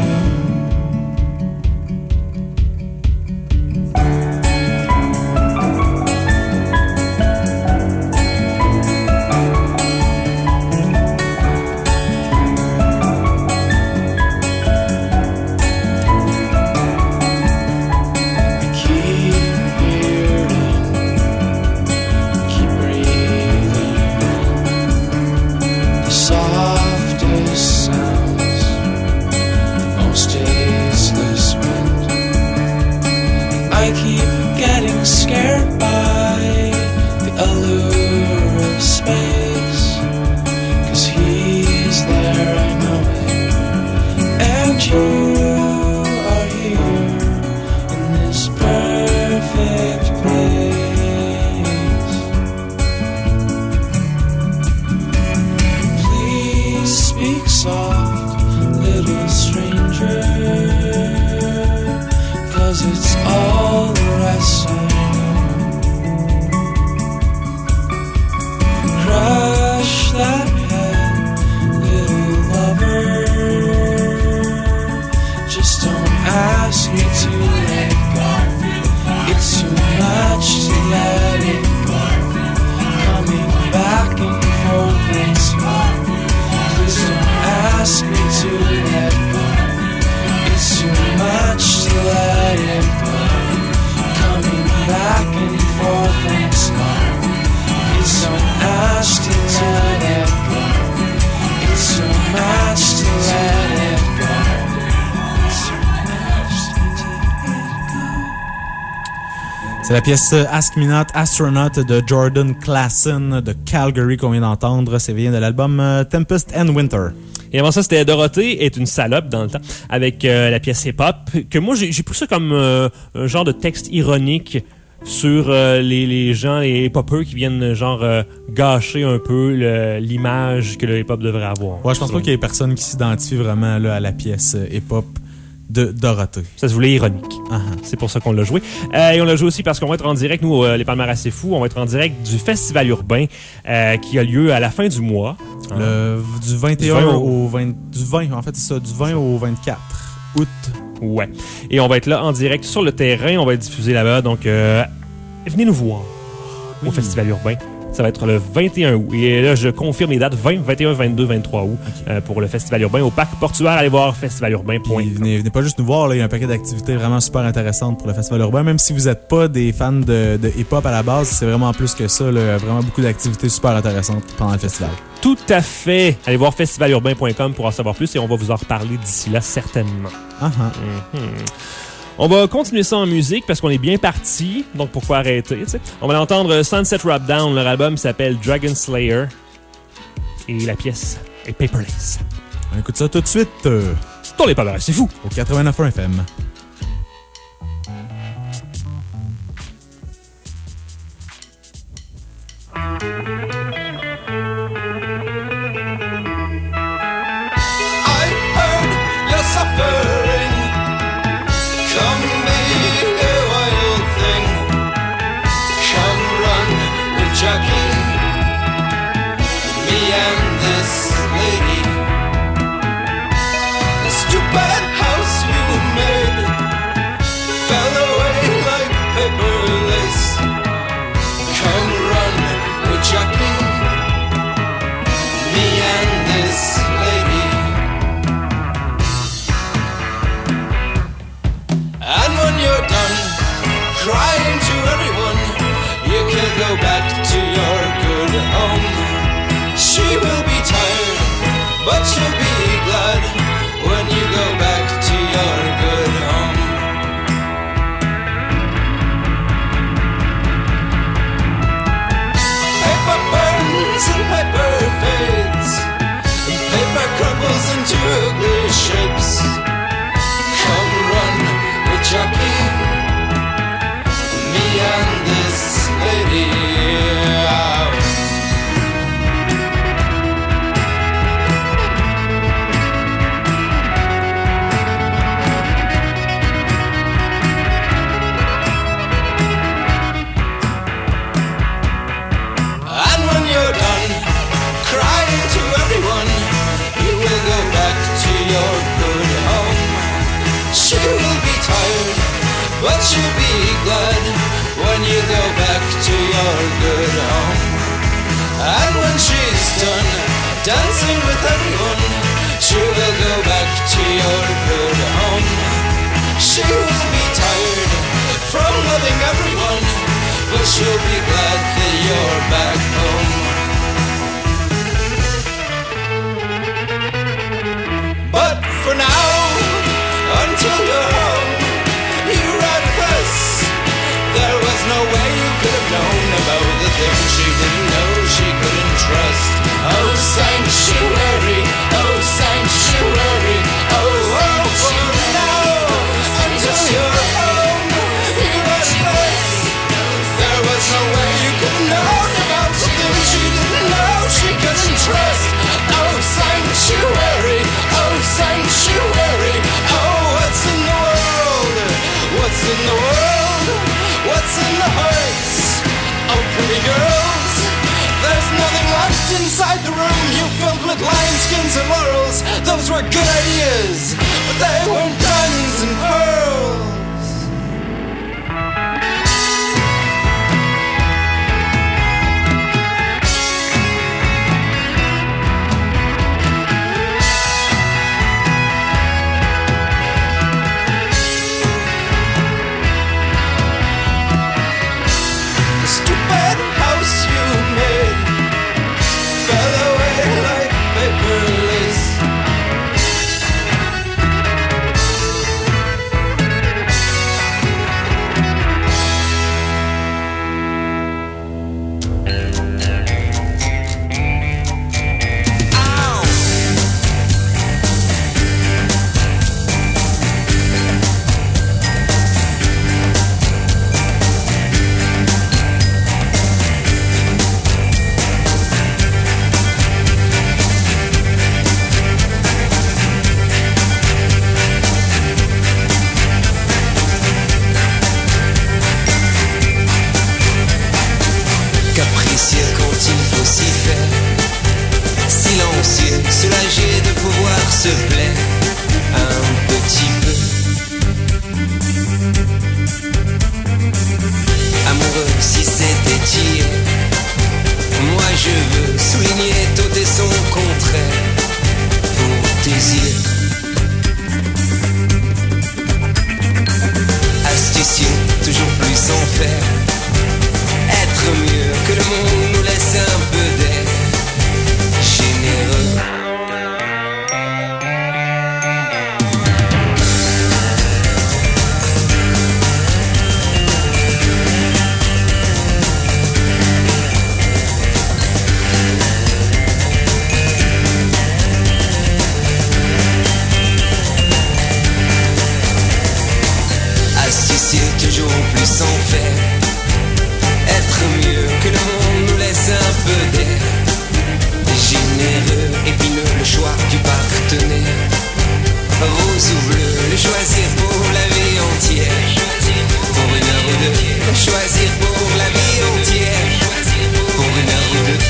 I keep getting scared by the allure of space, 'cause he's there, I know it, and you are here in this perfect place. Please speak soft, little stranger, 'cause it's all the rest I know. Crush that head, little lover. Just don't ask me to let go. It's too much to let it go. Coming back and forth and slow. Please don't ask me to let go. It's too much to let it go. Coming back and forth and slow. It's so much to let it go. It's so much to let it go. It's so much to let it go. C'est la pièce Ask Me Not Astronaut de Jordan Klassen de Calgary qu'on vient d'entendre. Ça vient de l'album Tempest and Winter. Et avant ça, c'était Dorothée est une salope dans le temps, avec euh, la pièce hip-hop, que moi, j'ai, j'ai pris ça comme euh, un genre de texte ironique sur euh, les, les gens, les hip-hopers qui viennent genre euh, gâcher un peu le, l'image que le hip-hop devrait avoir. Ouais, je pense pas qu'il y ait personne qui s'identifie vraiment là, à la pièce hip-hop de Dorothée. Ça se voulait ironique. Uh-huh. C'est pour ça qu'on l'a joué. Euh, et on l'a joué aussi parce qu'on va être en direct, nous, euh, les Palmarès C'est Fou, on va être en direct du Festival urbain euh, qui a lieu à la fin du mois. Le, hein? Du vingt et un du vingt au vingt, du vingt, en fait, c'est ça, du vingt au vingt-quatre août. Ouais. Et on va être là en direct sur le terrain, on va être diffusé là-bas, donc euh, venez nous voir oui. au Festival urbain. Ça va être le vingt et un août. Et là, je confirme les dates vingt, vingt et un, vingt-deux, vingt-trois août okay. euh, pour le Festival urbain au Parc Portuaire. Allez voir festival urbain point com. Venez, venez pas juste nous voir, là, il y a un paquet d'activités vraiment super intéressantes pour le Festival urbain. Même si vous n'êtes pas des fans de, de hip-hop à la base, c'est vraiment plus que ça. Là, vraiment beaucoup d'activités super intéressantes pendant le festival. Tout à fait. Allez voir festival urbain point com pour en savoir plus et on va vous en reparler d'ici là certainement. Uh-huh. Mm-hmm. On va continuer ça en musique parce qu'on est bien parti, donc pourquoi arrêter, t'sais? On va entendre Sunset Rub Down, leur album s'appelle Dragon Slayer et la pièce est Paperless. On écoute ça tout de suite. Euh, Dans les Palmarès C'est Fou au quatre-vingt-neuf point un F M. Stupid house you made. but you'll be glad when you go back to your good home. And when she's done dancing with everyone, she will go back to your good home. She will be tired from loving everyone, but she'll be glad that you're back home. But for now, until you're home, you ride with us. There was no way you could have known about the things she didn't know she couldn't trust. Oh, sanctuary, oh, sanctuary, oh, oh, for now, until you're home, you ride with us. There was no way you could have known about the things she didn't know she couldn't trust. Oh, sanctuary, oh, sanctuary, oh, what's in the world? What's in the world? What's in the hearts of pretty girls? There's nothing left inside the room you filled with lion skins and laurels. Those were good ideas, but they weren't diamonds and pearls. Soulagé de pouvoir se plaire un petit peu. Amoureux si c'était tiré, moi je veux souligner tout et son contraire pour tes yeux. Astucieux, toujours plus en faire, être mieux que le monde nous laisse un peu d'air. Généreux. Astucieux, toujours plus en faire, être mieux que le monde nous laisse un peu d'air. Généreux, épineux, le choix du partenaire. Rose ou bleu, le choisir pour la vie entière. Pour une heure ou deux, le choisir pour la vie entière. Pour une heure ou deux.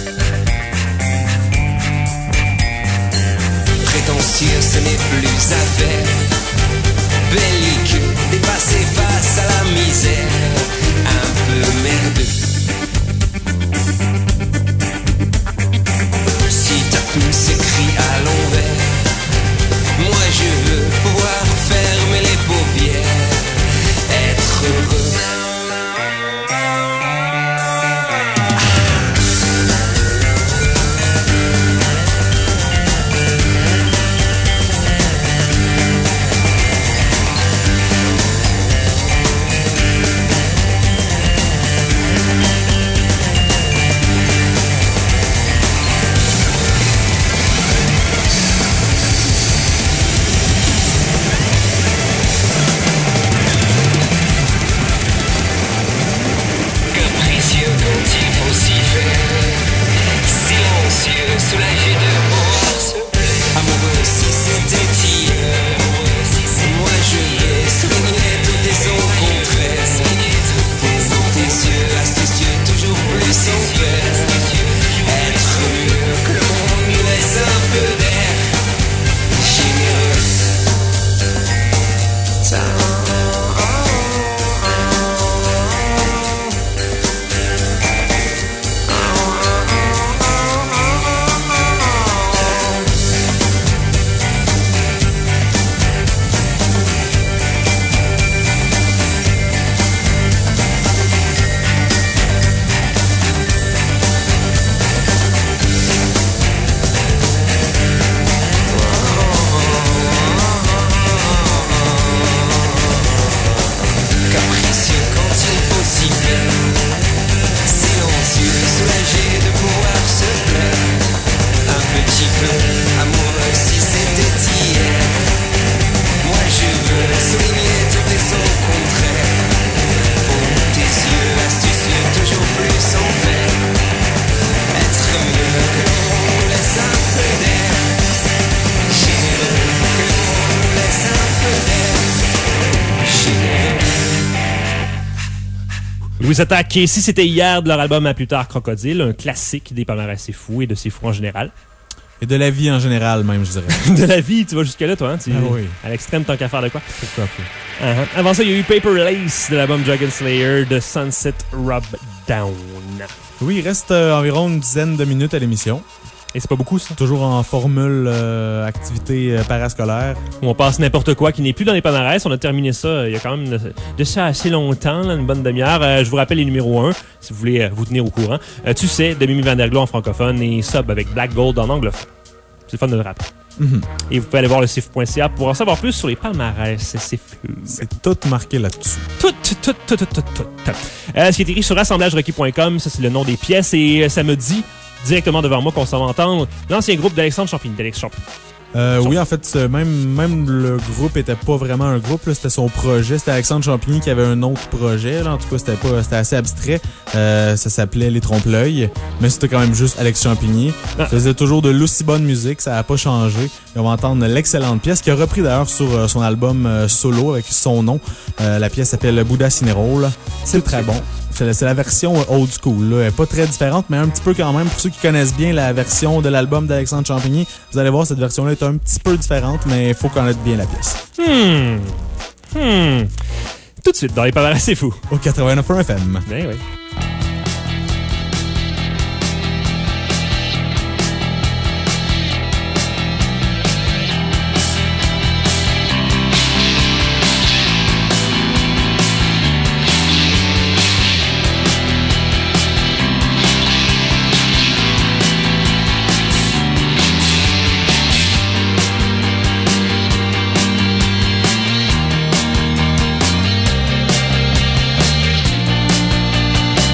Prétentieux, ce n'est plus à faire. Belliqueux, dépassé face à la misère. Un peu merdeux. Si ta plume s'écrit à l'envers, moi je veux pouvoir faire Louise Attaque, et si c'était hier de leur album À plus tard Crocodile, un classique des palmarès C'est Fou et de C'est Fou en général. Et de la vie en général, même, je dirais. De la vie, tu vas jusque-là, toi, hein? Tu, ah oui. À l'extrême, tant qu'à faire de quoi? Pourquoi pas? Uh-huh. Avant ça, il y a eu Paper Lace de l'album Dragon Slayer de Sunset Rub Down. Oui, il reste euh, environ une dizaine de minutes à l'émission. Et c'est pas beaucoup, ça? Toujours en formule euh, activité euh, parascolaire. Où on passe n'importe quoi qui n'est plus dans les palmarès. On a terminé ça euh, il y a quand même de, de ça assez longtemps, là, une bonne demi-heure. Euh, je vous rappelle les numéros un, si vous voulez euh, vous tenir au courant. Euh, tu sais, de Mimi Van Der Glo en francophone et Sub avec Black Gold en anglophone. C'est le fun de le rappeler. Mm-hmm. Et vous pouvez aller voir le C F U point C A pour en savoir plus sur les palmarès C F U. C'est tout marqué là-dessus. Tout, tout, tout, tout, tout, tout. Euh, ce qui est écrit sur assemblage requis point com, ça c'est le nom des pièces et euh, ça me dit directement devant moi qu'on s'en va entendre l'ancien groupe d'Alexandre Champigny. d'Alex Champigny. Euh, oui, en fait, même, même le groupe était pas vraiment un groupe. Là, c'était son projet. C'était Alexandre Champigny qui avait un autre projet. Là. En tout cas, c'était pas, c'était assez abstrait. Euh, ça s'appelait Les Trompe-l'œil. Mais c'était quand même juste Alex Champigny. Ah. Il faisait toujours de l'aussi bonne musique. Ça n'a pas changé. Et on va entendre l'excellente pièce qu'il a repris d'ailleurs sur euh, son album euh, solo avec son nom. Euh, la pièce s'appelle Buddha Cinéroll. C'est très bon. C'est, c'est la version old school. Là. Elle n'est pas très différente, mais un petit peu quand même. Pour ceux qui connaissent bien la version de l'album d'Alexandre Champigny, vous allez voir, cette version-là est un petit peu différente, mais il faut connaître bien la pièce. Hmm. Hmm. Tout de suite, dans les palmarès C'est Fou. Au quatre-vingt-neuf point un F M. Ben oui. Thank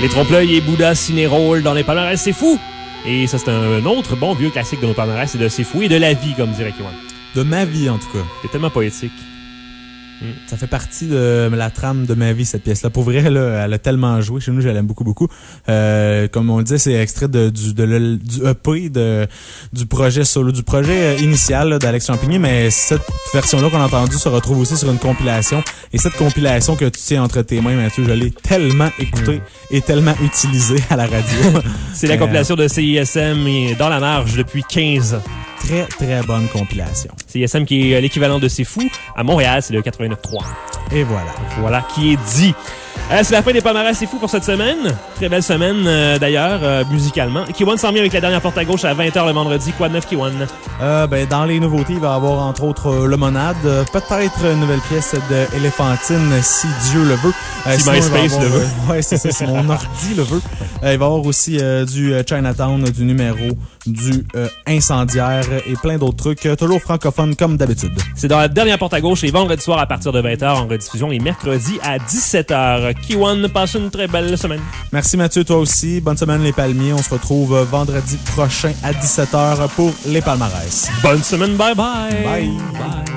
Les Trompe-l'œil et Bouddha Ciné-Roll dans les palmarès, c'est fou! Et ça, c'est un autre bon vieux classique de nos palmarès, c'est de C'est fou et de la vie, comme dirait Kiwan. De ma vie, en tout cas. C'est tellement poétique. Ça fait partie de la trame de ma vie, cette pièce-là. Pour vrai, là, elle a tellement joué. Chez nous, je l'aime beaucoup, beaucoup. Euh, comme on le disait, c'est extrait de, du, de le, du E P de, du projet solo, du projet initial là, d'Alex Champigny, mais cette version-là qu'on a entendue se retrouve aussi sur une compilation. Et cette compilation que tu tiens entre tes mains, Mathieu, je l'ai tellement écoutée mm. et tellement utilisée à la radio. C'est la compilation de C I S M dans la marge depuis quinze ans. Très, très bonne compilation. C I S M qui est l'équivalent de C'est fou. À Montréal, c'est le quatre-vingt-neuf trois. Et voilà. Voilà qui est dit. Euh, c'est la fin des palmarès C'est fou pour cette semaine. Très belle semaine, euh, d'ailleurs, euh, musicalement. Kiwan s'en vient avec la dernière porte à gauche à vingt heures le vendredi. Quoi de neuf, Kiwan? Euh, ben, dans les nouveautés, il va y avoir, entre autres, euh, Le Monade. Euh, peut-être une nouvelle pièce de Éléphantine, si Dieu le veut. Euh, si MySpace le veut. Euh, ouais, c'est ça, c'est mon ordi le veut. Euh, il va y avoir aussi euh, du Chinatown, du Numéro, du euh, Incendiaire et plein d'autres trucs. Euh, toujours francophones, comme d'habitude. C'est dans la dernière porte à gauche, les vendredis soirs à partir de vingt heures, en rediffusion les mercredis à dix-sept heures. Kiwan, passe une très belle semaine. Merci Mathieu, toi aussi. Bonne semaine les Palmiers. On se retrouve vendredi prochain à dix-sept heures pour les palmarès. Bonne semaine, bye bye. Bye. Bye.